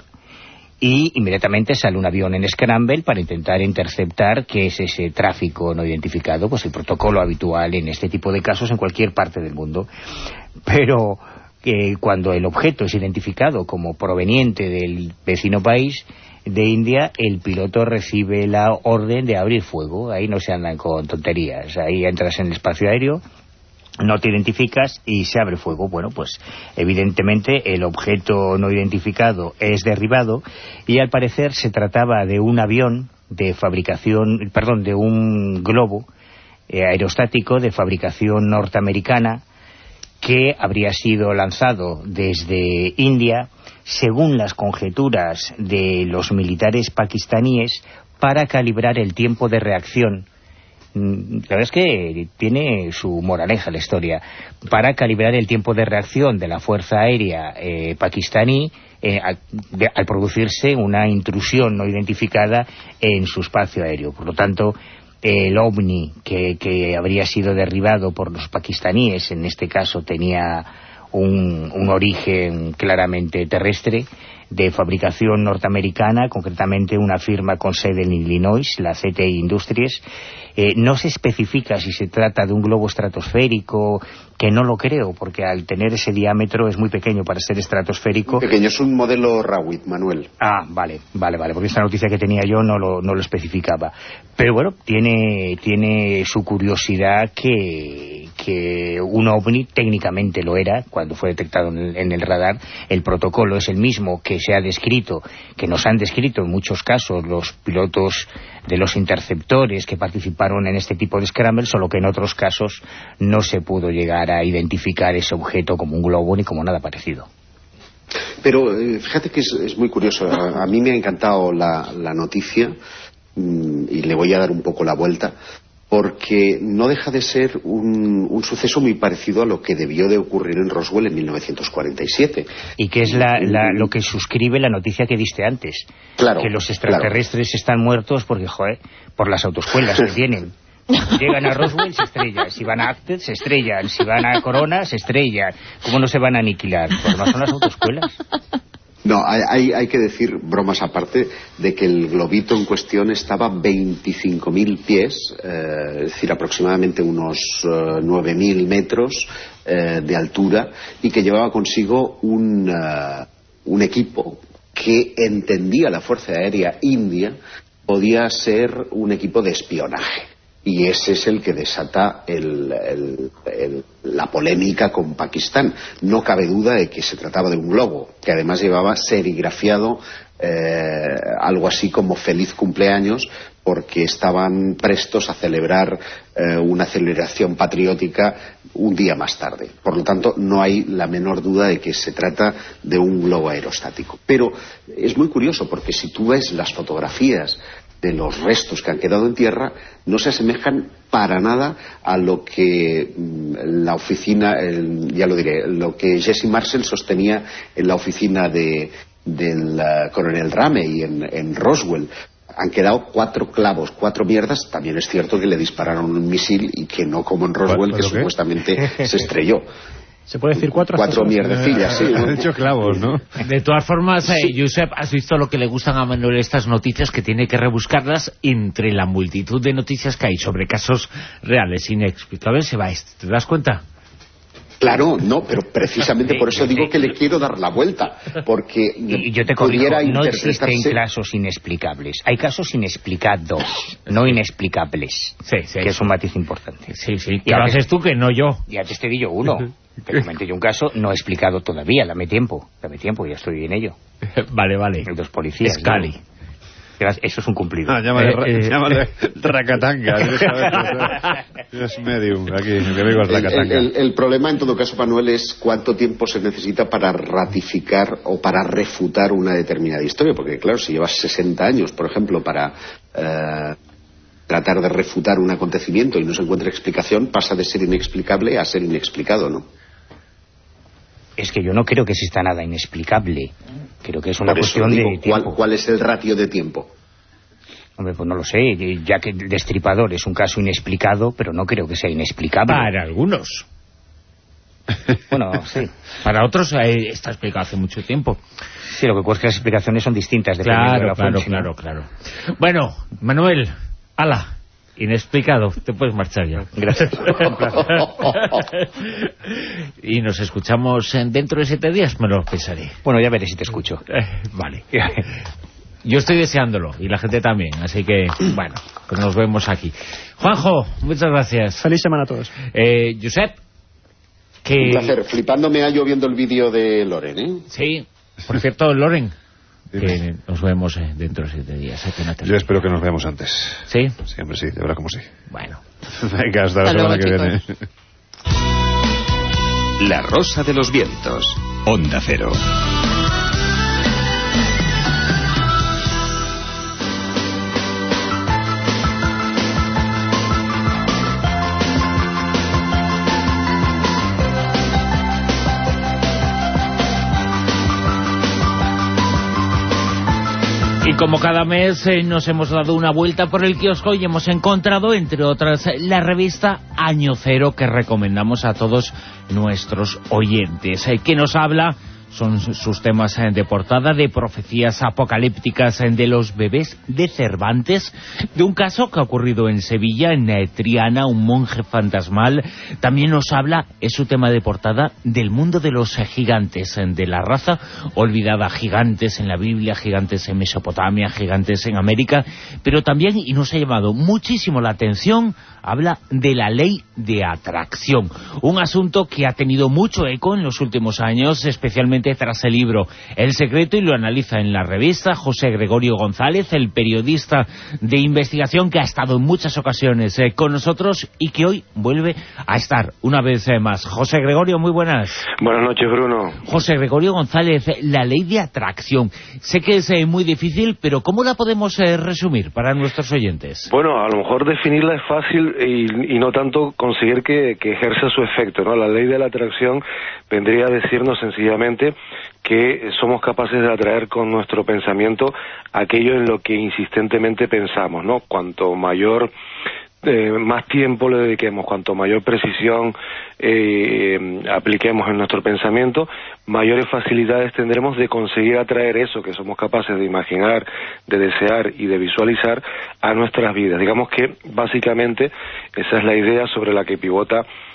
y inmediatamente sale un avión en scramble para intentar interceptar qué es ese tráfico no identificado, pues el protocolo habitual en este tipo de casos en cualquier parte del mundo. Pero cuando el objeto es identificado como proveniente del vecino país de India, el piloto recibe la orden de abrir fuego. Ahí no se andan con tonterías, ahí entras en el espacio aéreo, no te identificas y se abre fuego. Bueno, pues evidentemente el objeto no identificado es derribado, y al parecer se trataba de un avión de fabricación, de un globo aerostático de fabricación norteamericana que habría sido lanzado desde India, según las conjeturas de los militares pakistaníes, para calibrar el tiempo de reacción. La verdad es que tiene su moraleja la historia. Para calibrar el tiempo de reacción de la Fuerza Aérea pakistaní al producirse una intrusión no identificada en su espacio aéreo. Por lo tanto, el ovni que habría sido derribado por los pakistaníes, en este caso tenía un origen claramente terrestre, de fabricación norteamericana, concretamente una firma con sede en Illinois, la CTI Industries. No se especifica si se trata de un globo estratosférico, que no lo creo, porque al tener ese diámetro es muy pequeño para ser estratosférico. Muy pequeño, es un modelo Rawit, Manuel. Ah, vale, porque esta noticia que tenía yo no lo especificaba. Pero bueno, tiene su curiosidad que un ovni técnicamente lo era cuando fue detectado en el radar. El protocolo es el mismo que se ha descrito, que nos han descrito en muchos casos los pilotos de los interceptores que participaron en este tipo de scramble, solo que en otros casos no se pudo llegar a identificar ese objeto como un globo ni como nada parecido. Pero fíjate que es muy curioso. A mí me ha encantado la noticia, y le voy a dar un poco la vuelta, porque no deja de ser un suceso muy parecido a lo que debió de ocurrir en Roswell en 1947. Y que es lo que suscribe la noticia que diste antes. Claro, que los extraterrestres están muertos porque, por las autoescuelas que tienen. Llegan a Roswell, se estrellan. Si van a Acted, se estrellan. Si van a Corona, se estrellan. ¿Cómo no se van a aniquilar? Pues no son las autoescuelas. No, hay que decir, bromas aparte, de que el globito en cuestión estaba 25.000 pies, es decir, aproximadamente unos 9.000 metros de altura, y que llevaba consigo un equipo que entendía la Fuerza Aérea India podía ser un equipo de espionaje. y ese es el que desata la polémica con Pakistán. No cabe duda de que se trataba de un globo, que además llevaba serigrafiado algo así como feliz cumpleaños, porque estaban prestos a celebrar una celebración patriótica un día más tarde. Por lo tanto, no hay la menor duda de que se trata de un globo aerostático. Pero es muy curioso, porque si tú ves las fotografías de los restos que han quedado en tierra, no se asemejan para nada a lo que la oficina, ya lo diré, lo que Jesse Marcel sostenía en la oficina del coronel Ramey en Roswell. Han quedado 4 clavos, 4 mierdas. También es cierto que le dispararon un misil y que no como en Roswell, que supuestamente se estrelló. ¿Se puede decir 4? 4 mierdecillas, sí. Han hecho clavos, ¿no? De todas formas, Sí. Josep, has visto lo que le gustan a Manuel estas noticias, que tiene que rebuscarlas entre la multitud de noticias que hay sobre casos reales inexplicables. Se va esto, ¿te das cuenta? Claro, no, pero precisamente por eso digo que le quiero dar la vuelta, porque Y yo te corrijo, pudiera no existen interpretarse... casos inexplicables. Hay casos inexplicados, no inexplicables. Sí. Que es un matiz importante. Sí, Y que lo antes- haces tú, que no yo. Y antes te di yo uno. Te comenté yo un caso no explicado todavía. Dame tiempo, ya estoy en ello. Vale. El de los policías. Scali. ¿no? Eso es un cumplido. Ah, llámale Racatanga. Es medium, aquí, mi amigo es Racatanga. El problema en todo caso, Manuel, es cuánto tiempo se necesita para ratificar o para refutar una determinada historia, porque claro, si llevas 60 años, por ejemplo, para tratar de refutar un acontecimiento y no se encuentra explicación, pasa de ser inexplicable a ser inexplicado, ¿no? Es que yo no creo que exista nada inexplicable. Creo que es una Por eso cuestión digo, de tiempo. ¿cuál es el ratio de tiempo? Hombre, pues no lo sé, ya que el Destripador es un caso inexplicado, pero no creo que sea inexplicable. Para algunos. Bueno, sí. Para otros está explicado hace mucho tiempo. Sí, lo que ocurre es que las explicaciones son distintas. dependiendo de la fuente, ¿no? Claro. Bueno, Manuel, ala, inexplicado, te puedes marchar ya. Gracias. Y nos escuchamos dentro de 7 días, me lo pensaré. Bueno, ya veré si te escucho. Vale. Yo estoy deseándolo, y la gente también, así que, bueno, pues nos vemos aquí. Juanjo, muchas gracias. Feliz semana a todos. Josep, que... Un placer, flipándome a yo viendo el vídeo de Loren, ¿eh? Sí, por cierto, Loren, que nos vemos dentro de 7 días. Yo espero que nos veamos antes. ¿Sí? Siempre sí, de verdad como sí. Bueno. Venga, hasta la semana que viene. La Rosa de los Vientos. Onda Cero. Y como cada mes nos hemos dado una vuelta por el kiosco y hemos encontrado, entre otras, la revista Año Cero, que recomendamos a todos nuestros oyentes, que nos habla, son sus temas de portada, de profecías apocalípticas de los bebés de Cervantes, de un caso que ha ocurrido en Sevilla, en Triana, un monje fantasmal. También nos habla, es su tema de portada, del mundo de los gigantes, de la raza olvidada, gigantes en la Biblia, gigantes en Mesopotamia, gigantes en América, pero también, y nos ha llamado muchísimo la atención, habla de la ley de atracción, un asunto que ha tenido mucho eco en los últimos años, especialmente tras el libro El Secreto, y lo analiza en la revista José Gregorio González, el periodista de investigación que ha estado en muchas ocasiones con nosotros y que hoy vuelve a estar una vez más. José Gregorio, muy buenas. Buenas noches, Bruno. José Gregorio González, la ley de atracción. Sé que es muy difícil, pero ¿cómo la podemos resumir para nuestros oyentes? Bueno, a lo mejor definirla es fácil y no tanto conseguir que ejerza su efecto, ¿no? La ley de la atracción vendría a decirnos sencillamente que somos capaces de atraer con nuestro pensamiento aquello en lo que insistentemente pensamos, ¿no? Cuanto mayor más tiempo le dediquemos, cuanto mayor precisión apliquemos en nuestro pensamiento, mayores facilidades tendremos de conseguir atraer eso que somos capaces de imaginar, de desear y de visualizar a nuestras vidas. Digamos que básicamente esa es la idea sobre la que pivota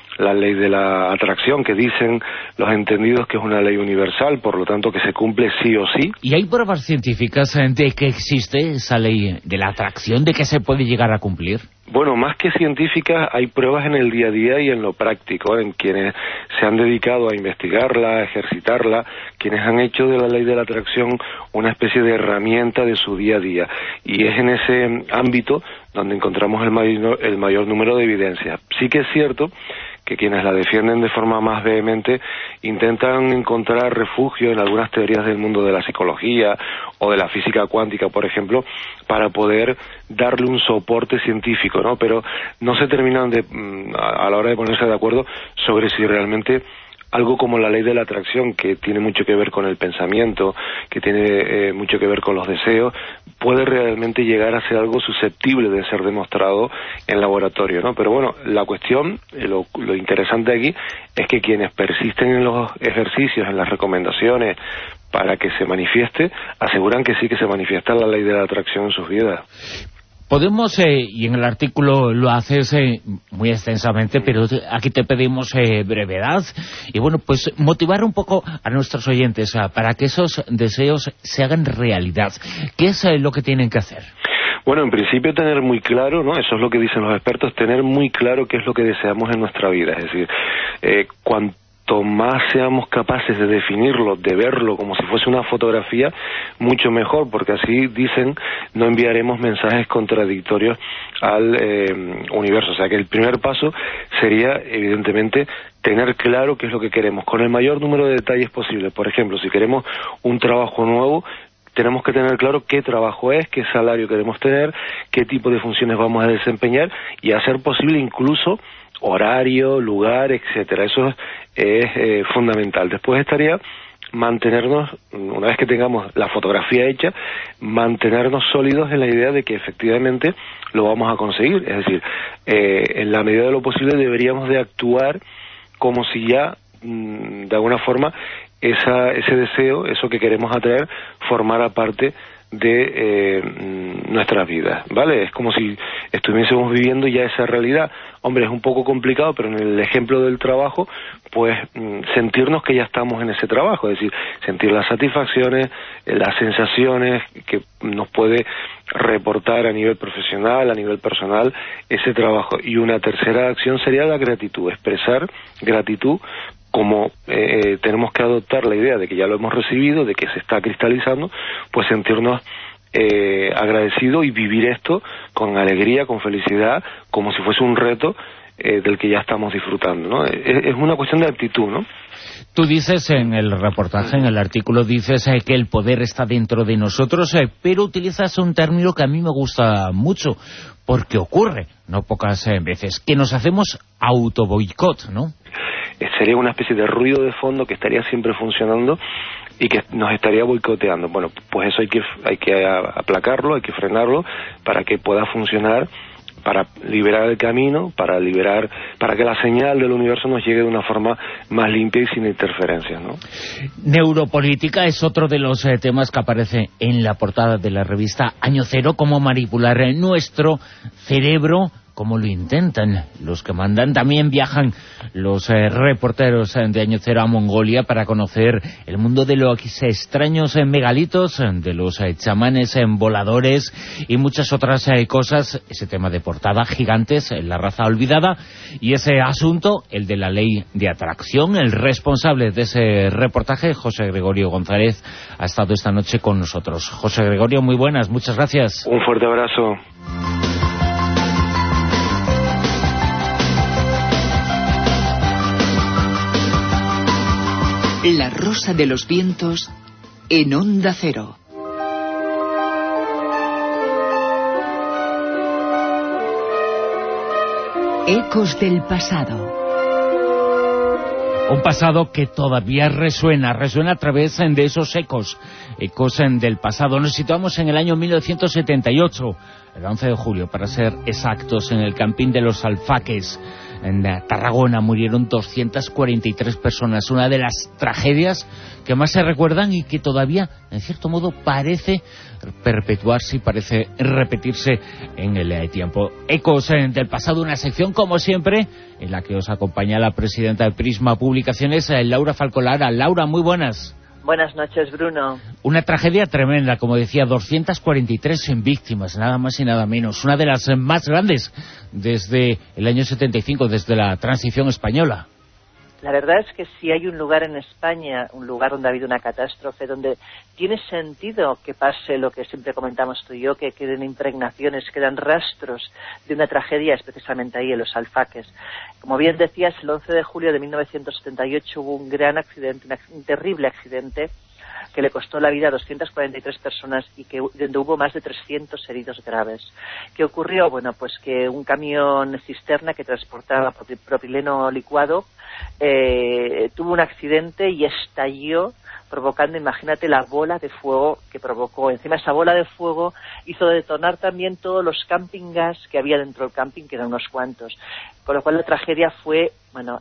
la ley de la atracción, que dicen los entendidos que es una ley universal, por lo tanto que se cumple sí o sí. ¿Y hay pruebas científicas de que existe esa ley de la atracción, de que se puede llegar a cumplir? Bueno, más que científicas, hay pruebas en el día a día y en lo práctico, en quienes se han dedicado a investigarla, a ejercitarla, quienes han hecho de la ley de la atracción una especie de herramienta de su día a día. Y es en ese ámbito donde encontramos el mayor número de evidencias. Sí que es cierto que quienes la defienden de forma más vehemente intentan encontrar refugio en algunas teorías del mundo de la psicología o de la física cuántica, por ejemplo, para poder darle un soporte científico, ¿no? Pero no se terminan a la hora de ponerse de acuerdo sobre si realmente algo como la ley de la atracción, que tiene mucho que ver con el pensamiento, que tiene mucho que ver con los deseos, puede realmente llegar a ser algo susceptible de ser demostrado en laboratorio, ¿no? Pero bueno, la cuestión, lo interesante aquí es que quienes persisten en los ejercicios, en las recomendaciones para que se manifieste, aseguran que sí que se manifiesta la ley de la atracción en sus vidas. Podemos, y en el artículo lo haces muy extensamente, pero aquí te pedimos brevedad y bueno, pues motivar un poco a nuestros oyentes para que esos deseos se hagan realidad. ¿Qué es lo que tienen que hacer? Bueno, en principio tener muy claro, ¿no? Eso es lo que dicen los expertos, tener muy claro qué es lo que deseamos en nuestra vida. Es decir, cuanto más seamos capaces de definirlo, de verlo como si fuese una fotografía, mucho mejor, porque así dicen, no enviaremos mensajes contradictorios al universo. O sea que el primer paso sería, evidentemente, tener claro qué es lo que queremos, con el mayor número de detalles posible. Por ejemplo, si queremos un trabajo nuevo, tenemos que tener claro qué trabajo es, qué salario queremos tener, qué tipo de funciones vamos a desempeñar y a ser posible incluso horario, lugar, etcétera. Eso es fundamental. Después estaría mantenernos, una vez que tengamos la fotografía hecha, mantenernos sólidos en la idea de que efectivamente lo vamos a conseguir. Es decir, en la medida de lo posible deberíamos de actuar como si ya, de alguna forma, ese deseo, eso que queremos atraer, formara parte de nuestras vidas, ¿vale? Es como si estuviésemos viviendo ya esa realidad. Hombre, es un poco complicado, pero en el ejemplo del trabajo, pues sentirnos que ya estamos en ese trabajo, es decir, sentir las satisfacciones, las sensaciones que nos puede reportar a nivel profesional, a nivel personal, ese trabajo. Y una tercera acción sería la gratitud, expresar gratitud, como tenemos que adoptar la idea de que ya lo hemos recibido, de que se está cristalizando, pues sentirnos agradecidos y vivir esto con alegría, con felicidad, como si fuese un reto del que ya estamos disfrutando, ¿no? Es una cuestión de actitud, ¿no? Tú dices en el reportaje, en el artículo, dices que el poder está dentro de nosotros, pero utilizas un término que a mí me gusta mucho, porque ocurre, no pocas veces, que nos hacemos autoboicot, ¿no? Sería una especie de ruido de fondo que estaría siempre funcionando y que nos estaría boicoteando. Bueno, pues eso hay que aplacarlo, hay que frenarlo para que pueda funcionar, para liberar el camino, para que la señal del universo nos llegue de una forma más limpia y sin interferencias, ¿no? Neuropolítica es otro de los temas que aparece en la portada de la revista Año Cero, cómo manipular nuestro cerebro, cómo lo intentan los que mandan. También viajan los reporteros de Año Cero a Mongolia para conocer el mundo de los extraños megalitos, de los chamanes voladores y muchas otras cosas. Ese tema de portada, gigantes, la raza olvidada, y ese asunto, el de la ley de atracción. El responsable de ese reportaje, José Gregorio González, ha estado esta noche con nosotros. José Gregorio, muy buenas, muchas gracias. Un fuerte abrazo. La Rosa de los Vientos en Onda Cero. Ecos del pasado. Un pasado que todavía resuena a través de esos ecos del pasado. Nos situamos en el año 1978, el 11 de julio, para ser exactos, en el Campín de los Alfaques, en Tarragona murieron 243 personas, una de las tragedias que más se recuerdan y que todavía, en cierto modo, parece perpetuarse y parece repetirse en el tiempo. Ecos del pasado, una sección, como siempre, en la que os acompaña la presidenta de Prisma Publicaciones, Laura Falcolara. Laura, muy buenas. Buenas noches, Bruno. Una tragedia tremenda, como decía, 243 víctimas, nada más y nada menos. Una de las más grandes desde el año 75, desde la transición española. La verdad es que si hay un lugar en España, un lugar donde ha habido una catástrofe, donde tiene sentido que pase lo que siempre comentamos tú y yo, que queden impregnaciones, quedan rastros de una tragedia, es precisamente ahí, en los Alfaques. Como bien decías, el 11 de julio de 1978 hubo un gran accidente, un terrible accidente, que le costó la vida a 243 personas y donde hubo más de 300 heridos graves. ¿Qué ocurrió? Bueno, pues que un camión cisterna que transportaba propileno licuado tuvo un accidente y estalló, provocando, imagínate, la bola de fuego que provocó. Encima esa bola de fuego hizo detonar también todos los camping gas que había dentro del camping, que eran unos cuantos. Con lo cual la tragedia fue,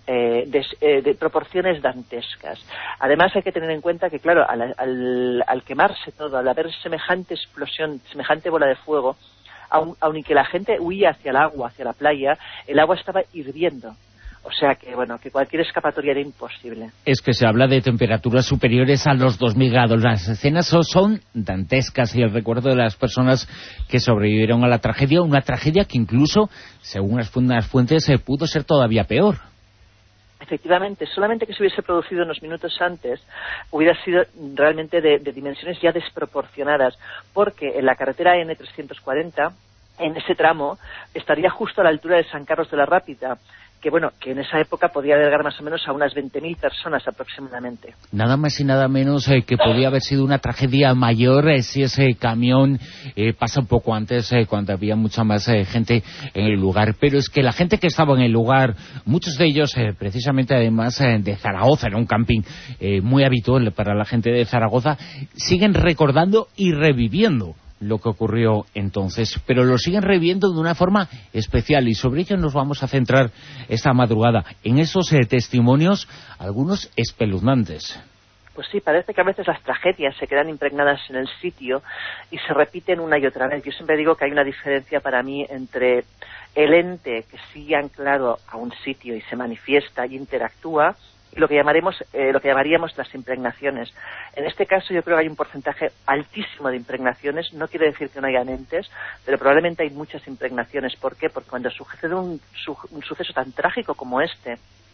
de proporciones dantescas. Además hay que tener en cuenta que, claro, al quemarse todo, al haber semejante explosión, semejante bola de fuego, aunque la gente huía hacia el agua, hacia la playa, el agua estaba hirviendo. O sea que, que cualquier escapatoria era imposible. Es que se habla de temperaturas superiores a los 2000 grados. Las escenas son dantescas y el recuerdo de las personas que sobrevivieron a la tragedia, una tragedia que incluso, según unas fuentes, pudo ser todavía peor. Efectivamente, solamente que se hubiese producido unos minutos antes hubiera sido realmente de dimensiones ya desproporcionadas, porque en la carretera N340, en ese tramo, estaría justo a la altura de San Carlos de la Rápida, que en esa época podía albergar más o menos a unas 20.000 personas aproximadamente. Nada más y nada menos que podía haber sido una tragedia mayor si ese camión pasa un poco antes, cuando había mucha más gente en el lugar. Pero es que la gente que estaba en el lugar, muchos de ellos precisamente además de Zaragoza, era un camping muy habitual para la gente de Zaragoza, siguen recordando y reviviendo lo que ocurrió entonces, pero lo siguen reviviendo de una forma especial y sobre ello nos vamos a centrar esta madrugada, en esos testimonios, algunos espeluznantes. Pues sí, parece que a veces las tragedias se quedan impregnadas en el sitio y se repiten una y otra vez. Yo siempre digo que hay una diferencia para mí entre el ente que sigue anclado a un sitio y se manifiesta y interactúa, y lo que llamaríamos las impregnaciones. En este caso yo creo que hay un porcentaje altísimo de impregnaciones. No quiere decir que no hayan entes, pero probablemente hay muchas impregnaciones. ¿Por qué? Porque cuando sucede un suceso tan trágico como este,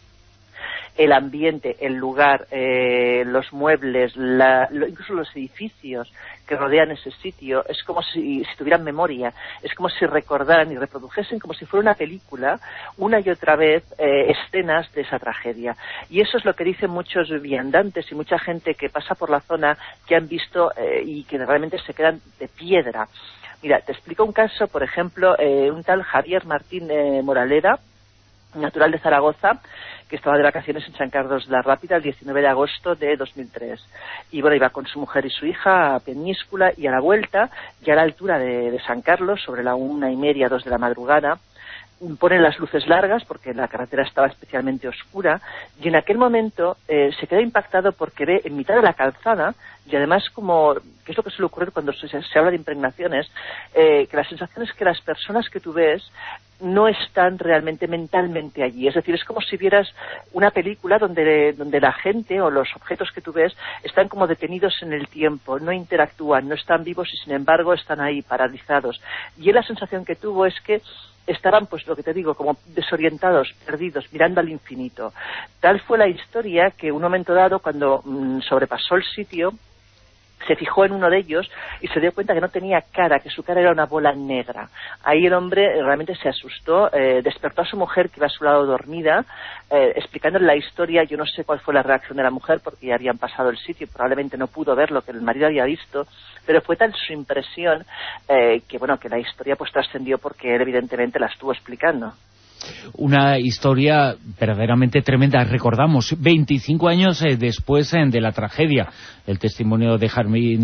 el ambiente, el lugar, los muebles, incluso los edificios que rodean ese sitio, es como si tuvieran memoria, es como si recordaran y reprodujesen como si fuera una película, una y otra vez, escenas de esa tragedia. Y eso es lo que dicen muchos viandantes y mucha gente que pasa por la zona, que han visto y que realmente se quedan de piedra. Mira, te explico un caso, por ejemplo, un tal Javier Martín Moraleda, natural de Zaragoza, que estaba de vacaciones en San Carlos de la Rápida el 19 de agosto de 2003. Y iba con su mujer y su hija a Peñíscola, y a la vuelta, ya a la altura de San Carlos, sobre la 1:30, 2 de la madrugada, ponen las luces largas porque la carretera estaba especialmente oscura, y en aquel momento se queda impactado porque ve en mitad de la calzada, y además que es lo que suele ocurrir cuando se habla de impregnaciones, que la sensación es que las personas que tú ves no están realmente mentalmente allí. Es decir, es como si vieras una película donde la gente o los objetos que tú ves están como detenidos en el tiempo, no interactúan, no están vivos y sin embargo están ahí paralizados. Y la sensación que tuvo es que estaban, pues lo que te digo, como desorientados, perdidos, mirando al infinito. Tal fue la historia que un momento dado, cuando sobrepasó el sitio, se fijó en uno de ellos y se dio cuenta que no tenía cara, que su cara era una bola negra. Ahí el hombre realmente se asustó, despertó a su mujer, que iba a su lado dormida, explicándole la historia. Yo no sé cuál fue la reacción de la mujer, porque ya habían pasado el sitio y probablemente no pudo ver lo que el marido había visto, pero fue tal su impresión que la historia pues trascendió, porque él evidentemente la estuvo explicando. Una historia verdaderamente tremenda. Recordamos, 25 años después de la tragedia, el testimonio de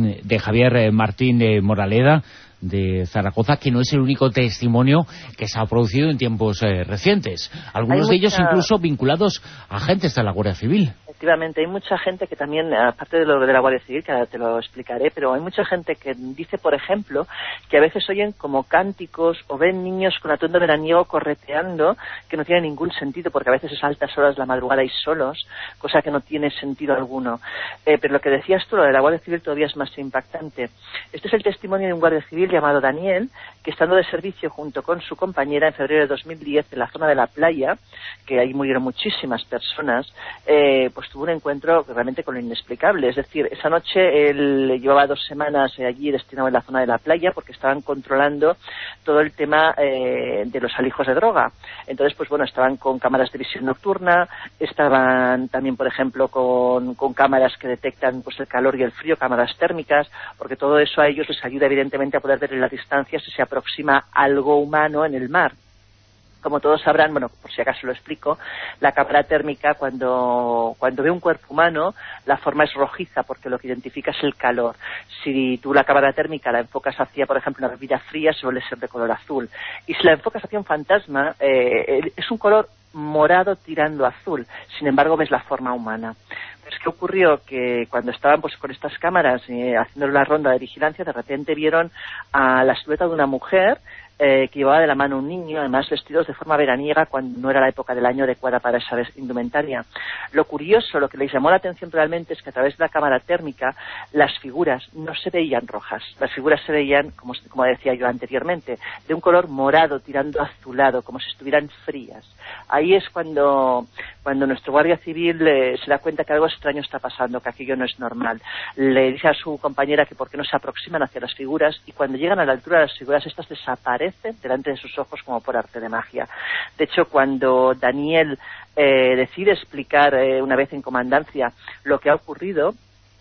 Javier Martín Moraleda, de Zaragoza, que no es el único testimonio que se ha producido en tiempos recientes. Algunos de ellos incluso vinculados a agentes de la Guardia Civil. Efectivamente, hay mucha gente que también, aparte de lo de la Guardia Civil, que ahora te lo explicaré, pero hay mucha gente que dice, por ejemplo, que a veces oyen como cánticos o ven niños con atuendo veraniego correteando, que no tiene ningún sentido, porque a veces es a altas horas de la madrugada y solos, cosa que no tiene sentido alguno. Pero lo que decías tú, lo de la Guardia Civil, todavía es más impactante. Este es el testimonio de un guardia civil llamado Daniel, que estando de servicio junto con su compañera en febrero de 2010 en la zona de la playa, que ahí murieron muchísimas personas, pues tuvo un encuentro realmente con lo inexplicable. Es decir, esa noche él llevaba 2 semanas allí destinado en la zona de la playa porque estaban controlando todo el tema de los alijos de droga. Entonces, pues bueno, estaban con cámaras de visión nocturna, estaban también, por ejemplo, con cámaras que detectan pues el calor y el frío, cámaras térmicas, porque todo eso a ellos les ayuda evidentemente a poder ver en la distancia si se aproxima algo humano en el mar. Como todos sabrán, bueno, por si acaso lo explico, la cámara térmica cuando ve un cuerpo humano, la forma es rojiza porque lo que identifica es el calor. Si tú la cámara térmica la enfocas hacia, por ejemplo, una bebida fría, suele ser de color azul. Y si la enfocas hacia un fantasma, es un color morado tirando azul. Sin embargo, ves la forma humana. Pues, ¿qué ocurrió? Que cuando estaban pues con estas cámaras haciendo la ronda de vigilancia, de repente vieron a la silueta de una mujer que llevaba de la mano un niño, además vestidos de forma veraniega cuando no era la época del año adecuada para esa indumentaria. Lo curioso, lo que les llamó la atención realmente es que a través de la cámara térmica las figuras no se veían rojas, las figuras se veían, como decía yo anteriormente, de un color morado tirando a azulado, como si estuvieran frías. Ahí es cuando nuestro guardia civil se da cuenta que algo extraño está pasando, que aquello no es normal. Le dice a su compañera que por qué no se aproximan hacia las figuras, y cuando llegan a la altura de las figuras, estas desaparecen delante de sus ojos como por arte de magia. De hecho, cuando Daniel decide explicar una vez en comandancia lo que ha ocurrido,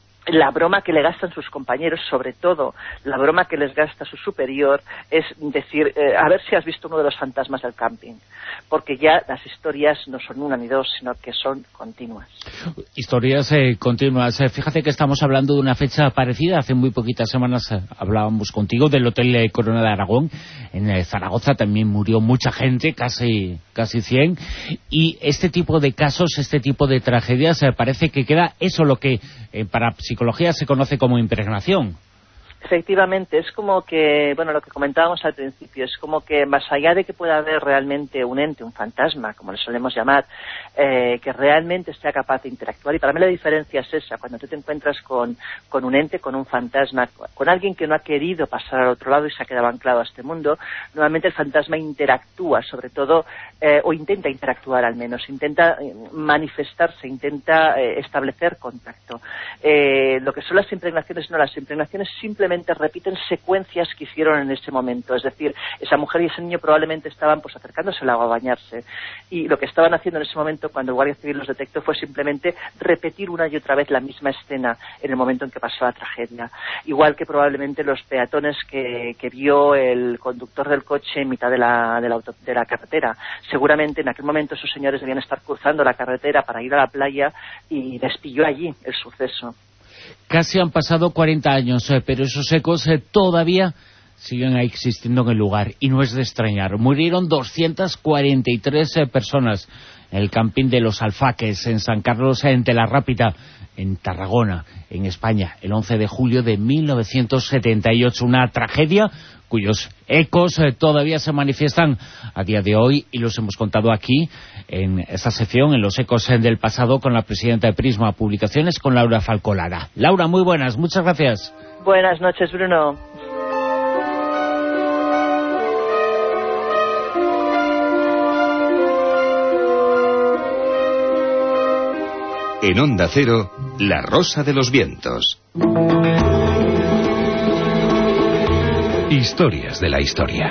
la broma que le gastan sus compañeros, sobre todo la broma que les gasta su superior, es decir, a ver si has visto uno de los fantasmas del camping, porque ya las historias no son una ni dos, sino que son continuas. Historias continuas. Fíjate que estamos hablando de una fecha parecida. Hace muy poquitas semanas hablábamos contigo del Hotel Corona de Aragón. En Zaragoza también murió mucha gente, casi 100. Y este tipo de casos, este tipo de tragedias, parece que queda eso lo que para psicología se conoce como impregnación. Efectivamente, es como que, bueno, lo que comentábamos al principio, es como que más allá de que pueda haber realmente un ente, un fantasma, como le solemos llamar, que realmente sea capaz de interactuar, y para mí la diferencia es esa, cuando tú te encuentras con un ente, con un fantasma, con alguien que no ha querido pasar al otro lado y se ha quedado anclado a este mundo, normalmente el fantasma interactúa, sobre todo, o intenta interactuar al menos, intenta manifestarse, intenta establecer contacto. Lo que son las impregnaciones, no, las impregnaciones simplemente repiten secuencias que hicieron en ese momento. Es decir, esa mujer y ese niño probablemente estaban pues acercándose al agua a bañarse, y lo que estaban haciendo en ese momento cuando el Guardia Civil los detectó fue simplemente repetir una y otra vez la misma escena en el momento en que pasó la tragedia. Igual que probablemente los peatones que vio el conductor del coche en mitad de la carretera. Seguramente en aquel momento esos señores debían estar cruzando la carretera para ir a la playa y les pilló allí el suceso. Casi han pasado 40 años, pero esos ecos todavía siguen existiendo en el lugar, y no es de extrañar. Murieron 243 personas en el camping de los Alfaques, en San Carlos de la Rápita, en Tarragona, en España, el 11 de julio de 1978. Una tragedia cuyos ecos todavía se manifiestan a día de hoy, y los hemos contado aquí en esta sección, en los ecos del pasado, con la presidenta de Prisma Publicaciones, con Laura Falcolara. Laura, muy buenas, muchas gracias. Buenas noches, Bruno. En Onda Cero, La Rosa de los Vientos. Historias de la historia.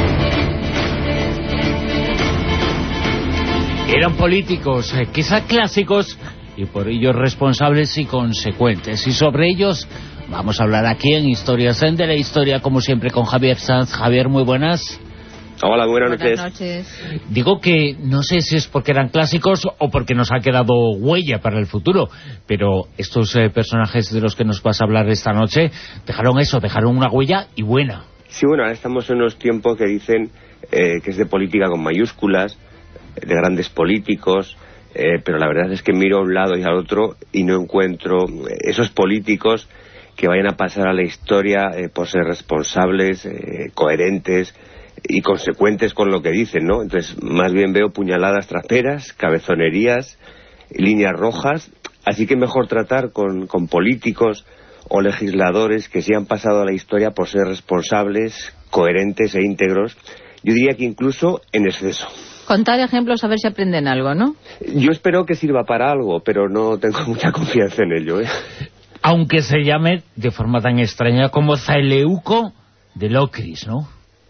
Eran políticos, quizá clásicos, y por ello responsables y consecuentes. Y sobre ellos vamos a hablar aquí en Historias de la Historia, como siempre, con Javier Sanz. Javier, muy buenas. Hola, buenas noches. Digo que no sé si es porque eran clásicos o porque nos ha quedado huella para el futuro, pero estos personajes de los que nos vas a hablar esta noche dejaron una huella y buena. Sí, bueno, ahora estamos en unos tiempos que dicen que es de política con mayúsculas, de grandes políticos, pero la verdad es que miro a un lado y al otro y no encuentro esos políticos que vayan a pasar a la historia por ser responsables, coherentes y consecuentes con lo que dicen, ¿no? Entonces, más bien veo puñaladas traperas, cabezonerías, líneas rojas, así que mejor tratar con políticos o legisladores que sí han pasado a la historia por ser responsables, coherentes e íntegros, yo diría que incluso en exceso. Contar ejemplos a ver si aprenden algo, ¿no? Yo espero que sirva para algo, pero no tengo mucha confianza en ello, ¿eh? Aunque se llame de forma tan extraña como Zeleuco de Locris, ¿no?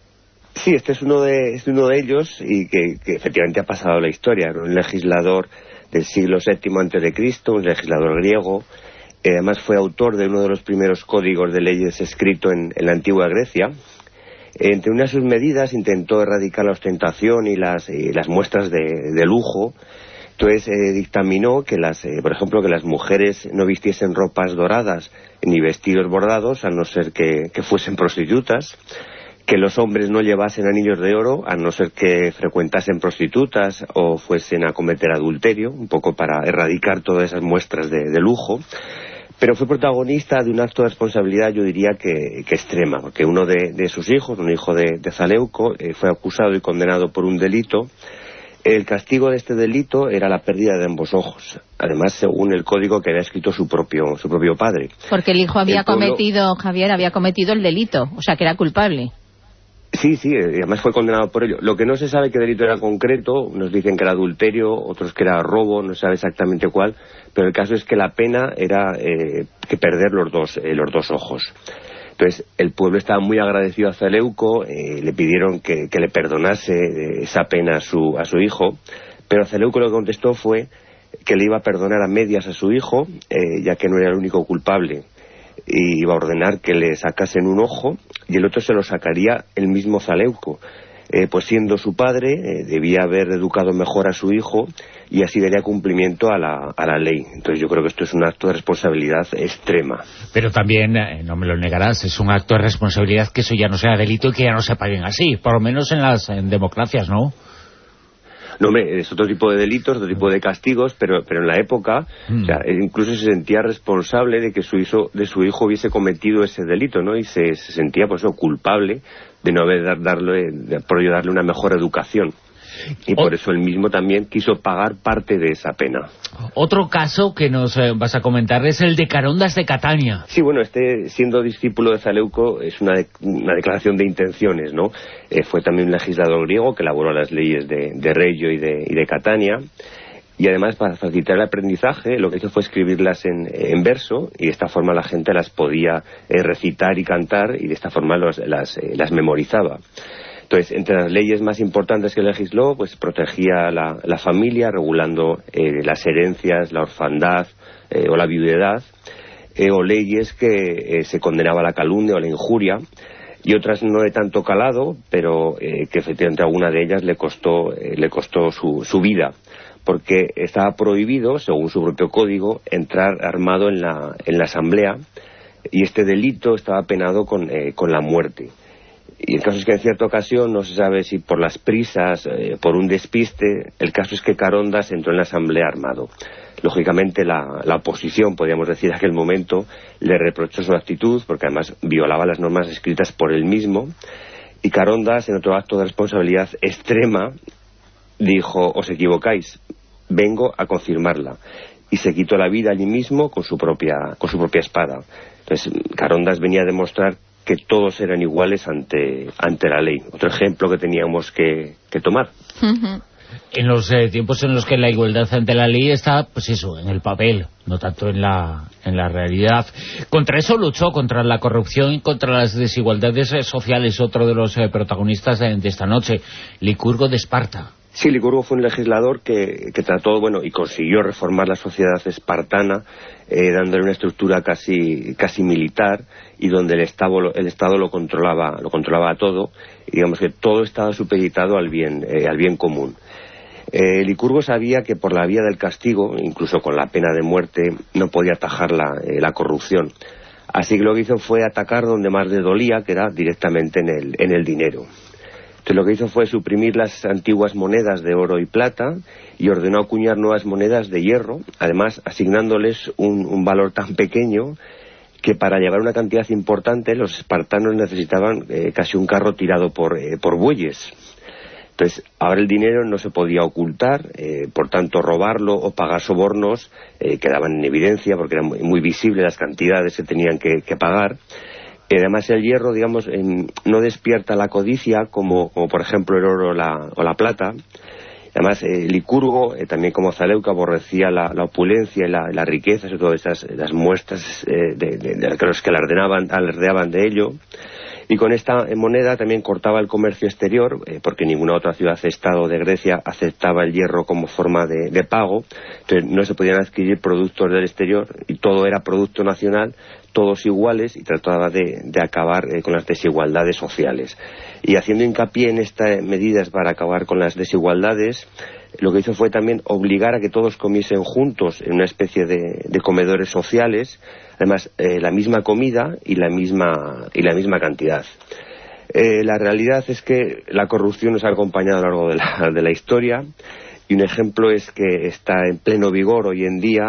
Sí, este es uno de ellos y que efectivamente ha pasado a la historia, ¿no? Un legislador del siglo VII a.C., un legislador griego. Además fue autor de uno de los primeros códigos de leyes escrito en la antigua Grecia. Entre unas de sus medidas intentó erradicar la ostentación y las muestras de lujo. Entonces dictaminó que por ejemplo, que las mujeres no vistiesen ropas doradas ni vestidos bordados, a no ser que fuesen prostitutas, que los hombres no llevasen anillos de oro, a no ser que frecuentasen prostitutas o fuesen a cometer adulterio, un poco para erradicar todas esas muestras de lujo. Pero fue protagonista de un acto de responsabilidad, yo diría que extrema, porque uno de sus hijos, un hijo de Zeleuco, fue acusado y condenado por un delito. El castigo de este delito era la pérdida de ambos ojos, además según el código que había escrito su propio padre. Porque el hijo había cometido el delito, o sea que era culpable. Sí, además fue condenado por ello. Lo que no se sabe qué delito era concreto, unos dicen que era adulterio, otros que era robo, no se sabe exactamente cuál, pero el caso es que la pena era que perder los dos ojos. Entonces, el pueblo estaba muy agradecido a Zeleuco, le pidieron que le perdonase esa pena a su hijo, pero Zeleuco lo que contestó fue que le iba a perdonar a medias a su hijo, ya que no era el único culpable, y iba a ordenar que le sacasen un ojo, y el otro se lo sacaría el mismo Zeleuco. Pues siendo su padre, debía haber educado mejor a su hijo y así daría cumplimiento a la ley. Entonces yo creo que esto es un acto de responsabilidad extrema. Pero también, no me lo negarás, es un acto de responsabilidad que eso ya no sea delito y que ya no se paguen así, por lo menos en democracias, ¿no? No, hombre, es otro tipo de delitos, otro tipo de castigos, pero en la época, o sea, incluso se sentía responsable de que su hijo hubiese cometido ese delito, ¿no? Y se sentía, pues, culpable de no haber por ello darle una mejor educación. Y por eso él mismo también quiso pagar parte de esa pena. Otro caso que nos vas a comentar es el de Carondas de Catania. Sí, bueno, siendo discípulo de Zeleuco es una declaración de intenciones, ¿no? Fue también un legislador griego que elaboró las leyes de Regio y de Catania. Y además, para facilitar el aprendizaje, lo que hizo fue escribirlas en verso, y de esta forma la gente las podía recitar y cantar, y de esta forma las memorizaba. Entonces, entre las leyes más importantes que legisló, pues protegía la familia, regulando las herencias, la orfandad o la viudedad, o leyes que se condenaba la calumnia o la injuria, y otras no de tanto calado, pero que efectivamente alguna de ellas le costó su vida, porque estaba prohibido, según su propio código, entrar armado en la asamblea, y este delito estaba penado con la muerte. Y el caso es que en cierta ocasión, no se sabe si por las prisas, por un despiste, el caso es que Carondas entró en la asamblea armado. Lógicamente la oposición, podríamos decir en aquel momento, le reprochó su actitud, porque además violaba las normas escritas por él mismo, y Carondas, en otro acto de responsabilidad extrema, dijo: os equivocáis, vengo a confirmarla. Y se quitó la vida allí mismo con su propia espada. Entonces Carondas venía a demostrar que todos eran iguales ante la ley. Otro ejemplo que teníamos que tomar. En los tiempos en los que la igualdad ante la ley está, pues eso, en el papel, no tanto en la realidad. Contra eso luchó, contra la corrupción y contra las desigualdades sociales, otro de los protagonistas de esta noche, Licurgo de Esparta. Sí, Licurgo fue un legislador que trató, bueno, y consiguió reformar la sociedad espartana, dándole una estructura casi militar, y donde el Estado lo controlaba todo, y digamos que todo estaba supeditado al bien común. Licurgo sabía que por la vía del castigo, incluso con la pena de muerte, no podía atajar la corrupción. Así que lo que hizo fue atacar donde más le dolía, que era directamente en el dinero. Entonces lo que hizo fue suprimir las antiguas monedas de oro y plata y ordenó acuñar nuevas monedas de hierro, además asignándoles un valor tan pequeño que para llevar una cantidad importante los espartanos necesitaban casi un carro tirado por bueyes. Entonces, ahora el dinero no se podía ocultar, por tanto robarlo o pagar sobornos quedaban en evidencia porque eran muy visibles las cantidades que tenían que pagar. Además el hierro, digamos, no despierta la codicia como por ejemplo el oro o la plata. Además Licurgo, también como Zaleuco, aborrecía la opulencia y la riqueza, sobre todo las muestras de los que alardeaban de ello. Y con esta moneda también cortaba el comercio exterior, porque ninguna otra ciudad-estado de Grecia aceptaba el hierro como forma de pago. Entonces no se podían adquirir productos del exterior y todo era producto nacional, todos iguales, y trataba de acabar con las desigualdades sociales. Y haciendo hincapié en estas medidas para acabar con las desigualdades, lo que hizo fue también obligar a que todos comiesen juntos en una especie de comedores sociales, además la misma comida y la misma cantidad. La realidad es que la corrupción nos ha acompañado a lo largo de la historia, y un ejemplo es que está en pleno vigor hoy en día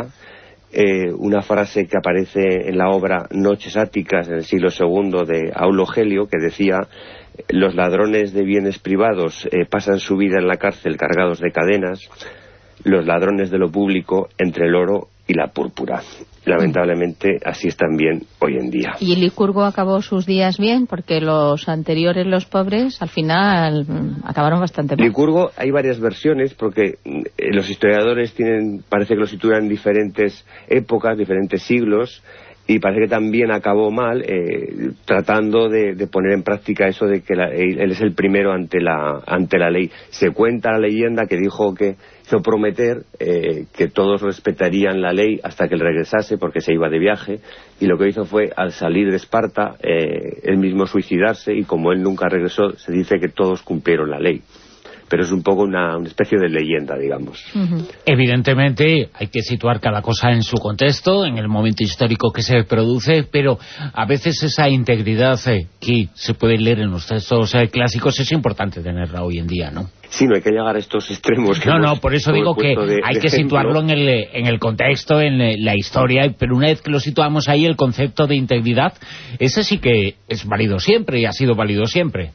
una frase que aparece en la obra Noches Áticas en el siglo II de Aulo Gelio, que decía: los ladrones de bienes privados pasan su vida en la cárcel cargados de cadenas, los ladrones de lo público entre el oro y la púrpura. Lamentablemente así es también hoy en día. Y Licurgo acabó sus días bien, porque los anteriores, los pobres, al final acabaron bastante mal. Licurgo hay varias versiones, porque los historiadores parece que lo sitúan en diferentes épocas, diferentes siglos, y parece que también acabó mal, tratando de poner en práctica eso de que él es el primero ante la ley. Se cuenta la leyenda que dijo que hizo prometer que todos respetarían la ley hasta que él regresase, porque se iba de viaje, y lo que hizo fue, al salir de Esparta, él mismo suicidarse, y como él nunca regresó, se dice que todos cumplieron la ley. Pero es un poco una especie de leyenda, digamos. Evidentemente hay que situar cada cosa en su contexto, en el momento histórico que se produce, pero a veces esa integridad que se puede leer en los textos clásicos es importante tenerla hoy en día, ¿no? Sí, no hay que llegar a estos extremos. No, por eso digo que hay que situarlo en el contexto, en la historia, pero una vez que lo situamos ahí, el concepto de integridad, ese sí que es válido siempre y ha sido válido siempre.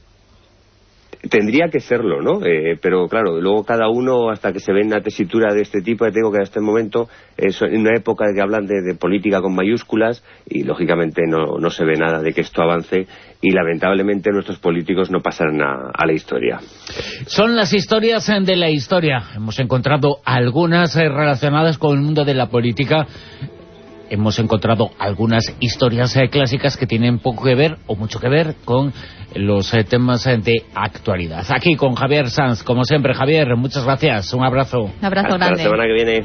Tendría que serlo, ¿no? Pero claro, luego cada uno, hasta que se ve en una tesitura de este tipo, te digo que hasta este momento es en una época que hablan de política con mayúsculas, y lógicamente no se ve nada de que esto avance, y lamentablemente nuestros políticos no pasarán a la historia. Son las historias de la historia. Hemos encontrado algunas relacionadas con el mundo de la política. Hemos encontrado algunas historias clásicas que tienen poco que ver o mucho que ver con los temas de actualidad. Aquí con Javier Sanz, como siempre. Javier, muchas gracias. Un abrazo. Un abrazo grande. Hasta la semana que viene.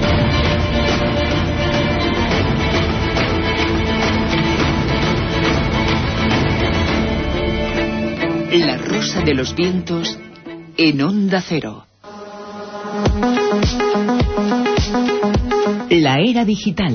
La Rosa de los Vientos en Onda Cero. La era digital.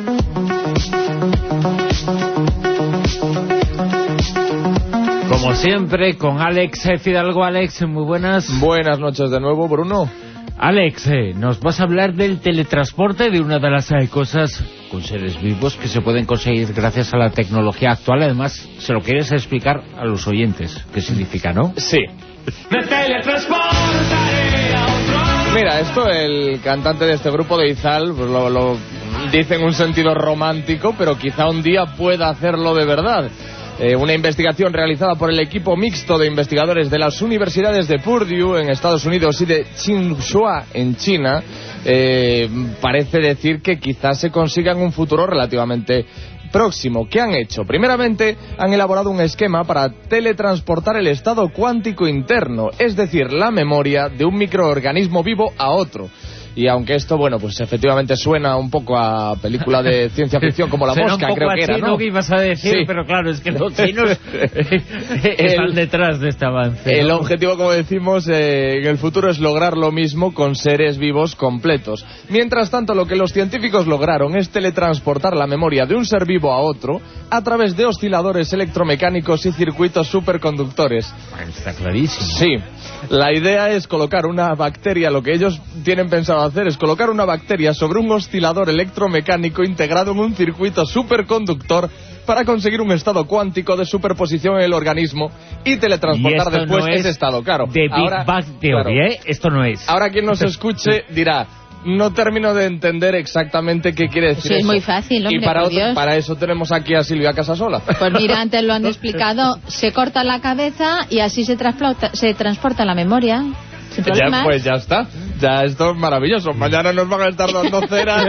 Como siempre, con Alex Fidalgo. Alex, muy buenas. Buenas noches de nuevo, Bruno. Alex, nos vas a hablar del teletransporte, de una de las cosas con seres vivos que se pueden conseguir gracias a la tecnología actual. Además, se lo quieres explicar a los oyentes. ¿Qué significa, no? Sí. Me teletransportaré a otro... Mira, esto el cantante de este grupo de Izal pues lo dice en un sentido romántico, pero quizá un día pueda hacerlo de verdad. Una investigación realizada por el equipo mixto de investigadores de las universidades de Purdue en Estados Unidos y de Tsinghua en China parece decir que quizás se consiga en un futuro relativamente próximo. ¿Qué han hecho? Primeramente, han elaborado un esquema para teletransportar el estado cuántico interno, es decir, la memoria de un microorganismo vivo a otro. Y aunque esto, bueno, pues efectivamente suena un poco a película de ciencia ficción como La Mosca, creo que era, ¿no? Que ibas a decir, sí. Pero claro, es que los chinos están detrás de este avance. El objetivo, como decimos, en el futuro es lograr lo mismo con seres vivos completos. Mientras tanto, lo que los científicos lograron es teletransportar la memoria de un ser vivo a otro a través de osciladores electromecánicos y circuitos superconductores. Está clarísimo. Sí. La idea es colocar una bacteria, lo que ellos tienen pensado hacer es colocar una bacteria sobre un oscilador electromecánico integrado en un circuito superconductor para conseguir un estado cuántico de superposición en el organismo y teletransportar después ese estado, claro. De Big Bang Theory, claro. Esto no es. Ahora quien nos escuche dirá, no termino de entender exactamente qué quiere decir eso. Es muy fácil, hombre, y para eso tenemos aquí a Silvia Casasola. Pues mira, antes lo han explicado, se corta la cabeza y así se transporta la memoria. Ya, pues ya está, ya esto es maravilloso. Mañana nos van a estar dando cera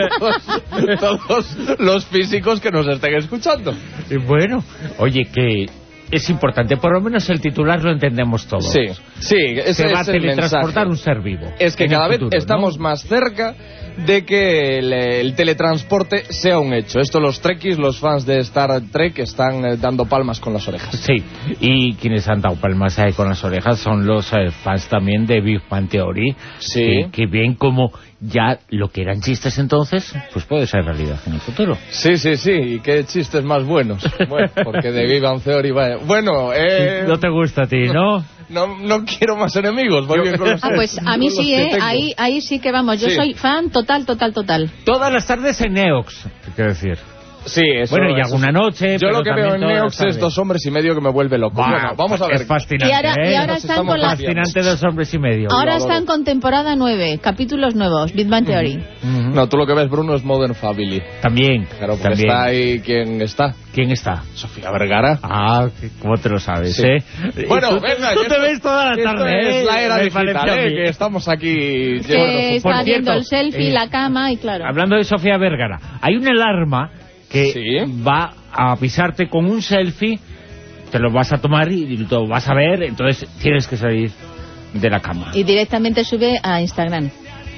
todos los físicos que nos estén escuchando. Y bueno, oye, que es importante, por lo menos el titular lo entendemos todos. Sí, ese se va a teletransportar un ser vivo. Es que cada vez estamos más cerca de que el teletransporte sea un hecho. Esto los trekkies, los fans de Star Trek están dando palmas con las orejas. Sí, y quienes han dado palmas ahí con las orejas son los fans también de Big Bang Theory. Sí. Que ven como ya lo que eran chistes entonces, pues puede ser realidad en el futuro. Sí, y qué chistes más buenos. Bueno, porque de Big Bang Theory vaya. Bueno, no te gusta a ti, ¿no? No quiero más enemigos. Voy bien con los pues a mí sí, ahí sí que vamos. Yo soy fan total. Todas las tardes en Neox, ¿qué quiero decir? Sí, eso. Bueno, y alguna noche. Yo lo que veo en Neox es 2 hombres y medio que me vuelve loco. Bueno, vamos a ver. Es fascinante. Y ahora están con la... Fascinante 2 hombres y medio. Ahora están con temporada 9, capítulos nuevos, Big Bang Theory. No, tú lo que ves, Bruno, es Modern Family. También. Claro, porque también. Está ahí. ¿Quién está? Sofía Vergara. Ah, ¿cómo te lo sabes, sí. Bueno, venga. Tú te ves toda la tarde, es la era digital, que estamos aquí. Que está viendo el selfie, la cama y claro. Hablando de Sofía Vergara, hay una alarma que va a avisarte con un selfie, te lo vas a tomar y lo vas a ver, entonces tienes que salir de la cama. Y directamente sube a Instagram.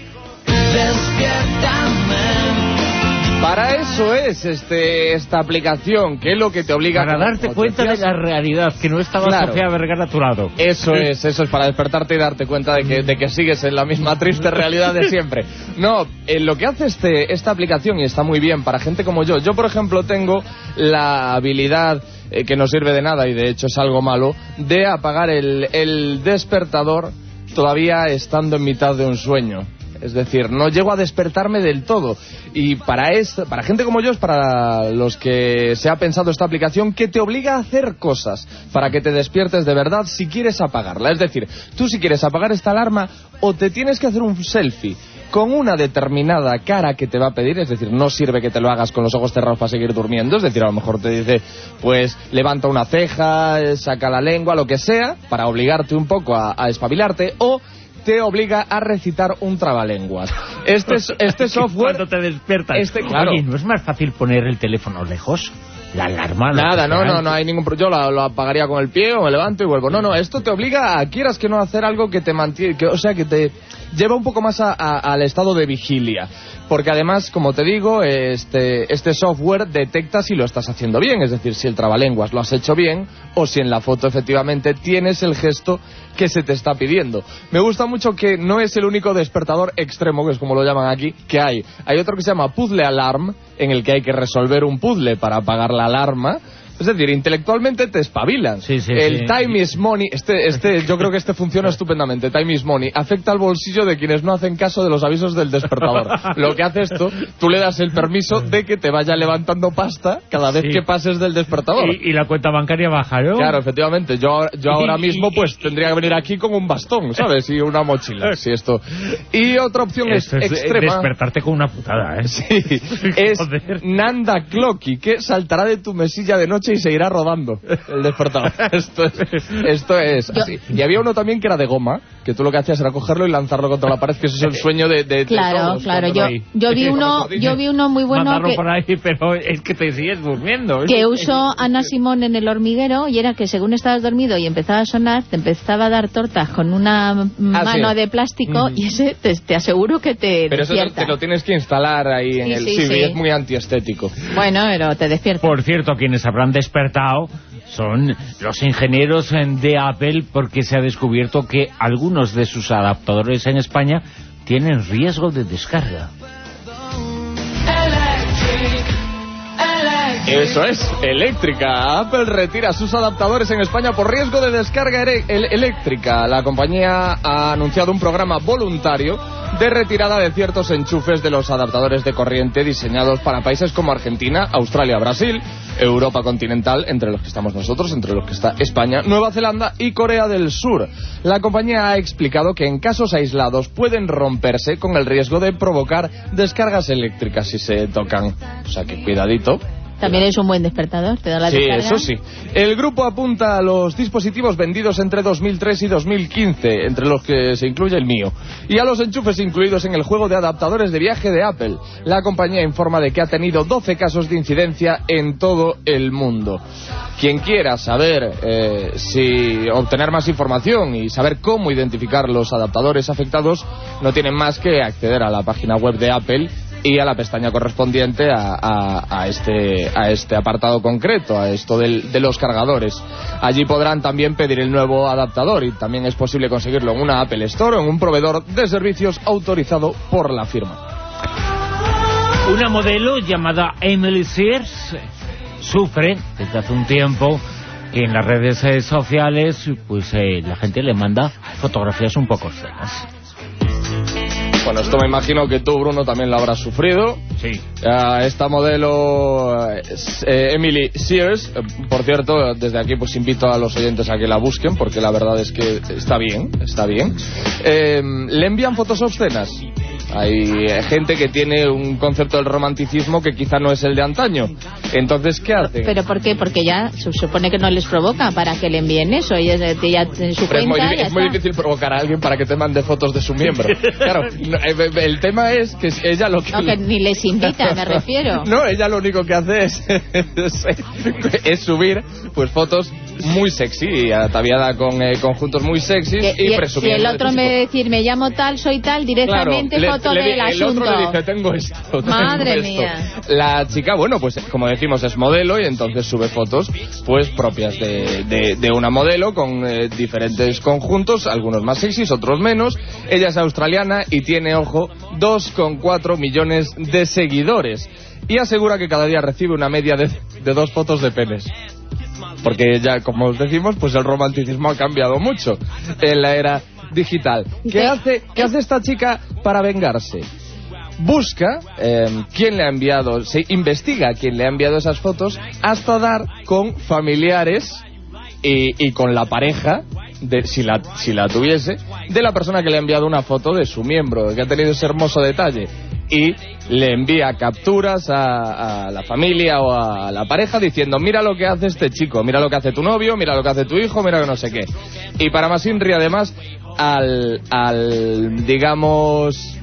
Para eso es esta aplicación, que es lo que te obliga para darte cuenta de la realidad, que no estaba Sofía Vergara a tu lado. Eso es para despertarte y darte cuenta de que sigues en la misma triste realidad de siempre. No, lo que hace esta aplicación, y está muy bien para gente como yo, por ejemplo tengo la habilidad, que no sirve de nada y de hecho es algo malo, de apagar el despertador todavía estando en mitad de un sueño. Es decir, no llego a despertarme del todo. Y para gente como yo, es para los que se ha pensado esta aplicación que te obliga a hacer cosas para que te despiertes de verdad si quieres apagarla. Es decir, tú si quieres apagar esta alarma, o te tienes que hacer un selfie con una determinada cara que te va a pedir, es decir, no sirve que te lo hagas con los ojos cerrados para seguir durmiendo, es decir, a lo mejor te dice, pues levanta una ceja, saca la lengua, lo que sea, para obligarte un poco a espabilarte, o te obliga a recitar un trabalenguas. Este software... Cuando te despiertas. Claro. Oye, ¿no es más fácil poner el teléfono lejos? La alarma... Nada, no hay ningún problema. Yo lo apagaría con el pie o me levanto y vuelvo. No, esto te obliga a, quieras que no, hacer algo que te mantiene... O sea, que te lleva un poco más al estado de vigilia. Porque además, como te digo, este software detecta si lo estás haciendo bien. Es decir, si el trabalenguas lo has hecho bien o si en la foto efectivamente tienes el gesto que se te está pidiendo. Me gusta mucho que no es el único despertador extremo, que es como lo llaman aquí, que hay. Hay otro que se llama Puzzle Alarm, en el que hay que resolver un puzzle para apagar la alarma. Es decir, intelectualmente te espabilan. El time is money, yo creo que funciona estupendamente. Time is money afecta al bolsillo de quienes no hacen caso de los avisos del despertador. Lo que hace esto, tú le das el permiso de que te vaya levantando pasta cada vez que pases del despertador. Y la cuenta bancaria baja, ¿no? Claro, efectivamente. Yo ahora mismo pues tendría que venir aquí con un bastón, ¿sabes? Y una mochila. Sí, esto. Y otra opción es extrema. Despertarte con una putada, ¿eh? Sí. Es Nanda Clocky, que saltará de tu mesilla de noche noche y se irá rodando el despertador. Esto es así. Y había uno también que era de goma, que tú lo que hacías era cogerlo y lanzarlo contra la pared, que ese es el sueño de claro, todos. Claro, yo vi uno muy bueno mandarlo que, por ahí, pero es que te sigues durmiendo. Que usó Ana Simón en El hormiguero, y era que según estabas dormido y empezaba a sonar, te empezaba a dar tortas con una mano de plástico, y ese te aseguro que te pero despierta. Eso te lo tienes que instalar ahí en el... Sí, es muy antiestético. Bueno, pero te despierta. Por cierto, quienes habrán despertado son los ingenieros de Apple, porque se ha descubierto que algunos de sus adaptadores en España tienen riesgo de descarga. Eso es, eléctrica. Apple retira sus adaptadores en España por riesgo de descarga eléctrica. La compañía ha anunciado un programa voluntario de retirada de ciertos enchufes de los adaptadores de corriente diseñados para países como Argentina, Australia, Brasil, Europa continental, entre los que estamos nosotros, entre los que está España, Nueva Zelanda y Corea del Sur. La compañía ha explicado que en casos aislados pueden romperse con el riesgo de provocar descargas eléctricas si se tocan. O sea que cuidadito. También es un buen despertador, te da la descarga. Sí, eso sí. El grupo apunta a los dispositivos vendidos entre 2003 y 2015, entre los que se incluye el mío, y a los enchufes incluidos en el juego de adaptadores de viaje de Apple. La compañía informa de que ha tenido 12 casos de incidencia en todo el mundo. Quien quiera saber si obtener más información y saber cómo identificar los adaptadores afectados, no tienen más que acceder a la página web de Apple y a la pestaña correspondiente a este apartado concreto, a esto de los cargadores. Allí podrán también pedir el nuevo adaptador, y también es posible conseguirlo en una Apple Store o en un proveedor de servicios autorizado por la firma. Una modelo llamada Emily Sears sufre desde hace un tiempo que en las redes sociales pues la gente le manda fotografías un poco obscenas. Bueno, esto me imagino que tú, Bruno, también lo habrás sufrido. Sí. Esta modelo, Emily Sears, por cierto, desde aquí pues invito a los oyentes a que la busquen, porque la verdad es que está bien. Le envían fotos obscenas. Hay gente que tiene un concepto del romanticismo que quizá no es el de antaño. Entonces, ¿qué hacen? ¿Pero por qué? Porque ya se supone que no les provoca para que le envíen eso. Y ya en su cuenta es muy difícil provocar a alguien para que te mande fotos de su miembro. Claro, el tema es que ella lo que... No, que ni les invita, me refiero. No, ella lo único que hace es subir pues fotos muy sexy, ataviada con conjuntos muy sexys y presumiendo. Y el otro, en vez de decir, me llamo tal, soy tal, directamente foto del asunto. El otro le dice, tengo esto. Madre mía. La chica, bueno, pues como decimos, es modelo, y entonces sube fotos pues propias de una modelo con diferentes conjuntos, algunos más sexys, otros menos. Ella es australiana y tiene, ojo, 2,4 millones de seguidores, y asegura que cada día recibe una media de 2 fotos de penes. Porque ya, como os decimos, pues el romanticismo ha cambiado mucho en la era digital. ¿Qué hace esta chica para vengarse? Busca quién le ha enviado, se investiga quién le ha enviado esas fotos, hasta dar con familiares y con la pareja, si la tuviese, de la persona que le ha enviado una foto de su miembro, que ha tenido ese hermoso detalle. Y le envía capturas a la familia o a la pareja diciendo, mira lo que hace este chico, mira lo que hace tu novio, mira lo que hace tu hijo, mira que no sé qué. Y para más inri, además, al digamos,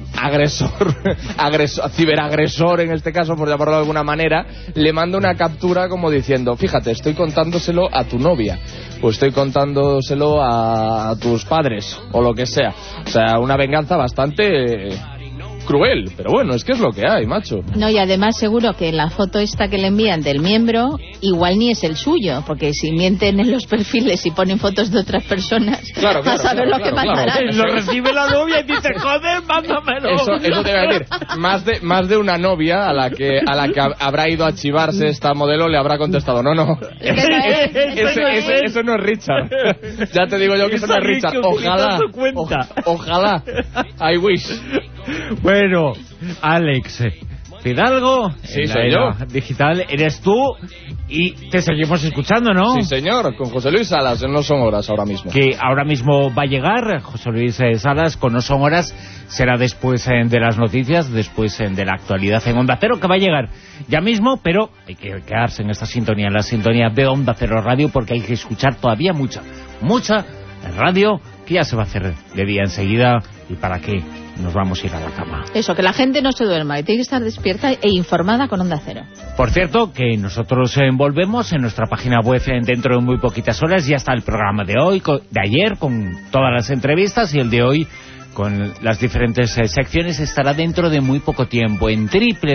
ciberagresor en este caso, por llamarlo de alguna manera, le manda una captura como diciendo, fíjate, estoy contándoselo a tu novia, o estoy contándoselo a tus padres, o lo que sea. O sea, una venganza bastante... cruel, pero bueno, es que es lo que hay, macho. No, y además seguro que la foto esta que le envían del miembro igual ni es el suyo, porque si mienten en los perfiles y ponen fotos de otras personas, a saber lo que mandarán. Lo recibe la novia y dice, joder, mándamelo. Eso te iba a decir, más de una novia a la que habrá ido a chivarse esta modelo le habrá contestado, no. Eso no es Richard. Ya te digo yo que eso no es Richard. Ojalá. I wish. Bueno, Alex, Fidalgo, Sí, en la soy era yo. digital, eres tú y te seguimos escuchando, ¿no? Sí, señor, con José Luis Salas, en No Son Horas ahora mismo. Que ahora mismo va a llegar José Luis Salas con No Son Horas, será después de las noticias, después de la actualidad en Onda Cero, que va a llegar ya mismo, pero hay que quedarse en esta sintonía, en la sintonía de Onda Cero Radio, porque hay que escuchar todavía mucha radio, que ya se va a hacer de día enseguida, y para qué nos vamos a ir a la cama. Eso, que la gente no se duerma, que tiene que estar despierta e informada con Onda Cero. Por cierto, que nosotros volvemos en nuestra página web dentro de muy poquitas horas. Ya está el programa de hoy, de ayer, con todas las entrevistas, y el de hoy con las diferentes secciones estará dentro de muy poco tiempo en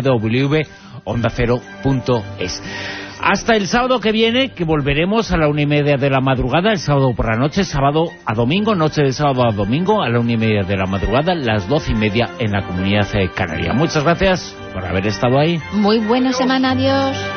www.ondacero.es. Hasta el sábado que viene, que volveremos a la 1:30 de la madrugada, el sábado por la noche, sábado a domingo, noche de sábado a domingo, a la 1:30 de la madrugada, las 12:30 en la Comunidad Canaria. Muchas gracias por haber estado ahí. Muy buena semana, adiós.